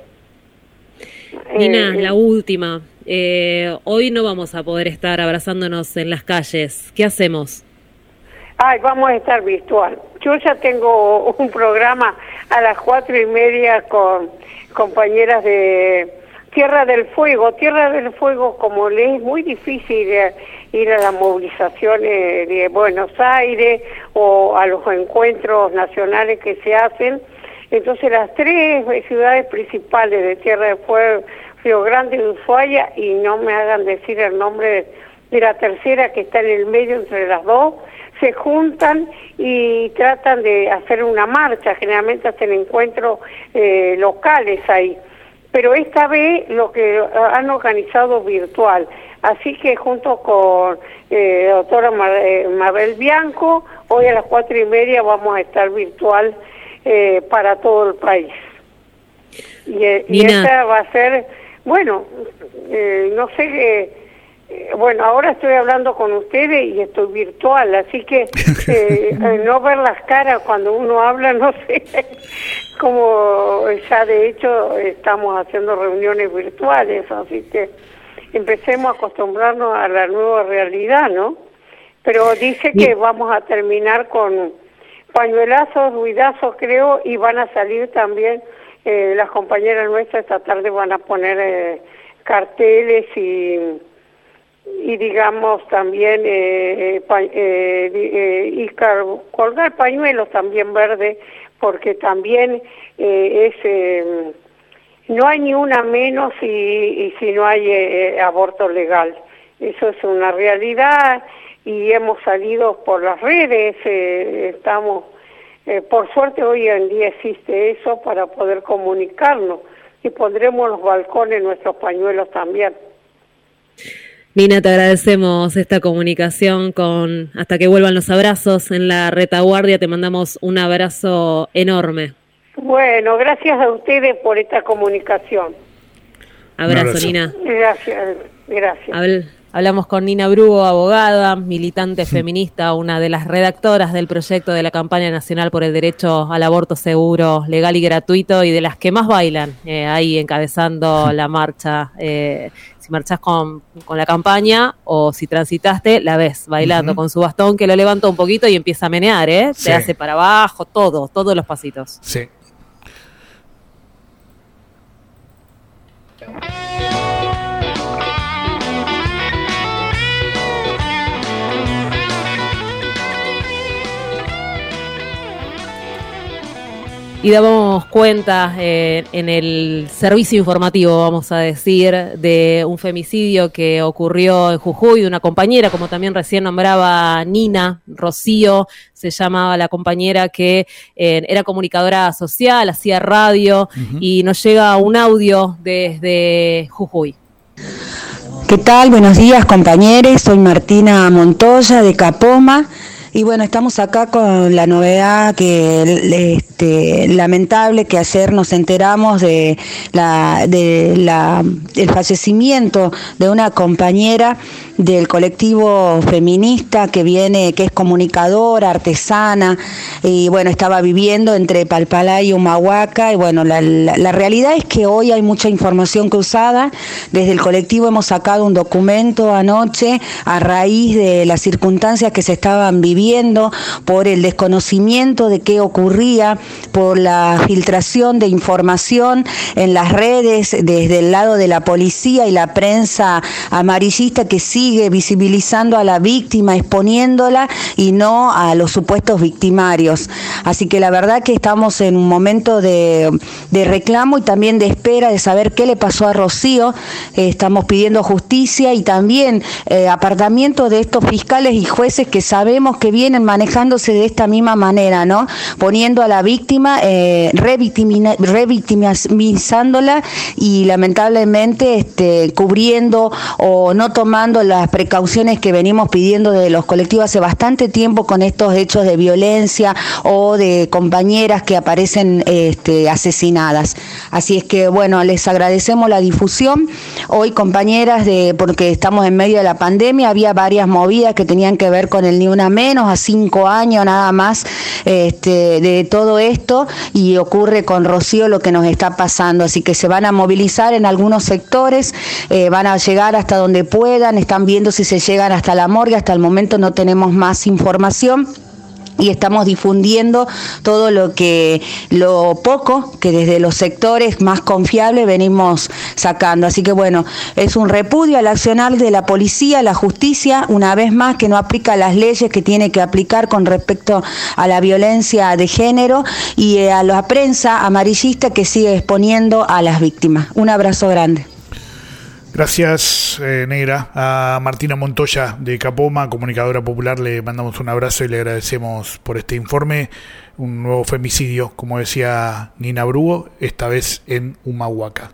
Nina, la última. Hoy no vamos a poder estar abrazándonos en las calles. ¿Qué hacemos? Vamos a estar virtual. Yo ya tengo un programa a las 4:30 con compañeras de Tierra del Fuego. Tierra del Fuego, como le es muy difícil ir a las movilizaciones de Buenos Aires o a los encuentros nacionales que se hacen, entonces las 3 ciudades principales de Tierra del Fuego, Río Grande y Ushuaia, y no me hagan decir el nombre de la tercera que está en el medio entre las dos, se juntan y tratan de hacer una marcha, generalmente hacen encuentros locales ahí, pero esta vez lo que han organizado virtual, así que junto con doctora Mabel Bianco, hoy a las 4:30 vamos a estar virtual para todo el país. Y esta va a ser, bueno, no sé, bueno, ahora estoy hablando con ustedes y estoy virtual, así que no ver las caras cuando uno habla, no sé, como ya de hecho estamos haciendo reuniones virtuales, así que empecemos a acostumbrarnos a la nueva realidad, ¿no? Pero dice que vamos a terminar con pañuelazos, ruidazos, creo, y van a salir también, las compañeras nuestras esta tarde van a poner carteles y digamos también colgar pañuelos también verdes, porque también no hay ni una menos y si no hay aborto legal. Eso es una realidad y hemos salido por las redes, estamos, por suerte hoy en día existe eso para poder comunicarnos y pondremos los balcones nuestros pañuelos también. Nina, te agradecemos esta comunicación con Hasta que vuelvan los abrazos en la retaguardia. Te mandamos un abrazo enorme. Bueno, gracias a ustedes por esta comunicación. Abrazo, Nina. Gracias. Hablamos con Nina Brugo, abogada, militante feminista, una de las redactoras del proyecto de la campaña nacional por el derecho al aborto seguro, legal y gratuito, y de las que más bailan ahí encabezando la marcha. Si marchás con la campaña o si transitaste, la ves bailando con su bastón, que lo levanta un poquito y empieza a menear, Sí. Te hace para abajo, todos los pasitos. Sí. Y damos cuenta en el servicio informativo, vamos a decir, de un femicidio que ocurrió en Jujuy, de una compañera, como también recién nombraba Nina, Rocío, se llamaba la compañera que era comunicadora social, hacía radio, y nos llega un audio desde Jujuy. ¿Qué tal? Buenos días, compañeros. Soy Martina Montoya de Capoma. Y bueno, estamos acá con la novedad que lamentable que ayer nos enteramos del fallecimiento de una compañera del colectivo feminista que es comunicadora, artesana, y bueno, estaba viviendo entre Palpalá y Humahuaca, y bueno, la realidad es que hoy hay mucha información cruzada. Desde el colectivo hemos sacado un documento anoche a raíz de las circunstancias que se estaban viviendo por el desconocimiento de qué ocurría, por la filtración de información en las redes desde el lado de la policía y la prensa amarillista que sigue visibilizando a la víctima, exponiéndola y no a los supuestos victimarios. Así que la verdad que estamos en un momento de reclamo y también de espera de saber qué le pasó a Rocío. Estamos pidiendo justicia y también apartamiento de estos fiscales y jueces que sabemos que vienen manejándose de esta misma manera, ¿no? Poniendo a la víctima, revictimizándola y lamentablemente cubriendo o no tomando las precauciones que venimos pidiendo de los colectivos hace bastante tiempo con estos hechos de violencia o de compañeras que aparecen asesinadas. Así es que bueno, les agradecemos la difusión. Hoy, compañeras, porque estamos en medio de la pandemia, había varias movidas que tenían que ver con el Ni Una Menos, a 5 años nada más de todo esto, y ocurre con Rocío lo que nos está pasando. Así que se van a movilizar en algunos sectores, van a llegar hasta donde puedan, están viendo si se llegan hasta la morgue. Hasta el momento no tenemos más información y estamos difundiendo todo lo poco que desde los sectores más confiables venimos sacando. Así que bueno, es un repudio al accionar de la policía, la justicia, una vez más, que no aplica las leyes que tiene que aplicar con respecto a la violencia de género, y a la prensa amarillista que sigue exponiendo a las víctimas. Un abrazo grande. Gracias, Negra. A Martina Montoya de Capoma, comunicadora popular, le mandamos un abrazo y le agradecemos por este informe. Un nuevo femicidio, como decía Nina Brugo, esta vez en Humahuaca.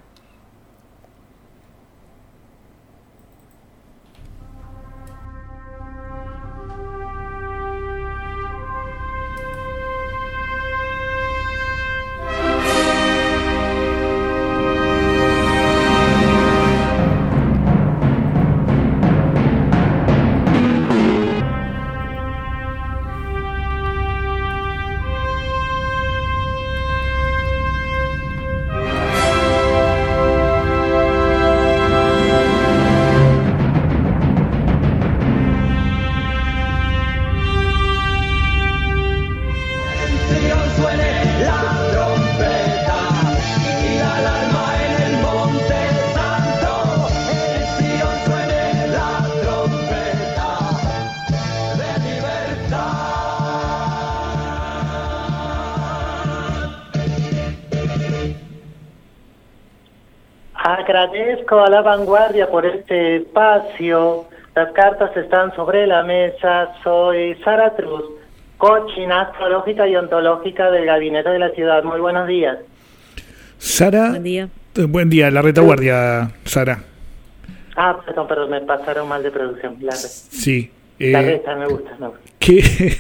Agradezco a La Vanguardia por este espacio. Las cartas están sobre la mesa. Soy Sara Truz, coaching astrológica y ontológica del Gabinete de la Ciudad. Muy buenos días. Sara. Buen día. Buen día, la retaguardia, Sara. Perdón, me pasaron mal de producción. Sí. La reta me gusta. ¿Qué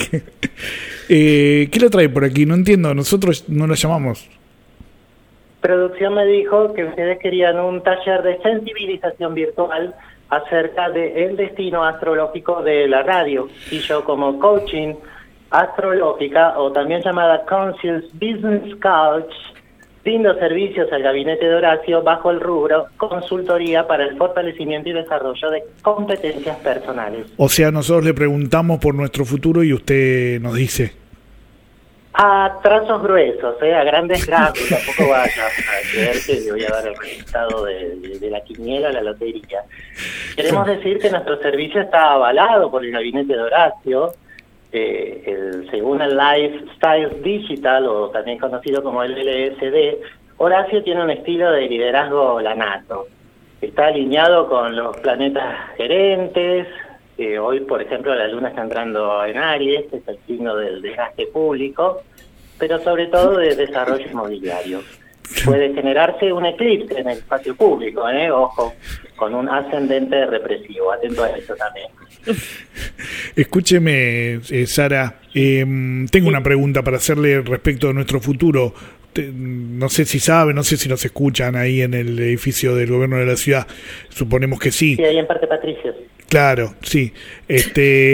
lo trae por aquí? No entiendo, nosotros no lo llamamos. Producción me dijo que ustedes querían un taller de sensibilización virtual acerca del destino astrológico de la radio. Y yo, como coaching astrológica, o también llamada Conscious Business Coach, brindo servicios al gabinete de Horacio bajo el rubro consultoría para el fortalecimiento y desarrollo de competencias personales. O sea, nosotros le preguntamos por nuestro futuro y usted nos dice. A trazos gruesos, a grandes rasgos, tampoco vaya a creer que le voy a dar el resultado de la quiniela, la lotería. Queremos decir que nuestro servicio está avalado por el gabinete de Horacio, según el Lifestyle Digital, o también conocido como el LSD. Horacio tiene un estilo de liderazgo lanato. Está alineado con los planetas gerentes. Hoy, por ejemplo, la luna está entrando en Aries, que es el signo del desgaste público, pero sobre todo de desarrollo inmobiliario. Puede generarse un eclipse en el espacio público, ojo, con un ascendente represivo. Atento a eso también. Escúcheme, Sara, tengo una pregunta para hacerle respecto de nuestro futuro. No sé si sabe, no sé si nos escuchan ahí en el edificio del gobierno de la ciudad. Suponemos que sí. Sí, ahí en Parque Patricios. Claro, sí. Nos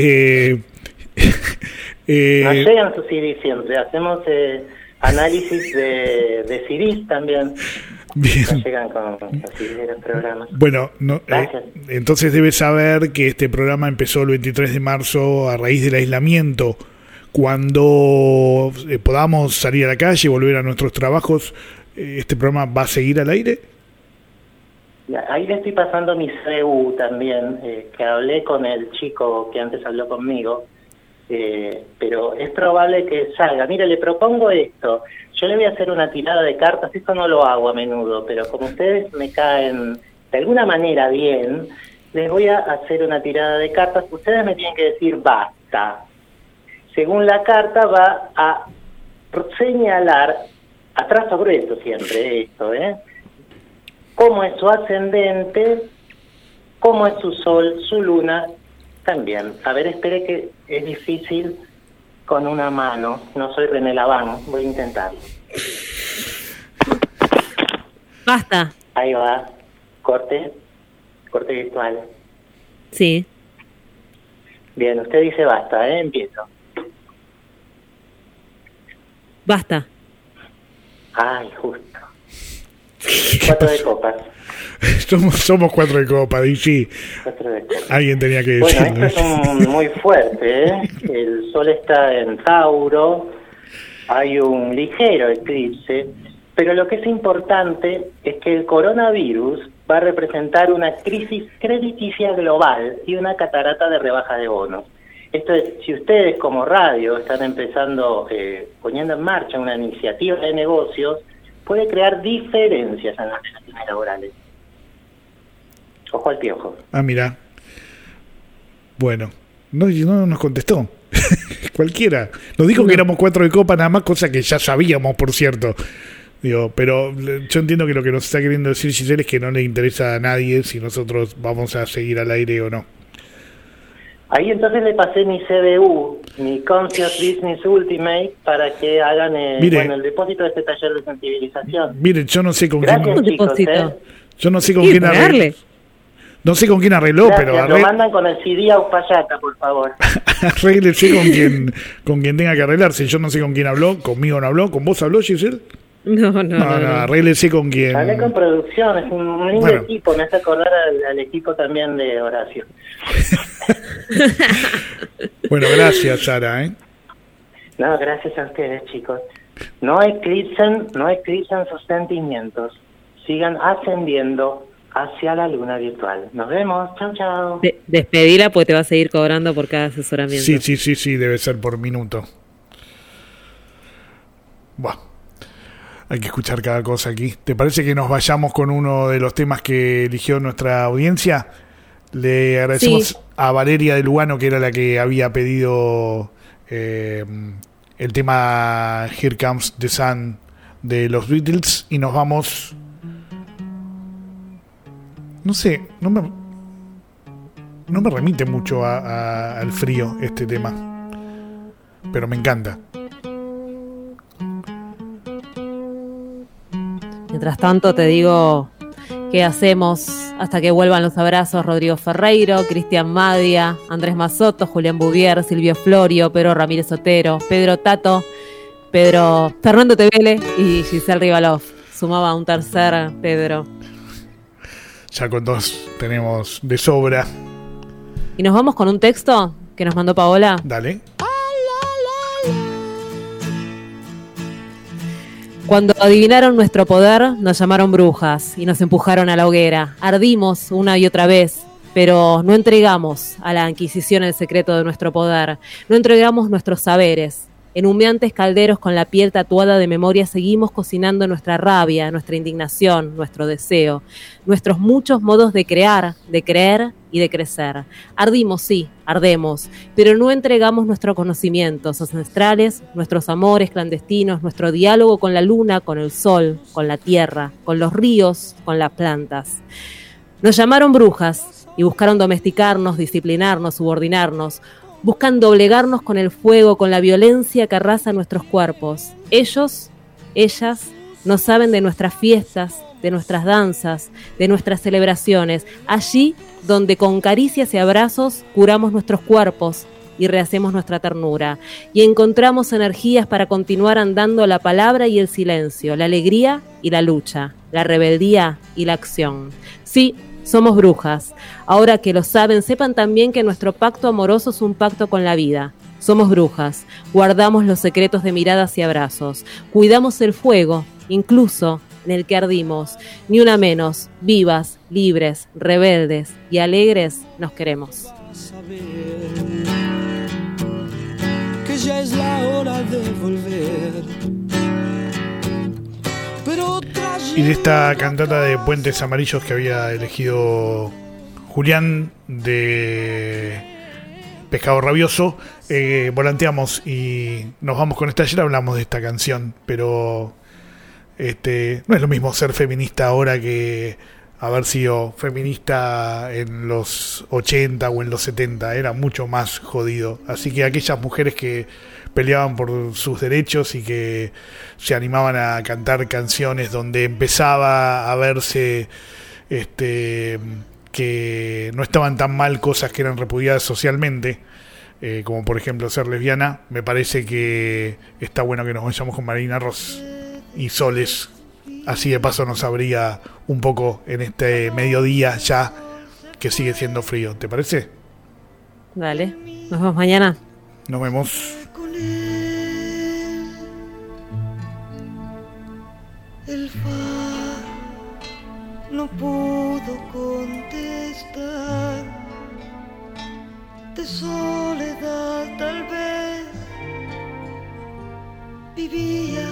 llegan sus CDs siempre. Hacemos análisis de CDs también. Bien. Nos llegan con los CDs de los programas. Bueno, entonces debe saber que este programa empezó el 23 de marzo a raíz del aislamiento. Cuando podamos salir a la calle, volver a nuestros trabajos, ¿este programa va a seguir al aire? Ahí le estoy pasando mi CU también, que hablé con el chico que antes habló conmigo, pero es probable que salga. Mire, le propongo esto. Yo le voy a hacer una tirada de cartas, esto no lo hago a menudo, pero como ustedes me caen de alguna manera bien, les voy a hacer una tirada de cartas. Ustedes me tienen que decir basta. Según la carta va a señalar, a trazo grueso siempre esto, cómo es su ascendente, cómo es su sol, su luna también. A ver, espere que es difícil con una mano. No soy René Laván, voy a intentarlo. Basta. Ahí va. Corte virtual. Sí. Bien, usted dice basta, empiezo. Basta. Ay, justo. 4 de copas. Somos 4 de copas, y sí. 4 de copas. Alguien tenía que decirlo. Bueno, esto es muy fuerte, El sol está en Tauro, hay un ligero eclipse, pero lo que es importante es que el coronavirus va a representar una crisis crediticia global y una catarata de rebaja de bonos. Esto es, si ustedes como radio están empezando, poniendo en marcha una iniciativa de negocios, puede crear diferencias en las relaciones laborales. Ojo al piojo. Ah, mira. Bueno, no nos contestó. Cualquiera. Nos dijo que éramos 4 de copa nada más, cosa que ya sabíamos, por cierto. Digo, pero yo entiendo que lo que nos está queriendo decir Giselle es que no le interesa a nadie si nosotros vamos a seguir al aire o no. Ahí entonces le pasé mi CBU, mi Conscious Business Ultimate, para que hagan el depósito de este taller de sensibilización. Mire, yo no sé con Gracias, quién... chicos, Yo no sé con quién arregló. No sé con quién arregló, Gracias, pero lo mandan con el CD a Uspallata, por favor. arréglese con quien tenga que arreglarse. Yo no sé con quién habló, conmigo no habló, ¿con vos habló, Giselle? No, arréglese con quien... Hablé con producción, es un lindo equipo, me hace acordar al equipo también de Horacio. Bueno, gracias, Sara, ¿eh? No, gracias a ustedes, chicos. No eclipsen sus sentimientos. Sigan ascendiendo hacia la luna virtual. Nos vemos. Chau, chau. Despedila porque te va a seguir cobrando por cada asesoramiento. Sí, debe ser por minuto. Buah. Hay que escuchar cada cosa aquí. ¿Te parece que nos vayamos con uno de los temas que eligió nuestra audiencia? Le agradecemos a Valeria de Lugano, que era la que había pedido el tema Here Comes the Sun de los Beatles, y nos vamos... No sé, no me remite mucho al frío este tema, pero me encanta. Mientras tanto te digo qué hacemos hasta que vuelvan los abrazos: Rodrigo Ferreiro, Cristian Madia, Andrés Mazotto, Julián Bouvier, Silvio Florio, Pedro Ramírez Otero, Pedro Tato, Fernando Tevele y Giselle Rivalov. Sumaba un tercer Pedro. Ya con 2 tenemos de sobra. Y nos vamos con un texto que nos mandó Paola. Dale. Cuando adivinaron nuestro poder, nos llamaron brujas y nos empujaron a la hoguera. Ardimos una y otra vez, pero no entregamos a la Inquisición el secreto de nuestro poder. No entregamos nuestros saberes. En humeantes calderos con la piel tatuada de memoria seguimos cocinando nuestra rabia, nuestra indignación, nuestro deseo, nuestros muchos modos de crear, de creer y de crecer. Ardimos, sí, ardemos, pero no entregamos nuestros conocimientos ancestrales, nuestros amores clandestinos, nuestro diálogo con la luna, con el sol, con la tierra, con los ríos, con las plantas. Nos llamaron brujas y buscaron domesticarnos, disciplinarnos, subordinarnos. Buscan doblegarnos con el fuego, con la violencia que arrasa nuestros cuerpos. Ellos, ellas, no saben de nuestras fiestas, de nuestras danzas, de nuestras celebraciones. Allí donde con caricias y abrazos curamos nuestros cuerpos y rehacemos nuestra ternura. Y encontramos energías para continuar andando la palabra y el silencio, la alegría y la lucha, la rebeldía y la acción. Sí, somos brujas. Ahora que lo saben, sepan también que nuestro pacto amoroso es un pacto con la vida. Somos brujas. Guardamos los secretos de miradas y abrazos. Cuidamos el fuego, incluso en el que ardimos. Ni una menos. Vivas, libres, rebeldes y alegres nos queremos. Que ya es la hora de volver. Y de esta cantata de Puentes Amarillos que había elegido Julián de Pescado Rabioso, volanteamos y nos vamos con esta. Ayer hablamos de esta canción, pero no es lo mismo ser feminista ahora que haber sido feminista en los 80 o en los 70. Era mucho más jodido. Así que aquellas mujeres que peleaban por sus derechos y que se animaban a cantar canciones donde empezaba a verse que no estaban tan mal cosas que eran repudiadas socialmente, como por ejemplo ser lesbiana, me parece que está bueno que nos vayamos con Marina Ross y Soles. Así de paso nos abría un poco en este mediodía ya que sigue siendo frío. ¿Te parece? Dale, nos vemos mañana. Nos vemos. El far no pudo contestar, de soledad tal vez vivía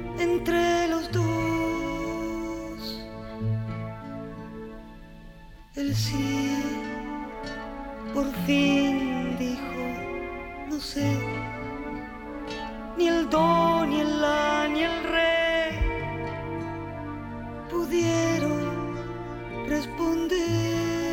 entre los dos. por fin dijo, no sé, ni el do, ni el la, ni el re pudieron responder.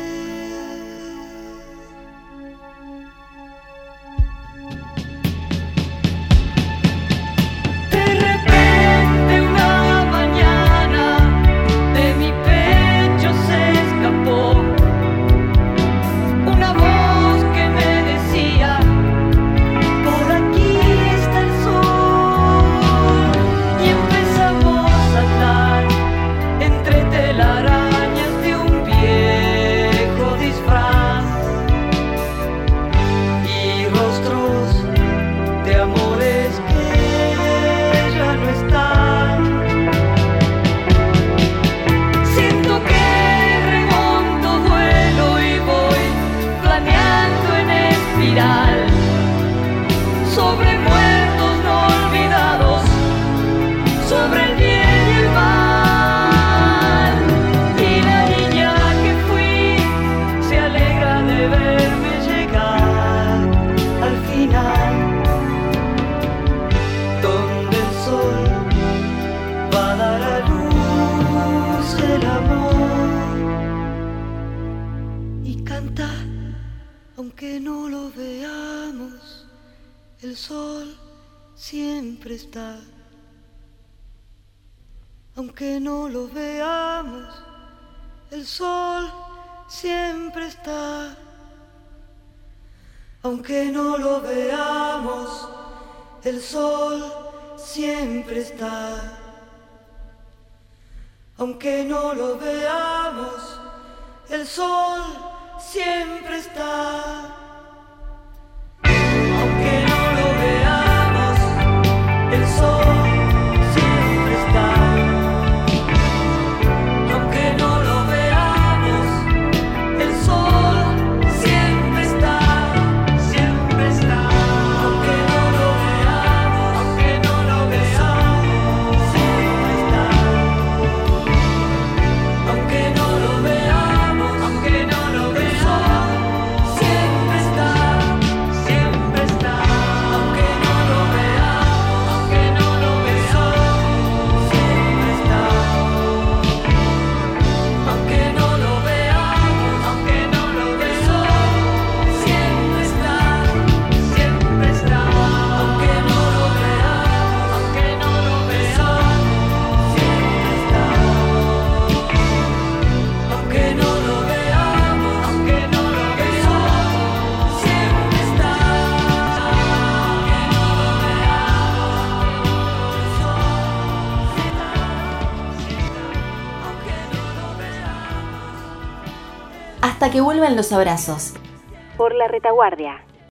Aunque no lo veamos, el sol siempre está. Aunque no lo veamos, el sol siempre está. Aunque no lo veamos, el sol siempre está. Aunque no lo veamos, el sol siempre está. Aunque no lo veamos, el sol siempre está. Aunque no lo veamos, el sol siempre está, siempre está. Aunque no lo veamos, aunque no lo veamos, siempre está. Aunque no lo veamos, aunque no lo veamos, siempre está, siempre está. Aunque no lo veamos, aunque no lo veamos, siempre está. Aunque no lo veamos, aunque no lo veamos, siempre está, siempre está. Aunque no lo veamos, aunque no lo veamos, siempre está. Aunque no lo veamos, aunque no lo veamos, siempre está. Hasta que vuelvan los abrazos. Por la retaguardia.